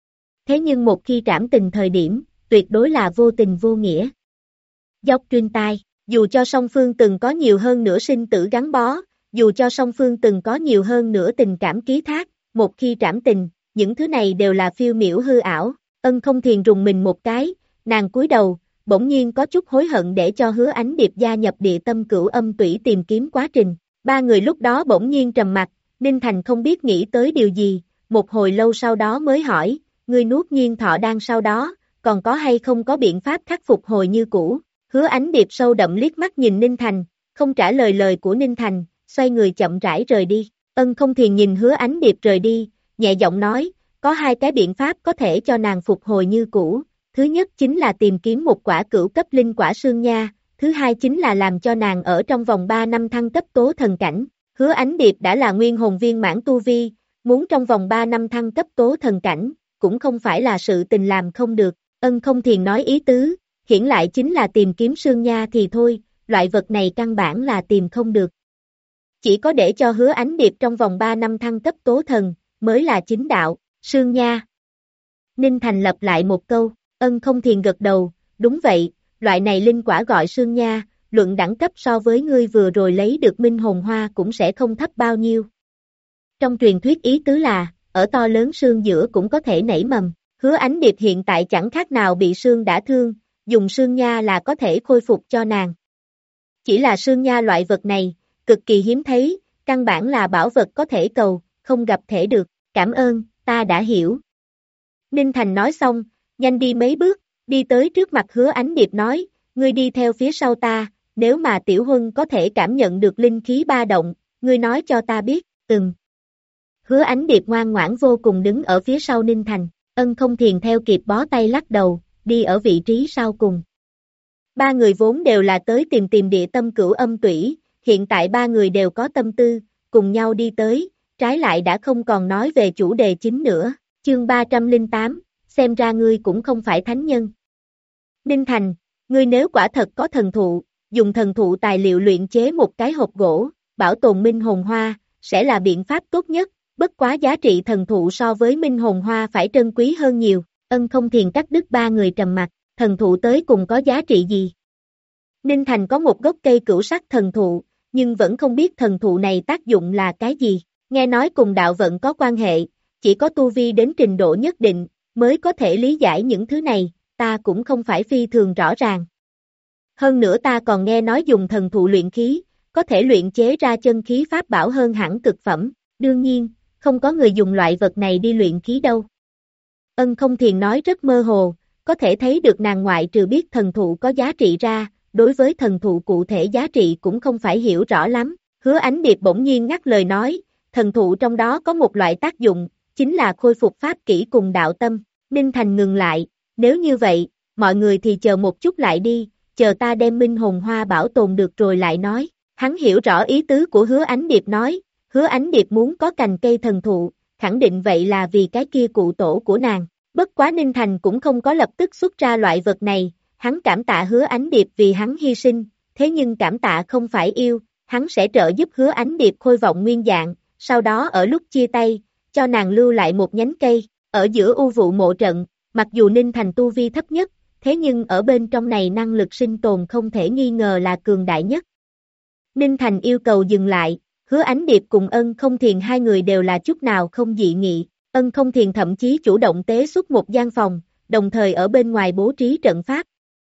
Thế nhưng một khi trảm tình thời điểm, tuyệt đối là vô tình vô nghĩa. Dốc truyền tai, dù cho song phương từng có nhiều hơn nửa sinh tử gắn bó, dù cho song phương từng có nhiều hơn nửa tình cảm ký thác, một khi trảm tình, những thứ này đều là phiêu miểu hư ảo. Ân Không Thiền rùng mình một cái, nàng cúi đầu, bỗng nhiên có chút hối hận để cho Hứa Ánh Điệp gia nhập Địa Tâm Cửu Âm Tủy tìm kiếm quá trình. Ba người lúc đó bỗng nhiên trầm mặc, Ninh Thành không biết nghĩ tới điều gì, một hồi lâu sau đó mới hỏi, ngươi nuốt nhiên thọ đan sau đó, còn có hay không có biện pháp khắc phục hồi như cũ? Hứa Ánh Điệp sâu đậm liếc mắt nhìn Ninh Thành, không trả lời lời của Ninh Thành, xoay người chậm rãi rời đi. Ân Không Thiền nhìn Hứa Ánh Điệp rời đi, nhẹ giọng nói, có 2 cái biện pháp có thể cho nàng phục hồi như cũ, thứ nhất chính là tìm kiếm một quả cửu cấp linh quả sương nha, thứ hai chính là làm cho nàng ở trong vòng 3 năm thăng cấp tố thần cảnh. Hứa Ánh Điệp đã là nguyên hồn viên mãn tu vi, muốn trong vòng 3 năm thăng cấp tố thần cảnh, cũng không phải là sự tình làm không được. Ân Không Thiền nói ý tứ, hiển lại chính là tìm kiếm sương nha thì thôi, loại vật này căn bản là tìm không được. Chỉ có để cho Hứa Ánh Điệp trong vòng 3 năm thăng cấp tố thần, mới là chính đạo, sương nha. Ninh Thành lập lại một câu, Ân Không Thiền gật đầu, đúng vậy, loại này linh quả gọi sương nha, luận đẳng cấp so với ngươi vừa rồi lấy được minh hồn hoa cũng sẽ không thấp bao nhiêu. Trong truyền thuyết ý tứ là, ở to lớn sương giữa cũng có thể nảy mầm, Hứa Ánh Điệp hiện tại chẳng khác nào bị sương đã thương, dùng sương nha là có thể khôi phục cho nàng. Chỉ là sương nha loại vật này, cực kỳ hiếm thấy, căn bản là bảo vật có thể cầu, không gặp thể được, cảm ơn, ta đã hiểu. Ninh Thành nói xong, nhanh đi mấy bước, đi tới trước mặt Hứa Ánh Điệp nói, ngươi đi theo phía sau ta, nếu mà Tiểu Huân có thể cảm nhận được linh khí ba động, ngươi nói cho ta biết, Hứa Ánh Điệp ngoan ngoãn vô cùng đứng ở phía sau Ninh Thành, Ân Không Thiền theo kịp bó tay lắc đầu, đi ở vị trí sau cùng. Ba người vốn đều là tới tìm địa tâm cửu âm tủy, hiện tại ba người đều có tâm tư, cùng nhau đi tới, trái lại đã không còn nói về chủ đề chính nữa, chương 308, xem ra ngươi cũng không phải thánh nhân. Ninh Thành, ngươi nếu quả thật có thần thụ, dùng thần thụ tài liệu luyện chế một cái hộp gỗ, bảo tồn minh hồn hoa, sẽ là biện pháp tốt nhất, bất quá giá trị thần thụ so với minh hồn hoa phải trân quý hơn nhiều, Ân Không Thiền cắt đứt ba người trầm mặc, thần thụ tới cùng có giá trị gì? Ninh Thành có một gốc cây cửu sắc thần thụ, nhưng vẫn không biết thần thụ này tác dụng là cái gì, nghe nói cùng đạo vận có quan hệ, chỉ có tu vi đến trình độ nhất định, mới có thể lý giải những thứ này, ta cũng không phải phi thường rõ ràng. Hơn nữa ta còn nghe nói dùng thần thụ luyện khí, có thể luyện chế ra chân khí pháp bảo hơn hẳn cực phẩm, đương nhiên, không có người dùng loại vật này đi luyện khí đâu. Ân Không Thiền nói rất mơ hồ, có thể thấy được nàng ngoại trừ biết thần thụ có giá trị ra, đối với thần thụ cụ thể giá trị cũng không phải hiểu rõ lắm. Hứa Ánh Điệp bỗng nhiên ngắt lời nói, thần thụ trong đó có một loại tác dụng, chính là khôi phục pháp kỹ cùng đạo tâm. Ninh Thành ngừng lại, nếu như vậy, mọi người thì chờ một chút lại đi, chờ ta đem minh hồn hoa bảo tồn được rồi lại nói. Hắn hiểu rõ ý tứ của Hứa Ánh Điệp nói, Hứa Ánh Điệp muốn có cành cây thần thụ, khẳng định vậy là vì cái kia cụ tổ của nàng. Bất quá Ninh Thành cũng không có lập tức xuất ra loại vật này, hắn cảm tạ Hứa Ánh Điệp vì hắn hy sinh, thế nhưng cảm tạ không phải yêu, hắn sẽ trợ giúp Hứa Ánh Điệp khôi vọng nguyên dạng, sau đó ở lúc chia tay, cho nàng lưu lại một nhánh cây, ở giữa u vụ mộ trận, mặc dù Ninh Thành tu vi thấp nhất, thế nhưng ở bên trong này năng lực sinh tồn không thể nghi ngờ là cường đại nhất. Ninh Thành yêu cầu dừng lại, Hứa Ánh Điệp cùng Ân Không Thiền hai người đều là chút nào không dị nghị, Ân Không Thiền thậm chí chủ động tế xuất một gian phòng, đồng thời ở bên ngoài bố trí trận pháp.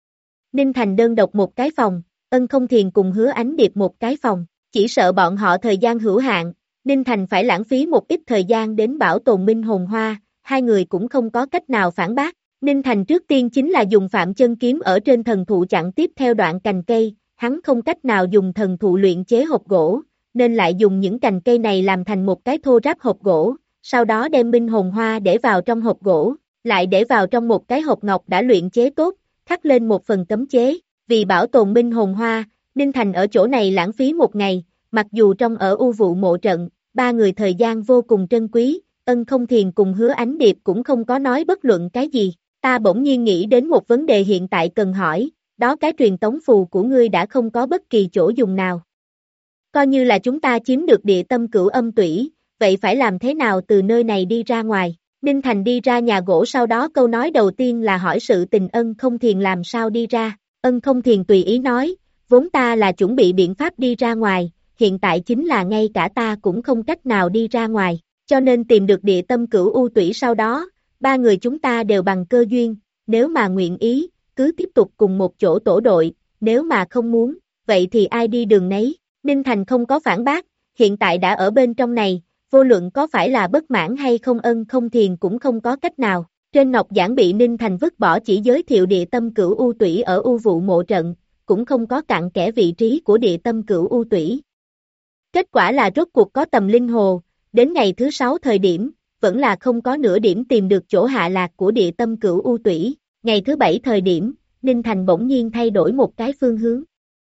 Ninh Thành đơn độc một cái phòng, Ân Không Thiền cùng Hứa Ánh Điệp một cái phòng, chỉ sợ bọn họ thời gian hữu hạn, Ninh Thành phải lãng phí một ít thời gian đến bảo tồn minh hồn hoa, hai người cũng không có cách nào phản bác. Ninh Thành trước tiên chính là dùng Phạm Chân Kiếm ở trên thần thụ chặn tiếp theo đoạn cành cây, hắn không cách nào dùng thần thụ luyện chế hộp gỗ, nên lại dùng những cành cây này làm thành một cái thô ráp hộp gỗ, sau đó đem minh hồn hoa để vào trong hộp gỗ, lại để vào trong một cái hộp ngọc đã luyện chế tốt, khắc lên một phần cấm chế, vì bảo tồn minh hồn hoa, Ninh Thành ở chỗ này lãng phí một ngày, mặc dù trong ở u vụ mộ trận, ba người thời gian vô cùng trân quý, Ân Không Thiền cùng Hứa Ánh Điệp cũng không có nói bất luận cái gì, ta bỗng nhiên nghĩ đến một vấn đề hiện tại cần hỏi, đó cái truyền tống phù của ngươi đã không có bất kỳ chỗ dùng nào. Coi như là chúng ta chiếm được địa tâm cửu âm tủy, vậy phải làm thế nào từ nơi này đi ra ngoài? Ninh Thành đi ra nhà gỗ sau đó câu nói đầu tiên là hỏi sự tình Ân Không Thiền làm sao đi ra. Ân Không Thiền tùy ý nói, vốn ta là chuẩn bị biện pháp đi ra ngoài, hiện tại chính là ngay cả ta cũng không cách nào đi ra ngoài, cho nên tìm được địa tâm cửu u tủy sau đó, ba người chúng ta đều bằng cơ duyên, nếu mà nguyện ý, cứ tiếp tục cùng một chỗ tổ đội, nếu mà không muốn, vậy thì ai đi đường nấy. Ninh Thành không có phản bác, hiện tại đã ở bên trong này, vô luận có phải là bất mãn hay không Ân Không Thiền cũng không có cách nào. Trên ngọc giảng bị Ninh Thành vứt bỏ chỉ giới thiệu địa tâm cửu u tủy ở u vụ mộ trận, cũng không có cặn kẽ vị trí của địa tâm cửu u tủy. Kết quả là rốt cuộc có tầm linh hồ, đến ngày thứ 6 thời điểm, vẫn là không có nửa điểm tìm được chỗ hạ lạc của địa tâm cửu u tủy. Ngày thứ 7 thời điểm, Ninh Thành bỗng nhiên thay đổi một cái phương hướng.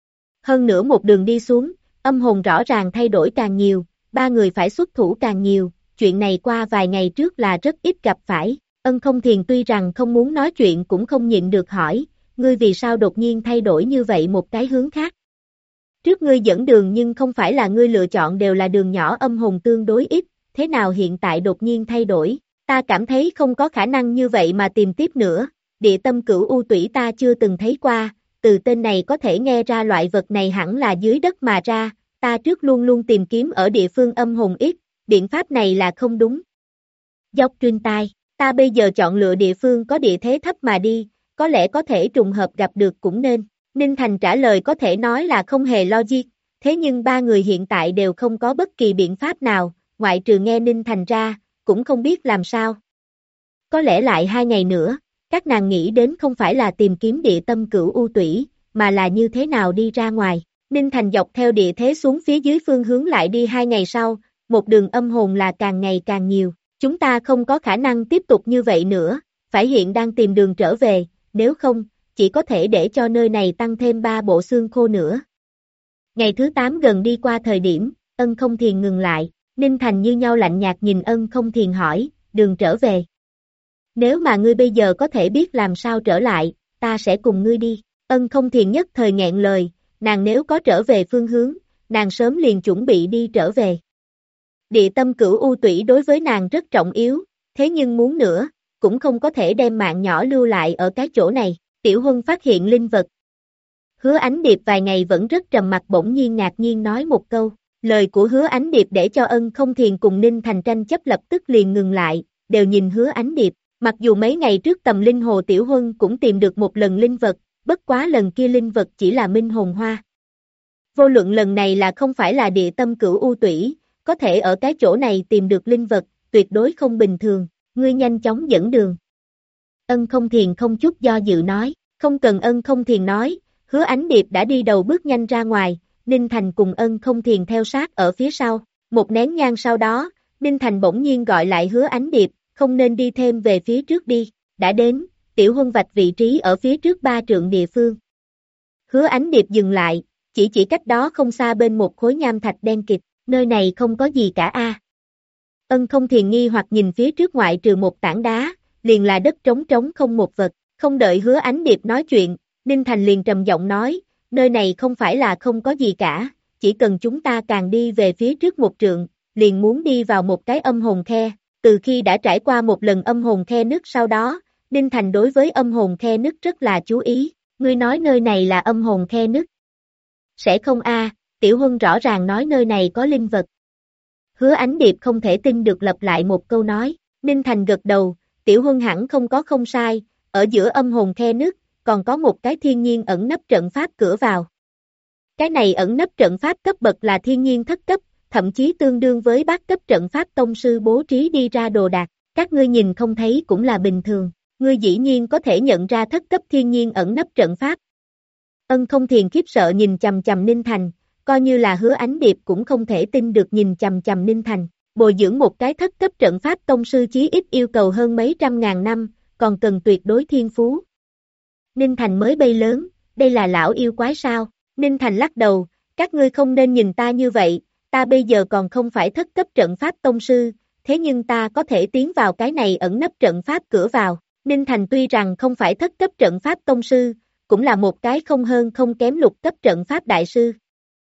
Hơn nữa một đường đi xuống, âm hồn rõ ràng thay đổi càng nhiều, ba người phải xuất thủ càng nhiều, chuyện này qua vài ngày trước là rất ít gặp phải. Ân Không Thiền tuy rằng không muốn nói chuyện cũng không nhịn được hỏi, ngươi vì sao đột nhiên thay đổi như vậy một cái hướng khác? Trước ngươi dẫn đường nhưng không phải là ngươi lựa chọn đều là đường nhỏ âm hồn tương đối ít, thế nào hiện tại đột nhiên thay đổi? Ta cảm thấy không có khả năng như vậy mà tìm tiếp nữa, địa tâm cửu u tủy ta chưa từng thấy qua, từ tên này có thể nghe ra loại vật này hẳn là dưới đất mà ra, ta trước luôn luôn tìm kiếm ở địa phương âm hồn ít, biện pháp này là không đúng. Dốc Trinh tai, ta bây giờ chọn lựa địa phương có địa thế thấp mà đi, có lẽ có thể trùng hợp gặp được cũng nên. Ninh Thành trả lời có thể nói là không hề logic, thế nhưng ba người hiện tại đều không có bất kỳ biện pháp nào, ngoại trừ nghe Ninh Thành ra, cũng không biết làm sao. Có lẽ lại 2 ngày nữa, các nàng nghĩ đến không phải là tìm kiếm địa tâm cửu u tủy, mà là như thế nào đi ra ngoài. Ninh Thành dọc theo địa thế xuống phía dưới phương hướng lại đi 2 ngày sau, một đường âm hồn là càng ngày càng nhiều. Chúng ta không có khả năng tiếp tục như vậy nữa, phải hiện đang tìm đường trở về, nếu không, chỉ có thể để cho nơi này tăng thêm 3 bộ xương khô nữa. Ngày thứ 8 gần đi qua thời điểm, Ân Không Thiền ngừng lại, Ninh Thành như nhau lạnh nhạt nhìn Ân Không Thiền hỏi, đường trở về. Nếu mà ngươi bây giờ có thể biết làm sao trở lại, ta sẽ cùng ngươi đi. Ân Không Thiền nhất thời nghẹn lời, nàng nếu có trở về phương hướng, nàng sớm liền chuẩn bị đi trở về. Địa tâm cửu u tủy đối với nàng rất trọng yếu, thế nhưng muốn nữa, cũng không có thể đem mạng nhỏ lưu lại ở cái chỗ này. Tiểu Huân phát hiện linh vật. Hứa Ánh Điệp vài ngày vẫn rất trầm mặc bỗng nhiên ngạc nhiên nói một câu. Lời của Hứa Ánh Điệp để cho Ân Không Thiền cùng Ninh Thành tranh chấp lập tức liền ngừng lại, đều nhìn Hứa Ánh Điệp. Mặc dù mấy ngày trước tầm linh hồ Tiểu Huân cũng tìm được một lần linh vật, bất quá lần kia linh vật chỉ là minh hồn hoa. Vô luận lần này là không phải là địa tâm cửu u tủy, có thể ở cái chỗ này tìm được linh vật, tuyệt đối không bình thường, ngươi nhanh chóng dẫn đường. Ân Không Thiền không chút do dự nói, không cần Ân Không Thiền nói, Hứa Ánh Điệp đã đi đầu bước nhanh ra ngoài, Ninh Thành cùng Ân Không Thiền theo sát ở phía sau, một nén nhang sau đó, Ninh Thành bỗng nhiên gọi lại Hứa Ánh Điệp, không nên đi thêm về phía trước đi, đã đến, Tiểu Huân vạch vị trí ở phía trước 3 trượng địa phương. Hứa Ánh Điệp dừng lại, chỉ cách đó không xa bên một khối nham thạch đen kịt, nơi này không có gì cả a. Ân Không Thiền nghi hoặc nhìn phía trước ngoại trừ một tảng đá, liền là đất trống trống không một vật, không đợi Hứa Ánh Điệp nói chuyện, Ninh Thành liền trầm giọng nói, nơi này không phải là không có gì cả, chỉ cần chúng ta càng đi về phía trước một trượng, liền muốn đi vào một cái âm hồn khe, từ khi đã trải qua một lần âm hồn khe nứt sau đó, Ninh Thành đối với âm hồn khe nứt rất là chú ý, ngươi nói nơi này là âm hồn khe nứt. Sẽ không a, Tiểu Huân rõ ràng nói nơi này có linh vật. Hứa Ánh Điệp không thể tin được lặp lại một câu nói, Ninh Thành gật đầu, Tiểu Huân hẳn không có không sai, ở giữa âm hồn khe nứt, còn có một cái thiên nhiên ẩn nấp trận pháp cửa vào. Cái này ẩn nấp trận pháp cấp bậc là thiên nhiên thất cấp, thậm chí tương đương với bát cấp trận pháp tông sư bố trí đi ra đồ đạc, các ngươi nhìn không thấy cũng là bình thường, ngươi dĩ nhiên có thể nhận ra thất cấp thiên nhiên ẩn nấp trận pháp. Ân Không Thiền khiếp sợ nhìn chằm chằm Ninh Thành, coi như là Hứa Ánh Điệp cũng không thể tin được nhìn chằm chằm Ninh Thành, bồi dưỡng một cái thất cấp trận pháp tông sư chí ít yêu cầu hơn mấy trăm ngàn năm, còn cần tuyệt đối thiên phú. Ninh Thành mới bay lớn, đây là lão yêu quái sao? Ninh Thành lắc đầu, các ngươi không nên nhìn ta như vậy, ta bây giờ còn không phải thất cấp trận pháp tông sư, thế nhưng ta có thể tiến vào cái này ẩn nấp trận pháp cửa vào. Ninh Thành tuy rằng không phải thất cấp trận pháp tông sư, cũng là một cái không hơn không kém lục cấp trận pháp đại sư.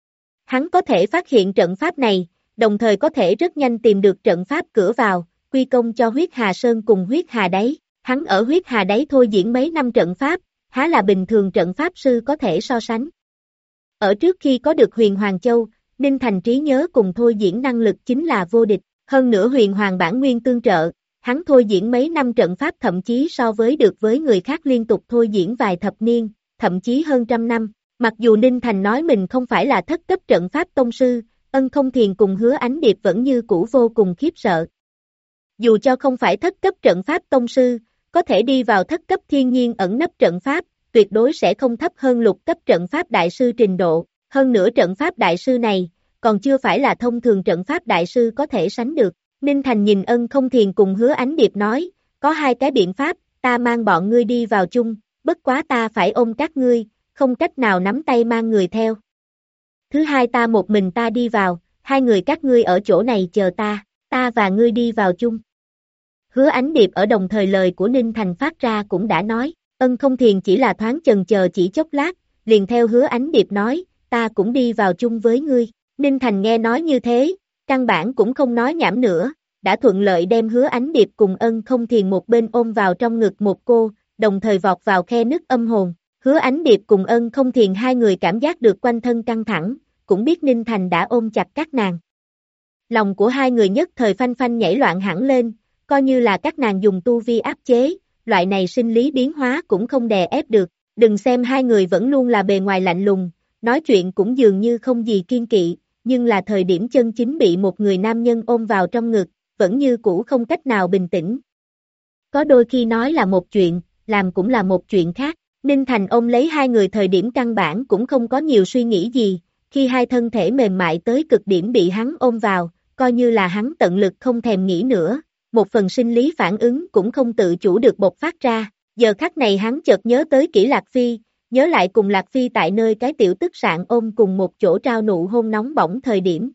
Hắn có thể phát hiện trận pháp này, đồng thời có thể rất nhanh tìm được trận pháp cửa vào, quy công cho Huyết Hà Sơn cùng Huyết Hà Đáy. Hắn ở Huyết Hà Đáy thôi diễn mấy năm trận pháp, há là bình thường trận pháp sư có thể so sánh. Ở trước khi có được Huyền Hoàng Châu, Ninh Thành trí nhớ cùng thôi diễn năng lực chính là vô địch, hơn nữa Huyền Hoàng bản nguyên tương trợ, hắn thôi diễn mấy năm trận pháp thậm chí so với được với người khác liên tục thôi diễn vài thập niên, thậm chí hơn trăm năm. Mặc dù Ninh Thành nói mình không phải là thất cấp trận pháp tông sư, Ân Không Thiền cùng Hứa Ánh Điệp vẫn như cũ vô cùng khiếp sợ. Dù cho không phải thất cấp trận pháp tông sư, có thể đi vào thất cấp thiên nhiên ẩn nấp trận pháp, tuyệt đối sẽ không thấp hơn lục cấp trận pháp đại sư trình độ, hơn nữa trận pháp đại sư này, còn chưa phải là thông thường trận pháp đại sư có thể sánh được. Ninh Thành nhìn Ân Không Thiền cùng Hứa Ánh Điệp nói, có 2 cái biện pháp, ta mang bọn ngươi đi vào chung, bất quá ta phải ôm các ngươi, không cách nào nắm tay mang người theo. Thứ hai ta một mình ta đi vào, 2 người các ngươi ở chỗ này chờ ta và ngươi đi vào chung. Hứa Ánh Điệp ở đồng thời lời của Ninh Thành phát ra cũng đã nói, Ân Không Thiền chỉ là thoáng chần chờ chỉ chốc lát, liền theo Hứa Ánh Điệp nói, ta cũng đi vào chung với ngươi. Ninh Thành nghe nói như thế, căn bản cũng không nói nhảm nữa, đã thuận lợi đem Hứa Ánh Điệp cùng Ân Không Thiền một bên ôm vào trong ngực một cô, đồng thời vọt vào khe nứt âm hồn. Hứa Ánh Điệp cùng Ân Không Thiền hai người cảm giác được quanh thân căng thẳng, cũng biết Ninh Thành đã ôm chặt các nàng. Lòng của hai người nhất thời phanh phanh nhảy loạn hẳn lên, coi như là các nàng dùng tu vi áp chế, loại này sinh lý biến hóa cũng không đè ép được. Đừng xem hai người vẫn luôn là bề ngoài lạnh lùng, nói chuyện cũng dường như không gì kiên kỵ, nhưng là thời điểm chân chính bị một người nam nhân ôm vào trong ngực, vẫn như cũ không cách nào bình tĩnh. Có đôi khi nói là một chuyện, làm cũng là một chuyện khác. Ninh Thành ôm lấy hai người thời điểm căn bản cũng không có nhiều suy nghĩ gì, khi hai thân thể mềm mại tới cực điểm bị hắn ôm vào, coi như là hắn tận lực không thèm nghĩ nữa, một phần sinh lý phản ứng cũng không tự chủ được bộc phát ra. Giờ khắc này hắn chợt nhớ tới Kỷ Lạc Phi, nhớ lại cùng Lạc Phi tại nơi cái tiểu tức sạn ôm cùng một chỗ trao nụ hôn nóng bỏng thời điểm.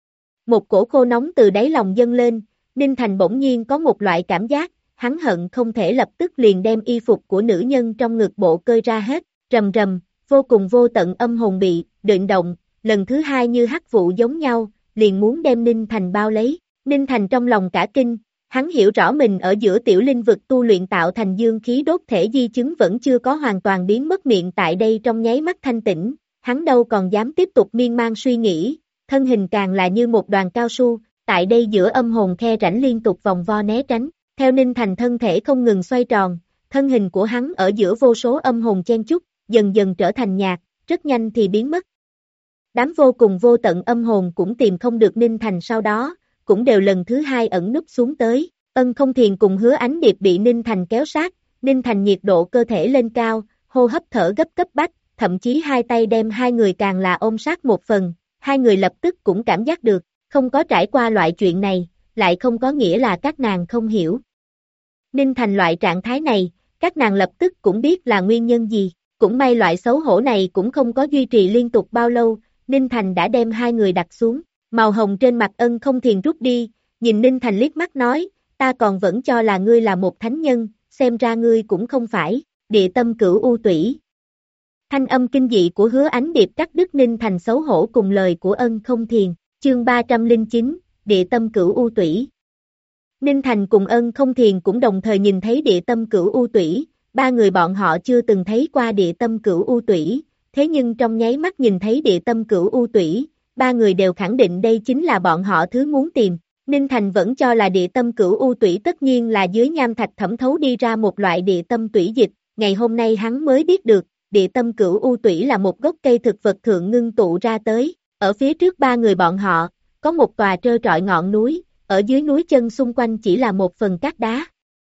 Một cổ khô nóng từ đáy lòng dâng lên, Ninh Thành bỗng nhiên có một loại cảm giác, hắn hận không thể lập tức liền đem y phục của nữ nhân trong ngực bộ cơi ra hết, rầm rầm, vô cùng vô tận âm hồn bị, định động, lần thứ hai như hắc vụ giống nhau, liền muốn đem Ninh Thành bao lấy. Ninh Thành trong lòng cả kinh, hắn hiểu rõ mình ở giữa tiểu linh vực tu luyện tạo thành dương khí đốt thể di chứng vẫn chưa có hoàn toàn biến mất, miệng tại đây trong nháy mắt thanh tĩnh, hắn đâu còn dám tiếp tục miên man suy nghĩ, thân hình càng là như một đoàn cao su, tại đây giữa âm hồn khe rãnh liên tục vòng vo né tránh, theo Ninh Thành thân thể không ngừng xoay tròn, thân hình của hắn ở giữa vô số âm hồn chen chúc, dần dần trở thành nhạt, rất nhanh thì biến mất. Đám vô cùng vô tận âm hồn cũng tìm không được Ninh Thành sau đó, cũng đều lần thứ hai ẩn núp xuống tới. Ân Không Thiền cùng Hứa Ánh Điệp bị Ninh Thành kéo sát, Ninh Thành nhiệt độ cơ thể lên cao, hô hấp thở gấp cấp bách, thậm chí hai tay đem hai người càng là ôm sát một phần, hai người lập tức cũng cảm giác được, không có trải qua loại chuyện này, lại không có nghĩa là các nàng không hiểu. Ninh Thành loại trạng thái này, các nàng lập tức cũng biết là nguyên nhân gì, cũng may loại xấu hổ này cũng không có duy trì liên tục bao lâu, Ninh Thành đã đem hai người đặt xuống, màu hồng trên mặt Ân Không Thiền rút đi, nhìn Ninh Thành liếc mắt nói, ta còn vẫn cho là ngươi là một thánh nhân, xem ra ngươi cũng không phải, địa tâm cửu u tủy. Thanh âm kinh dị của Hứa Ánh Điệp cắt đứt Ninh Thành xấu hổ cùng lời của Ân Không Thiền, chương 309, địa tâm cửu u tủy. Ninh Thành cùng Ân Không Thiền cũng đồng thời nhìn thấy địa tâm cửu u tủy, ba người bọn họ chưa từng thấy qua địa tâm cửu u tủy, thế nhưng trong nháy mắt nhìn thấy địa tâm cửu u tủy, ba người đều khẳng định đây chính là bọn họ thứ muốn tìm. Ninh Thành vẫn cho là địa tâm cửu u tủy tất nhiên là dưới nham thạch thẩm thấu đi ra một loại địa tâm tủy dịch, ngày hôm nay hắn mới biết được, địa tâm cửu u tủy là một gốc cây thực vật thượng ngưng tụ ra tới, ở phía trước ba người bọn họ, có một tòa trơ trọi ngọn núi, ở dưới núi chân xung quanh chỉ là một phần cát đá.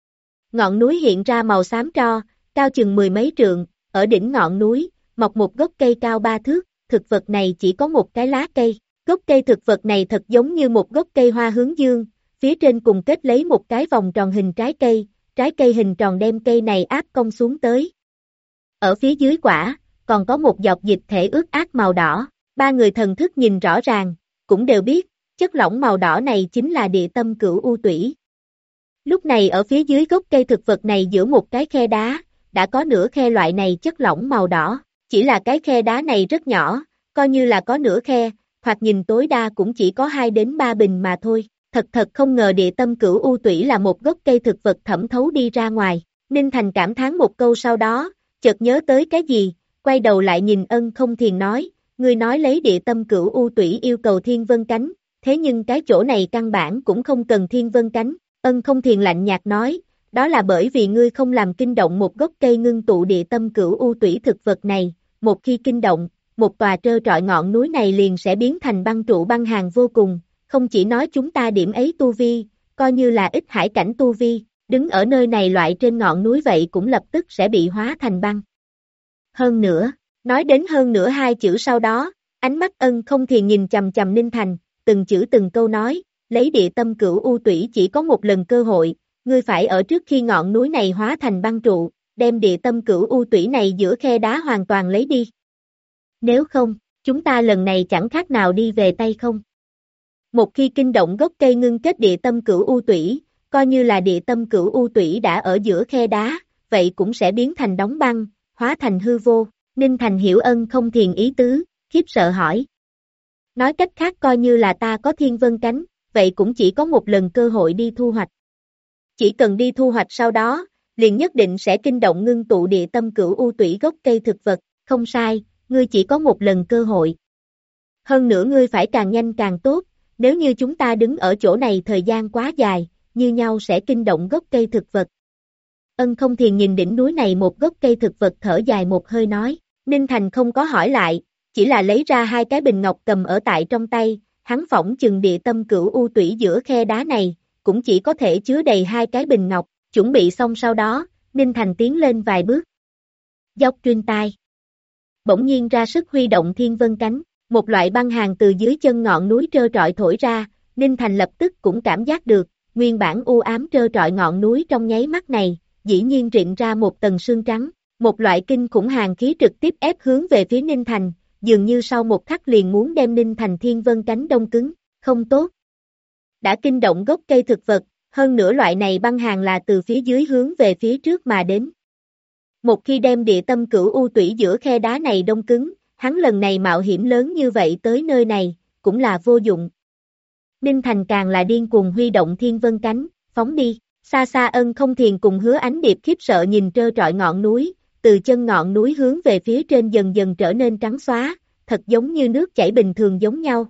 Ngọn núi hiện ra màu xám tro, cao chừng mười mấy trượng, ở đỉnh ngọn núi, mọc một gốc cây cao 3 thước, thực vật này chỉ có một cái lá cây. Gốc cây thực vật này thật giống như một gốc cây hoa hướng dương, phía trên cùng kết lấy một cái vòng tròn hình trái cây hình tròn đem cây này áp cong xuống tới. Ở phía dưới quả, còn có một giọt dịch thể ướt át màu đỏ, ba người thần thức nhìn rõ ràng, cũng đều biết, chất lỏng màu đỏ này chính là địa tâm cửu u tủy. Lúc này ở phía dưới gốc cây thực vật này giữa một cái khe đá, đã có nửa khe loại này chất lỏng màu đỏ, chỉ là cái khe đá này rất nhỏ, coi như là có nửa khe, hoặc nhìn tối đa cũng chỉ có 2 đến 3 bình mà thôi, thật không ngờ địa tâm cửu u tủy là một gốc cây thực vật thẩm thấu đi ra ngoài, Ninh Thành cảm thán một câu sau đó, chợt nhớ tới cái gì, quay đầu lại nhìn Ân Không Thiền nói, ngươi nói lấy địa tâm cửu u tủy yêu cầu thiên vân cánh, thế nhưng cái chỗ này căn bản cũng không cần thiên vân cánh, Ân Không Thiền lạnh nhạt nói, đó là bởi vì ngươi không làm kinh động một gốc cây ngưng tụ địa tâm cửu u tủy thực vật này, một khi kinh động, một tòa trơ trọi ngọn núi này liền sẽ biến thành băng trụ băng hàng vô cùng, không chỉ nói chúng ta điểm ấy tu vi, coi như là ít hải cảnh tu vi, đứng ở nơi này loại trên ngọn núi vậy cũng lập tức sẽ bị hóa thành băng. Hơn nữa, nói đến hơn nữa hai chữ sau đó, ánh mắt Ân Không Thiền nhìn chằm chằm Ninh Thành, từng chữ từng câu nói, lấy địa tâm cửu u tủy chỉ có một lần cơ hội, ngươi phải ở trước khi ngọn núi này hóa thành băng trụ, đem địa tâm cửu u tủy này giữa khe đá hoàn toàn lấy đi. Nếu không, chúng ta lần này chẳng khác nào đi về tay không. Một khi kinh động gốc cây ngưng kết địa tâm cửu u tủy, coi như là địa tâm cửu u tủy đã ở giữa khe đá, vậy cũng sẽ biến thành đóng băng, hóa thành hư vô. Ninh Thành hiểu Ân Không Thiền ý tứ, khiếp sợ hỏi. Nói cách khác coi như là ta có thiên vân cánh, vậy cũng chỉ có một lần cơ hội đi thu hoạch. Chỉ cần đi thu hoạch sau đó, liền nhất định sẽ kinh động ngưng tụ địa tâm cửu u tủy gốc cây thực vật, không sai, ngươi chỉ có một lần cơ hội. Hơn nữa ngươi phải càng nhanh càng tốt, nếu như chúng ta đứng ở chỗ này thời gian quá dài, như nhau sẽ kinh động gốc cây thực vật. Ân Không Thiền nhìn đỉnh núi này một gốc cây thực vật thở dài một hơi nói, Ninh Thành không có hỏi lại, chỉ là lấy ra hai cái bình ngọc cầm ở tại trong tay, hắn phỏng chừng địa tâm cửu u tủy giữa khe đá này, cũng chỉ có thể chứa đầy hai cái bình ngọc, chuẩn bị xong sau đó, Ninh Thành tiến lên vài bước. Dốc truyền tai. Bỗng nhiên ra sức huy động thiên vân cánh, một loại băng hàng từ dưới chân ngọn núi trơ trọi thổi ra, Ninh Thành lập tức cũng cảm giác được, nguyên bản u ám trơ trọi ngọn núi trong nháy mắt này, dĩ nhiên rịn ra một tầng sương trắng, một loại kinh khủng hàn khí trực tiếp ép hướng về phía Ninh Thành, dường như sau một khắc liền muốn đem Ninh Thành thiên vân cánh đông cứng, không tốt. Đã kinh động gốc cây thực vật, hơn nữa loại này băng hàng là từ phía dưới hướng về phía trước mà đến. Một khi đem địa tâm cửu u tủy giữa khe đá này đông cứng, hắn lần này mạo hiểm lớn như vậy tới nơi này, cũng là vô dụng. Ninh Thành càng là điên cuồng huy động thiên vân cánh, phóng đi, xa xa Ân Không Thiền cùng Hứa Ánh Điệp khiếp sợ nhìn trơ trọi ngọn núi, từ chân ngọn núi hướng về phía trên dần dần trở nên trắng xóa, thật giống như nước chảy bình thường giống nhau.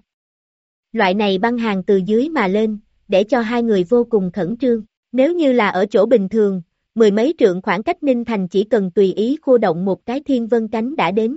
Loại này băng hàng từ dưới mà lên, để cho hai người vô cùng khẩn trương, nếu như là ở chỗ bình thường, mười mấy trượng khoảng cách Ninh Thành chỉ cần tùy ý khu động một cái thiên vân cánh đã đến.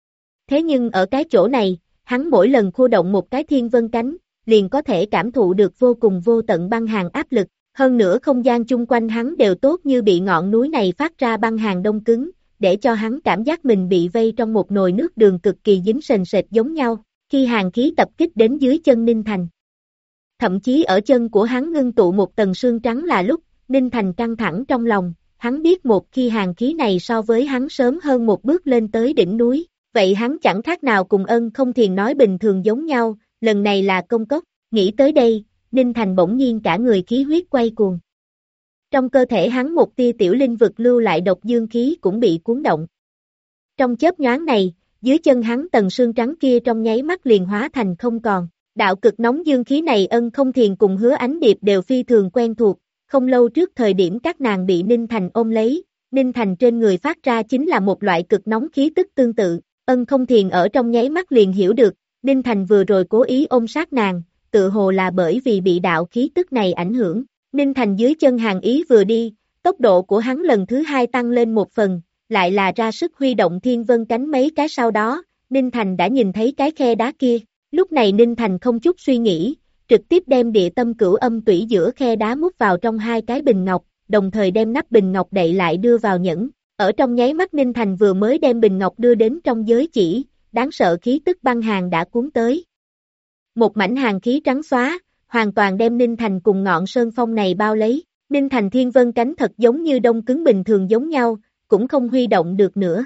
Thế nhưng ở cái chỗ này, hắn mỗi lần khu động một cái thiên vân cánh, liền có thể cảm thụ được vô cùng vô tận băng hàng áp lực, hơn nữa không gian chung quanh hắn đều tốt như bị ngọn núi này phát ra băng hàng đông cứng, để cho hắn cảm giác mình bị vây trong một nồi nước đường cực kỳ dính sền sệt giống nhau, khi hàn khí tập kích đến dưới chân Ninh Thành. Thậm chí ở chân của hắn ngưng tụ một tầng sương trắng là lúc, Ninh Thành căng thẳng trong lòng, hắn biết một khi hàn khí này so với hắn sớm hơn một bước lên tới đỉnh núi, vậy hắn chẳng khác nào cùng Ân Không Thiền nói bình thường giống nhau, lần này là công cốc, nghĩ tới đây, Ninh Thành bỗng nhiên cả người khí huyết quay cuồng. Trong cơ thể hắn một tia tiểu linh vực lưu lại độc dương khí cũng bị cuốn động. Trong chớp nhoáng này, dưới chân hắn tầng sương trắng kia trong nháy mắt liền hóa thành không còn. Đạo cực nóng dương khí này Ân Không Thiền cùng Hứa Ánh Điệp đều phi thường quen thuộc, không lâu trước thời điểm các nàng bị Ninh Thành ôm lấy, Ninh Thành trên người phát ra chính là một loại cực nóng khí tức tương tự, Ân Không Thiền ở trong nháy mắt liền hiểu được, Ninh Thành vừa rồi cố ý ôm sát nàng, tự hồ là bởi vì bị đạo khí tức này ảnh hưởng, Ninh Thành dưới chân hàng ý vừa đi, tốc độ của hắn lần thứ hai tăng lên một phần, lại là ra sức huy động thiên vân cánh mấy cái sau đó, Ninh Thành đã nhìn thấy cái khe đá kia. Lúc này Ninh Thành không chút suy nghĩ, trực tiếp đem địa tâm cửu âm tủy giữa khe đá múc vào trong hai cái bình ngọc, đồng thời đem nắp bình ngọc đậy lại đưa vào nhẫn. Ở trong nháy mắt Ninh Thành vừa mới đem bình ngọc đưa đến trong giới chỉ, đáng sợ khí tức băng hàng đã cuốn tới. Một mảnh hàng khí trắng xóa, hoàn toàn đem Ninh Thành cùng ngọn sơn phong này bao lấy. Ninh Thành thiên vân cánh thật giống như đông cứng bình thường giống nhau, cũng không huy động được nữa.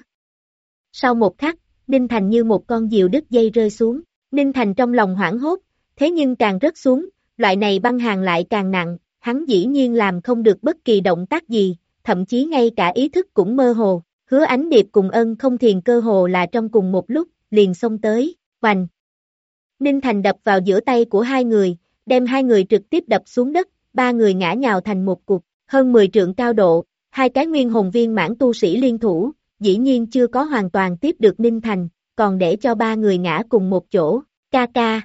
Sau một khắc, Ninh Thành như một con diều đứt dây rơi xuống. Ninh Thành trong lòng hoảng hốt, thế nhưng càng rớt xuống, loại này băng hàng lại càng nặng, hắn dĩ nhiên làm không được bất kỳ động tác gì, thậm chí ngay cả ý thức cũng mơ hồ. Hứa Ánh Điệp cùng Ân Không Thiền cơ hồ là trong cùng một lúc, liền xông tới, oành. Ninh Thành đập vào giữa tay của hai người, đem hai người trực tiếp đập xuống đất, ba người ngã nhào thành một cục, hơn 10 trượng cao độ, hai cái nguyên hồn viên mãn tu sĩ liên thủ, dĩ nhiên chưa có hoàn toàn tiếp được Ninh Thành, còn để cho ba người ngã cùng một chỗ, ca ca.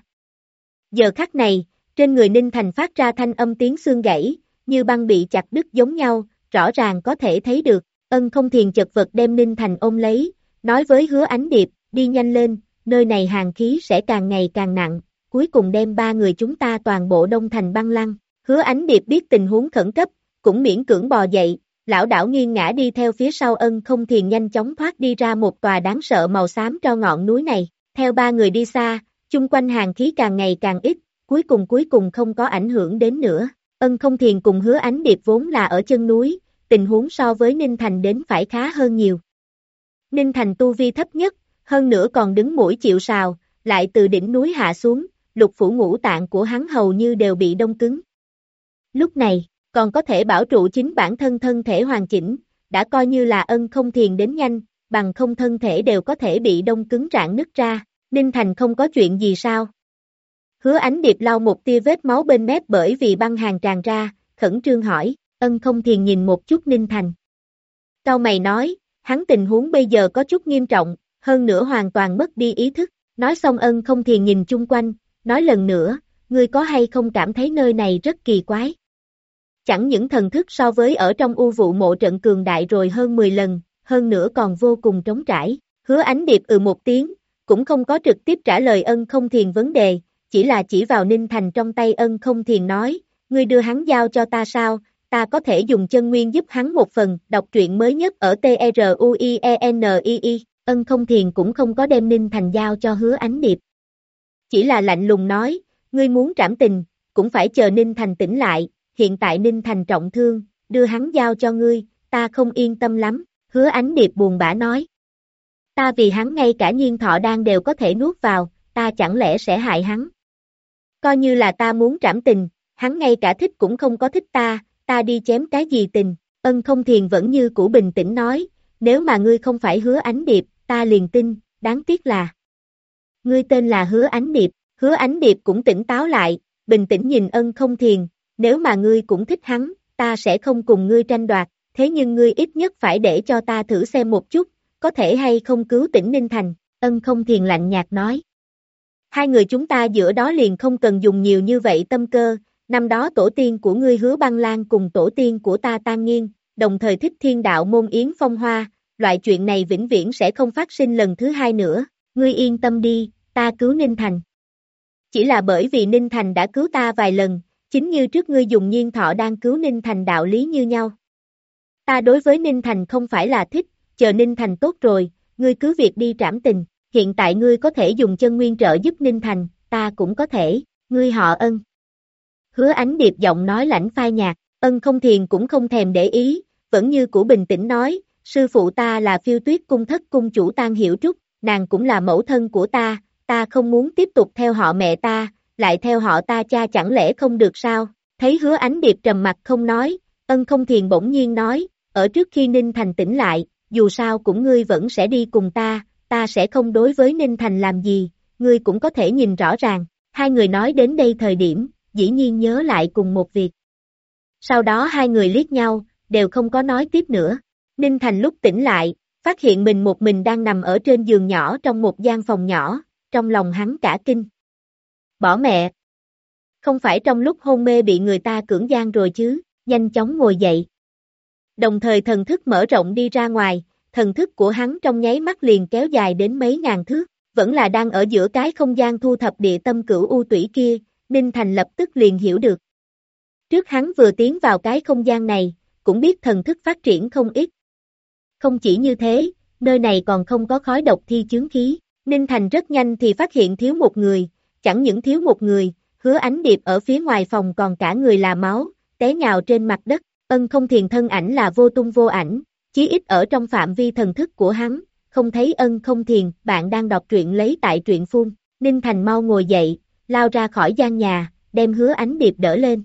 Giờ khắc này, trên người Ninh Thành phát ra thanh âm tiếng xương gãy, như băng bị chặt đứt giống nhau, rõ ràng có thể thấy được, Ân Không Thiền chật vật đem Ninh Thành ôm lấy, nói với Hứa Ánh Điệp, đi nhanh lên, nơi này hàn khí sẽ càng ngày càng nặng, cuối cùng đem ba người chúng ta toàn bộ đông thành băng lăng. Hứa Ánh Điệp biết tình huống khẩn cấp, cũng miễn cưỡng bò dậy, lão đảo nghiêng ngã đi theo phía sau Ân Không Thiền nhanh chóng thoát đi ra một tòa đáng sợ màu xám cho ngọn núi này, theo ba người đi xa, chung quanh hàn khí càng ngày càng ít, cuối cùng không có ảnh hưởng đến nữa. Ân Không Thiền cùng Hứa Ánh Điệp vốn là ở chân núi, tình huống so với Ninh Thành đến phải khá hơn nhiều. Ninh Thành tu vi thấp nhất, hơn nữa còn đứng mũi chịu sào, lại từ đỉnh núi hạ xuống, lục phủ ngũ tạng của hắn hầu như đều bị đông cứng. Lúc này, còn có thể bảo trụ chính bản thân thân thể hoàn chỉnh, đã coi như là Ân Không Thiền đến nhanh, bằng không thân thể đều có thể bị đông cứng rạn nứt ra. Ninh Thành không có chuyện gì sao? Hứa Ánh Điệp lau một tia vết máu bên mép bởi vì băng hàng tràn ra, khẩn trương hỏi, Ân Không Thiền nhìn một chút Ninh Thành, cau mày nói, hắn tình huống bây giờ có chút nghiêm trọng, hơn nữa hoàn toàn mất đi ý thức. Nói xong Ân Không Thiền nhìn chung quanh, nói lần nữa, ngươi có hay không cảm thấy nơi này rất kỳ quái? Chẳng những thần thức so với ở trong u vụ mộ trận cường đại rồi hơn 10 lần, hơn nữa còn vô cùng trống trải. Hứa Ánh Điệp một tiếng, cũng không có trực tiếp trả lời Ân Không Thiền vấn đề, chỉ là chỉ vào Ninh Thành trong tay Ân Không Thiền nói, ngươi đưa hắn giao cho ta sao, ta có thể dùng chân nguyên giúp hắn một phần. Đọc truyện mới nhất ở TRUIENII. Ân Không Thiền cũng không có đem Ninh Thành giao cho Hứa Ánh Điệp. Chỉ là lạnh lùng nói, ngươi muốn trảm tình, cũng phải chờ Ninh Thành tỉnh lại, hiện tại Ninh Thành trọng thương, đưa hắn giao cho ngươi, ta không yên tâm lắm. Hứa Ánh Điệp buồn bã nói. Ta vì hắn ngay cả nhiên thọ đan đều có thể nuốt vào, ta chẳng lẽ sẽ hại hắn? Coi như là ta muốn trảm tình, hắn ngay cả thích cũng không có thích ta đi chém cái gì tình? Ân Không Thiền vẫn như cũ bình tĩnh nói, nếu mà ngươi không phải Hứa Ánh Điệp, ta liền tin, đáng tiếc là ngươi tên là Hứa Ánh Điệp. Hứa Ánh Điệp cũng tỉnh táo lại, bình tĩnh nhìn Ân Không Thiền, nếu mà ngươi cũng thích hắn, ta sẽ không cùng ngươi tranh đoạt, thế nhưng ngươi ít nhất phải để cho ta thử xem một chút, có thể hay không cứu tỉnh Ninh Thành. Ân Không Thiền lạnh nhạt nói. Hai người chúng ta giữa đó liền không cần dùng nhiều như vậy tâm cơ, năm đó tổ tiên của ngươi Hứa Băng Lan cùng tổ tiên của ta Tan Nghiên, đồng thời thích thiên đạo môn yến phong hoa, loại chuyện này vĩnh viễn sẽ không phát sinh lần thứ hai nữa, ngươi yên tâm đi, ta cứu Ninh Thành. Chỉ là bởi vì Ninh Thành đã cứu ta vài lần, chính như trước ngươi dùng nhiên thọ đang cứu Ninh Thành đạo lý như nhau. Ta đối với Ninh Thành không phải là thích, chờ Ninh Thành tốt rồi, ngươi cứ việc đi trảm tình, hiện tại ngươi có thể dùng chân nguyên trợ giúp Ninh Thành, ta cũng có thể, ngươi họ Ân. Hứa Ánh Điệp giọng nói lãnh phai nhạt, Ân Không Thiền cũng không thèm để ý, vẫn như cũ bình tĩnh nói, sư phụ ta là Phiêu Tuyết cung thất cung chủ Tan Hiểu Trúc, nàng cũng là mẫu thân của ta không muốn tiếp tục theo họ mẹ ta, lại theo họ ta cha chẳng lẽ không được sao? Thấy Hứa Ánh Điệp trầm mặt không nói, Ân Không Thiền bỗng nhiên nói, ở trước khi Ninh Thành tỉnh lại, dù sao cũng ngươi vẫn sẽ đi cùng ta sẽ không đối với Ninh Thành làm gì, ngươi cũng có thể nhìn rõ ràng. Hai người nói đến đây thời điểm, dĩ nhiên nhớ lại cùng một việc. Sau đó hai người liếc nhau, đều không có nói tiếp nữa. Ninh Thành lúc tỉnh lại, phát hiện mình một mình đang nằm ở trên giường nhỏ trong một gian phòng nhỏ, trong lòng hắn cả kinh. Bỏ mẹ! Không phải trong lúc hôn mê bị người ta cưỡng gian rồi chứ, nhanh chóng ngồi dậy. Đồng thời thần thức mở rộng đi ra ngoài, thần thức của hắn trong nháy mắt liền kéo dài đến mấy ngàn thước, vẫn là đang ở giữa cái không gian thu thập địa tâm cửu u tủy kia, Ninh Thành lập tức liền hiểu được. Trước hắn vừa tiến vào cái không gian này, cũng biết thần thức phát triển không ít. Không chỉ như thế, nơi này còn không có khói độc thi chướng khí, Ninh Thành rất nhanh thì phát hiện thiếu một người, chẳng những thiếu một người, Hứa Ánh Điệp ở phía ngoài phòng còn cả người là máu, té nhào trên mặt đất. Ân Không Thiền thân ảnh là vô tung vô ảnh, chí ít ở trong phạm vi thần thức của hắn, không thấy Ân Không Thiền. Bạn đang đọc truyện lấy tại truyện phun. Ninh Thành mau ngồi dậy, lao ra khỏi gian nhà, đem Hứa Ánh Điệp đỡ lên.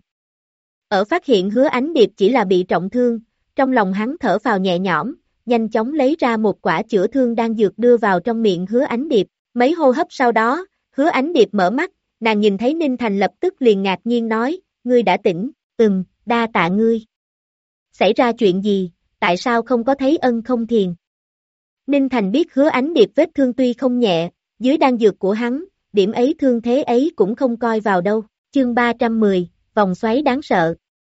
Ở phát hiện Hứa Ánh Điệp chỉ là bị trọng thương, trong lòng hắn thở phào nhẹ nhõm, nhanh chóng lấy ra một quả chữa thương đan dược đưa vào trong miệng Hứa Ánh Điệp. Mấy hô hấp sau đó, Hứa Ánh Điệp mở mắt, nàng nhìn thấy Ninh Thành lập tức liền ngạc nhiên nói, ngươi đã tỉnh, đa tạ ngươi. Xảy ra chuyện gì, tại sao không có thấy Ân Không Thiền? Ninh Thành biết Hứa Ánh Điệp vết thương tuy không nhẹ, dưới đan dược của hắn, điểm ấy thương thế ấy cũng không coi vào đâu. Chương 310, vòng xoáy đáng sợ.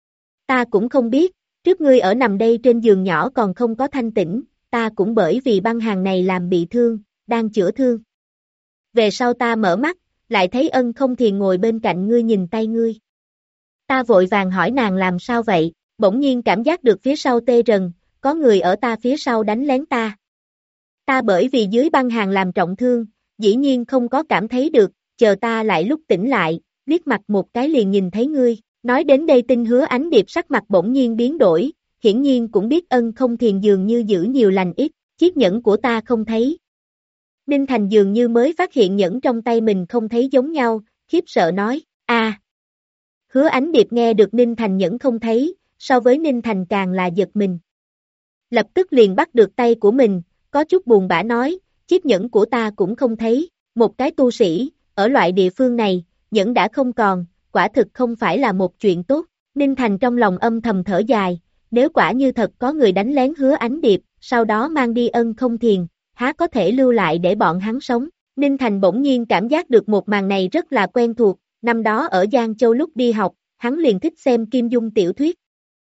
Ta cũng không biết, trước ngươi ở nằm đây trên giường nhỏ còn không có thanh tỉnh, ta cũng bởi vì băng hàng này làm bị thương, đang chữa thương. Về sau ta mở mắt, lại thấy Ân Không Thiền ngồi bên cạnh ngươi nhìn tay ngươi. Ta vội vàng hỏi nàng làm sao vậy, bỗng nhiên cảm giác được phía sau tê rần, có người ở ta phía sau đánh lén ta. Ta bởi vì dưới băng hàng làm trọng thương, dĩ nhiên không có cảm thấy được, chờ ta lại lúc tỉnh lại, liếc mặt một cái liền nhìn thấy ngươi. Nói đến đây tin Hứa Ánh Điệp sắc mặt bỗng nhiên biến đổi, hiển nhiên cũng biết Ân Không Thiền dường như giữ nhiều lành ít, chiếc nhẫn của ta không thấy. Ninh Thành dường như mới phát hiện nhẫn trong tay mình không thấy giống nhau, khiếp sợ nói, Hứa Ánh Điệp nghe được Ninh Thành nhẫn không thấy, so với Ninh Thành càng là giật mình. Lập tức liền bắt được tay của mình, có chút buồn bã nói, chiếc nhẫn của ta cũng không thấy, một cái tu sĩ, ở loại địa phương này, nhẫn đã không còn, quả thực không phải là một chuyện tốt. Ninh Thành trong lòng âm thầm thở dài, nếu quả như thật có người đánh lén Hứa Ánh Điệp, sau đó mang đi Ân Không Thiền, há có thể lưu lại để bọn hắn sống. Ninh Thành bỗng nhiên cảm giác được một màn này rất là quen thuộc, năm đó ở Giang Châu lúc đi học, hắn liền thích xem Kim Dung tiểu thuyết.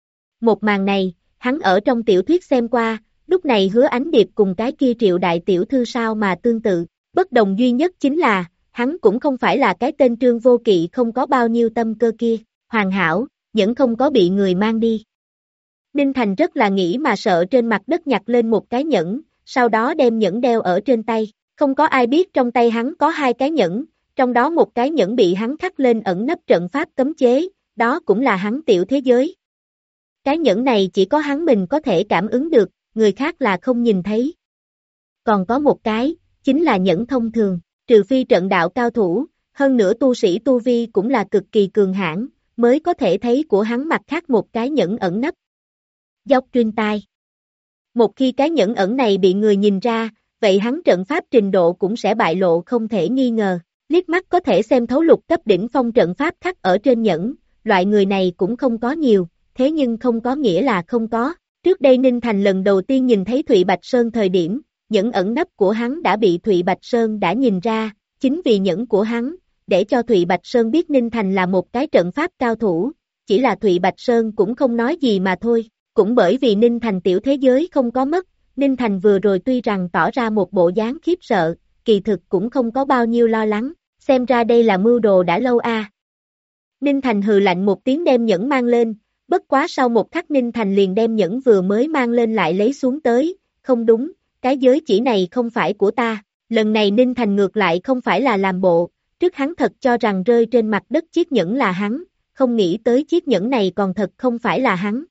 Một màn này, hắn ở trong tiểu thuyết xem qua, lúc này Hứa Ánh Điệp cùng cái kia Triệu đại tiểu thư sao mà tương tự, bất đồng duy nhất chính là, hắn cũng không phải là cái tên Trương Vô Kỵ không có bao nhiêu tâm cơ kia, hoàn hảo, vẫn không có bị người mang đi. Ninh Thành rất là nghĩ mà sợ trên mặt đất nhặt lên một cái nhẫn, sau đó đem nhẫn đeo ở trên tay, không có ai biết trong tay hắn có hai cái nhẫn, trong đó một cái nhẫn bị hắn khắc lên ẩn nấp trận pháp cấm chế, đó cũng là hắn tiểu thế giới. Cái nhẫn này chỉ có hắn mình có thể cảm ứng được, người khác là không nhìn thấy. Còn có một cái, chính là nhẫn thông thường, trừ phi trận đạo cao thủ, hơn nữa tu sĩ tu vi cũng là cực kỳ cường hãn, mới có thể thấy của hắn mặt khác một cái nhẫn ẩn nấp. Dốc truyền tai. Một khi cái nhẫn ẩn này bị người nhìn ra, vậy hắn trận pháp trình độ cũng sẽ bại lộ không thể nghi ngờ. Liếc mắt có thể xem thấu lục cấp đỉnh phong trận pháp khắc ở trên nhẫn, loại người này cũng không có nhiều, thế nhưng không có nghĩa là không có. Trước đây Ninh Thành lần đầu tiên nhìn thấy Thụy Bạch Sơn thời điểm, nhẫn ẩn nấp của hắn đã bị Thụy Bạch Sơn đã nhìn ra, chính vì nhẫn của hắn, để cho Thụy Bạch Sơn biết Ninh Thành là một cái trận pháp cao thủ, chỉ là Thụy Bạch Sơn cũng không nói gì mà thôi, cũng bởi vì Ninh Thành tiểu thế giới không có mất, Ninh Thành vừa rồi tuy rằng tỏ ra một bộ dáng khiếp sợ, kỳ thực cũng không có bao nhiêu lo lắng, xem ra đây là mưu đồ đã lâu a. Ninh Thành hừ lạnh một tiếng đem nhẫn mang lên, bất quá sau một khắc Ninh Thành liền đem nhẫn vừa mới mang lên lại lấy xuống tới, không đúng, cái giới chỉ này không phải của ta, lần này Ninh Thành ngược lại không phải là làm bộ, trước hắn thật cho rằng rơi trên mặt đất chiếc nhẫn là hắn, không nghĩ tới chiếc nhẫn này còn thật không phải là hắn.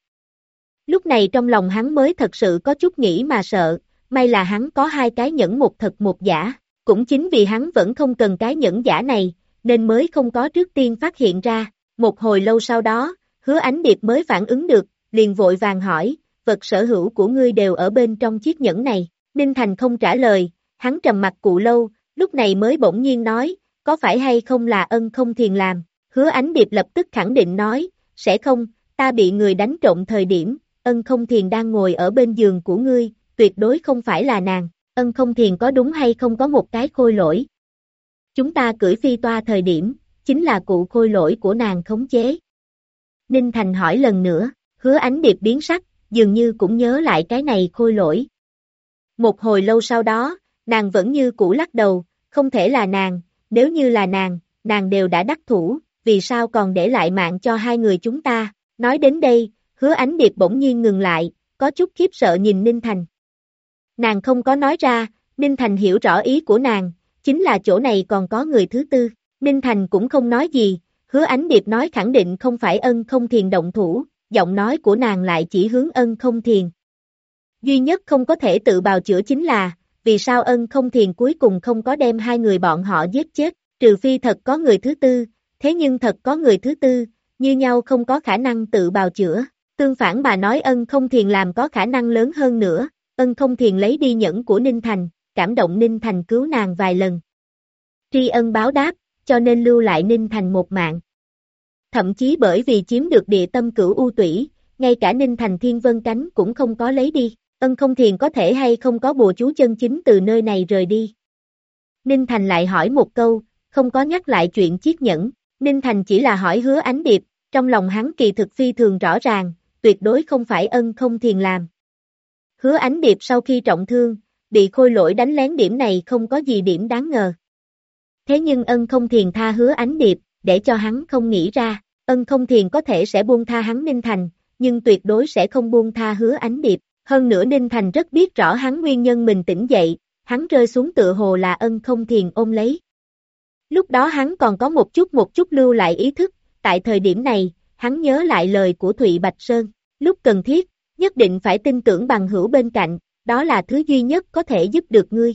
Lúc này trong lòng hắn mới thật sự có chút nghĩ mà sợ, may là hắn có hai cái nhẫn một thật một giả, cũng chính vì hắn vẫn không cần cái nhẫn giả này, nên mới không có trước tiên phát hiện ra, một hồi lâu sau đó, Hứa Ánh Điệp mới phản ứng được, liền vội vàng hỏi, vật sở hữu của ngươi đều ở bên trong chiếc nhẫn này, Ninh Thành không trả lời, hắn trầm mặt cụ lâu, lúc này mới bỗng nhiên nói, có phải hay không là Ân Không Thiền làm, Hứa Ánh Điệp lập tức khẳng định nói, sẽ không, ta bị người đánh trộm thời điểm, Ân Không Thiền đang ngồi ở bên giường của ngươi, tuyệt đối không phải là nàng, Ân Không Thiền có đúng hay không có một cái khôi lỗi. Chúng ta cưỡi phi toa thời điểm, chính là cụ khôi lỗi của nàng khống chế. Ninh Thành hỏi lần nữa, Hứa Ánh Điệp biến sắc, dường như cũng nhớ lại cái này khôi lỗi. Một hồi lâu sau đó, nàng vẫn như cũ lắc đầu, không thể là nàng, nếu như là nàng đều đã đắc thủ, vì sao còn để lại mạng cho hai người chúng ta, nói đến đây, Hứa Ánh Điệp bỗng nhiên ngừng lại, có chút khiếp sợ nhìn Ninh Thành. Nàng không có nói ra, Ninh Thành hiểu rõ ý của nàng, chính là chỗ này còn có người thứ tư, Ninh Thành cũng không nói gì, Hứa Ánh Điệp nói khẳng định không phải Ân Không Thiền động thủ, giọng nói của nàng lại chỉ hướng Ân Không Thiền. Duy nhất không có thể tự bào chữa chính là, vì sao Ân Không Thiền cuối cùng không có đem hai người bọn họ giết chết, trừ phi thật có người thứ tư, thế nhưng thật có người thứ tư, như nhau không có khả năng tự bào chữa, tương phản bà nói Ân Không Thiền làm có khả năng lớn hơn nữa, Ân Không Thiền lấy đi nhẫn của Ninh Thành, cảm động Ninh Thành cứu nàng vài lần. Tri ân báo đáp, cho nên lưu lại Ninh Thành một mạng. Thậm chí bởi vì chiếm được địa tâm cửu u tủy, ngay cả Ninh Thành Thiên Vân Cánh cũng không có lấy đi, Ân Không Thiền có thể hay không có bùa chú chân chính từ nơi này rời đi. Ninh Thành lại hỏi một câu, không có nhắc lại chuyện chiếc nhẫn, Ninh Thành chỉ là hỏi Hứa Ánh Điệp, trong lòng hắn kỳ thực phi thường rõ ràng, tuyệt đối không phải Ân Không Thiền làm. Hứa Ánh Điệp sau khi trọng thương, bị khôi lỗi đánh lén điểm này không có gì điểm đáng ngờ. Thế nhưng Ân Không Thiền tha Hứa Ánh Điệp, để cho hắn không nghĩ ra, Ân Không Thiền có thể sẽ buông tha hắn Ninh Thành, nhưng tuyệt đối sẽ không buông tha Hứa Ánh Điệp. Hơn nữa Ninh Thành rất biết rõ hắn nguyên nhân mình tỉnh dậy, hắn rơi xuống tựa hồ là Ân Không Thiền ôm lấy. Lúc đó hắn còn có một chút lưu lại ý thức, tại thời điểm này, hắn nhớ lại lời của Thụy Bạch Sơn, lúc cần thiết, nhất định phải tin tưởng bằng hữu bên cạnh, đó là thứ duy nhất có thể giúp được ngươi.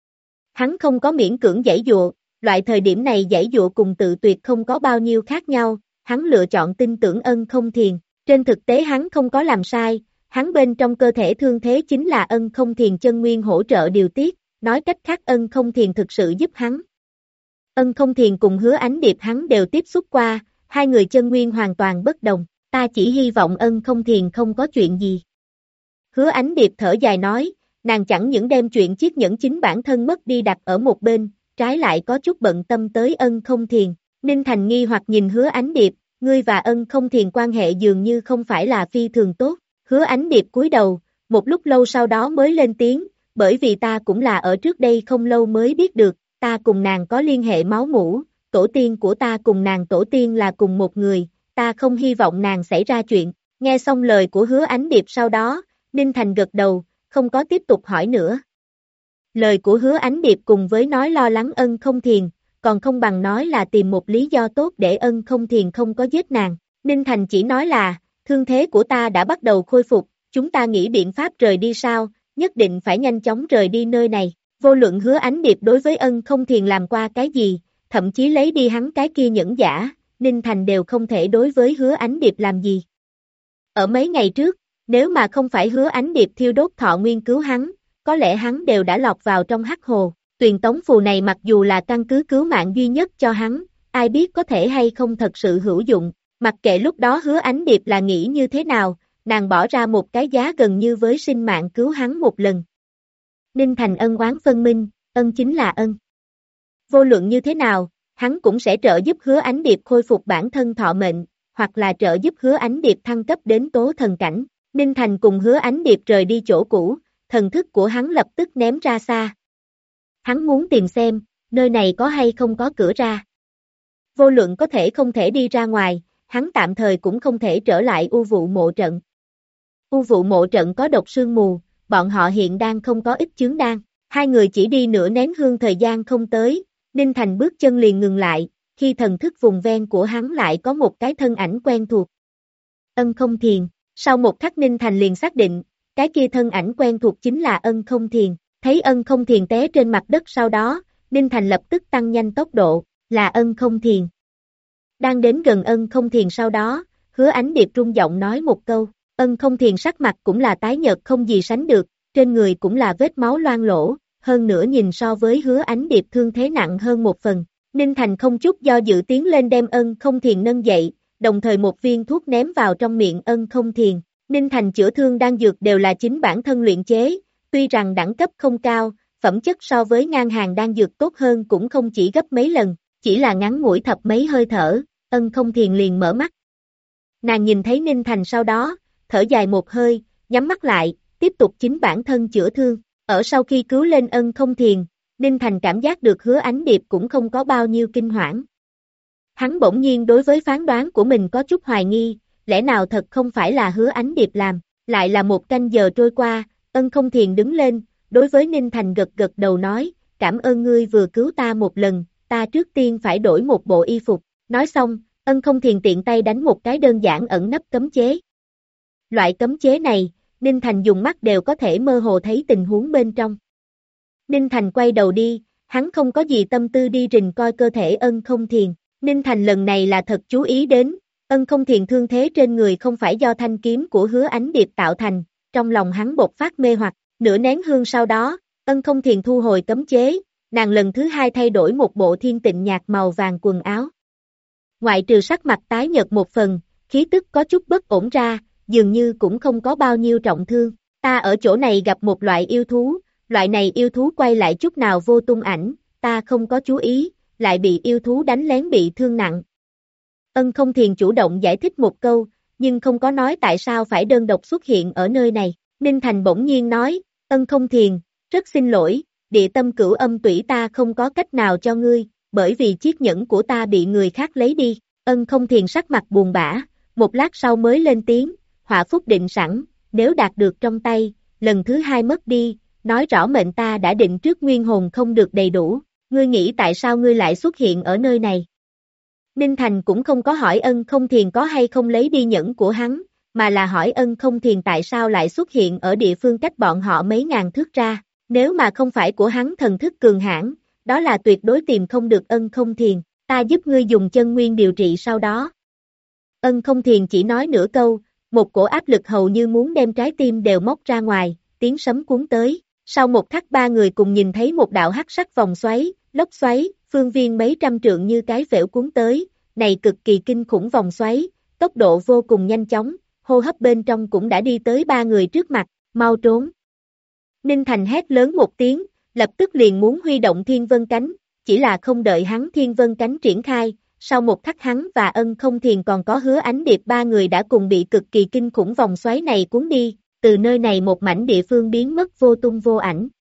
Hắn không có miễn cưỡng giãy dụa, loại thời điểm này giãy dụa cùng tự tuyệt không có bao nhiêu khác nhau, hắn lựa chọn tin tưởng Ân Không Thiền, trên thực tế hắn không có làm sai, hắn bên trong cơ thể thương thế chính là Ân Không Thiền chân nguyên hỗ trợ điều tiết, nói cách khác Ân Không Thiền thực sự giúp hắn. Ân Không Thiền cùng Hứa Ánh Điệp hắn đều tiếp xúc qua, hai người chân nguyên hoàn toàn bất đồng, ta chỉ hy vọng Ân Không Thiền không có chuyện gì. Hứa Ánh Điệp thở dài nói, nàng chẳng những đem chuyện chiếc nhẫn chính bản thân mất đi đặt ở một bên, trái lại có chút bận tâm tới Ân Không Thiền. Ninh Thành nghi hoặc nhìn Hứa Ánh Điệp, ngươi và Ân Không Thiền quan hệ dường như không phải là phi thường tốt. Hứa Ánh Điệp cúi đầu, một lúc lâu sau đó mới lên tiếng, bởi vì ta cũng là ở trước đây không lâu mới biết được, ta cùng nàng có liên hệ máu mủ, tổ tiên của ta cùng nàng tổ tiên là cùng một người, ta không hy vọng nàng xảy ra chuyện. Nghe xong lời của Hứa Ánh Điệp sau đó, Ninh Thành gật đầu, không có tiếp tục hỏi nữa. Lời của Hứa Ánh Điệp cùng với nói lo lắng Ân Không Thiền, còn không bằng nói là tìm một lý do tốt để Ân Không Thiền không có giết nàng. Ninh Thành chỉ nói là, thương thế của ta đã bắt đầu khôi phục, chúng ta nghĩ biện pháp rời đi sao, nhất định phải nhanh chóng rời đi nơi này. Vô luận Hứa Ánh Điệp đối với Ân Không Thiền làm qua cái gì, thậm chí lấy đi hắn cái kia nhẫn giả, Ninh Thành đều không thể đối với Hứa Ánh Điệp làm gì. Ở mấy ngày trước, nếu mà không phải Hứa Ánh Điệp thiêu đốt thọ nguyên cứu hắn, có lẽ hắn đều đã lọt vào trong hắc hồ. Tuyền tống phù này mặc dù là căn cứ cứu mạng duy nhất cho hắn, ai biết có thể hay không thật sự hữu dụng. Mặc kệ lúc đó Hứa Ánh Điệp là nghĩ như thế nào, nàng bỏ ra một cái giá gần như với sinh mạng cứu hắn một lần. Ninh Thành ân oán phân minh, ân chính là ân. Vô luận như thế nào, hắn cũng sẽ trợ giúp Hứa Ánh Điệp khôi phục bản thân thọ mệnh, hoặc là trợ giúp Hứa Ánh Điệp thăng cấp đến tố thần cảnh. Ninh Thành cùng Hứa Ánh Điệp rời đi chỗ cũ, thần thức của hắn lập tức ném ra xa. Hắn muốn tìm xem, nơi này có hay không có cửa ra. Vô luận có thể không thể đi ra ngoài, hắn tạm thời cũng không thể trở lại U Vụ Mộ Trận. U Vụ Mộ Trận có độc sương mù, bọn họ hiện đang không có ích chướng đan. Hai người chỉ đi nửa nén hương thời gian không tới, Ninh Thành bước chân liền ngừng lại, khi thần thức vùng ven của hắn lại có một cái thân ảnh quen thuộc. Ân Không Thiền, sau một khắc Ninh Thành liền xác định, cái kia thân ảnh quen thuộc chính là Ân Không Thiền. Thấy Ân Không Thiền té trên mặt đất sau đó, Ninh Thành lập tức tăng nhanh tốc độ, là Ân Không Thiền. Đang đến gần Ân Không Thiền sau đó, Hứa Ánh Điệp rung giọng nói một câu, Ân Không Thiền sắc mặt cũng là tái nhợt không gì sánh được, trên người cũng là vết máu loang lỗ, hơn nữa nhìn so với Hứa Ánh Điệp thương thế nặng hơn một phần. Ninh Thành không chút do dự tiến lên đem Ân Không Thiền nâng dậy, đồng thời một viên thuốc ném vào trong miệng Ân Không Thiền. Ninh Thành chữa thương đan dược đều là chính bản thân luyện chế, tuy rằng đẳng cấp không cao, phẩm chất so với ngang hàng đan dược tốt hơn cũng không chỉ gấp mấy lần, chỉ là ngắn ngủi thập mấy hơi thở, Ân Không Thiền liền mở mắt. Nàng nhìn thấy Ninh Thành sau đó, thở dài một hơi, nhắm mắt lại, tiếp tục chính bản thân chữa thương. Ở sau khi cứu lên Ân Không Thiền, Ninh Thành cảm giác được Hứa Ánh Điệp cũng không có bao nhiêu kinh hoảng. Hắn bỗng nhiên đối với phán đoán của mình có chút hoài nghi, lẽ nào thật không phải là Hứa Ánh Điệp làm. Lại là một canh giờ trôi qua, Ân Không Thiền đứng lên, đối với Ninh Thành gật gật đầu nói, cảm ơn ngươi vừa cứu ta một lần, ta trước tiên phải đổi một bộ y phục. Nói xong, Ân Không Thiền tiện tay đánh một cái đơn giản ẩn nấp cấm chế. Loại cấm chế này, Ninh Thành dùng mắt đều có thể mơ hồ thấy tình huống bên trong. Ninh Thành quay đầu đi, hắn không có gì tâm tư đi rình coi cơ thể Ân Không Thiền. Ninh Thành lần này là thật chú ý đến, Ân Không Thiền thương thế trên người không phải do thanh kiếm của Hứa Ánh Điệp tạo thành, trong lòng hắn bộc phát mê hoặc. Nửa nén hương sau đó, Ân Không Thiền thu hồi cấm chế, nàng lần thứ hai thay đổi một bộ thiên tịnh nhạt màu vàng quần áo. Ngoại trừ sắc mặt tái nhợt một phần, khí tức có chút bất ổn ra, dường như cũng không có bao nhiêu trọng thương. Ta ở chỗ này gặp một loại yêu thú, loại này yêu thú quay lại chút nào vô tung ảnh, ta không có chú ý, lại bị yêu thú đánh lén bị thương nặng. Ân Không Thiền chủ động giải thích một câu, nhưng không có nói tại sao phải đơn độc xuất hiện ở nơi này. Ninh Thành bỗng nhiên nói, Ân Không Thiền, rất xin lỗi, địa tâm cửu âm tủy ta không có cách nào cho ngươi, bởi vì chiếc nhẫn của ta bị người khác lấy đi. Ân Không Thiền sắc mặt buồn bã, một lát sau mới lên tiếng, họa phúc định sẵn, nếu đạt được trong tay, lần thứ hai mất đi, nói rõ mệnh ta đã định trước nguyên hồn không được đầy đủ, ngươi nghĩ tại sao ngươi lại xuất hiện ở nơi này? Ninh Thành cũng không có hỏi Ân Không Thiền có hay không lấy đi nhẫn của hắn, mà là hỏi Ân Không Thiền tại sao lại xuất hiện ở địa phương cách bọn họ mấy ngàn thước ra, nếu mà không phải của hắn thần thức cường hãn, đó là tuyệt đối tìm không được Ân Không Thiền, ta giúp ngươi dùng chân nguyên điều trị sau đó. Ân Không Thiền chỉ nói nửa câu, một cổ áp lực hầu như muốn đem trái tim đều móc ra ngoài, tiếng sấm cuốn tới, sau một khắc ba người cùng nhìn thấy một đạo hắc sắc vòng xoáy, lốc xoáy, phương viên mấy trăm trượng như cái phễu cuốn tới, này cực kỳ kinh khủng vòng xoáy, tốc độ vô cùng nhanh chóng, hô hấp bên trong cũng đã đi tới ba người trước mặt, mau trốn. Ninh Thành hét lớn một tiếng, lập tức liền muốn huy động Thiên Vân Cánh, chỉ là không đợi hắn Thiên Vân Cánh triển khai, sau một khắc hắn và Ân Không Thiền còn có Hứa Ánh Điệp ba người đã cùng bị cực kỳ kinh khủng vòng xoáy này cuốn đi, từ nơi này một mảnh địa phương biến mất vô tung vô ảnh.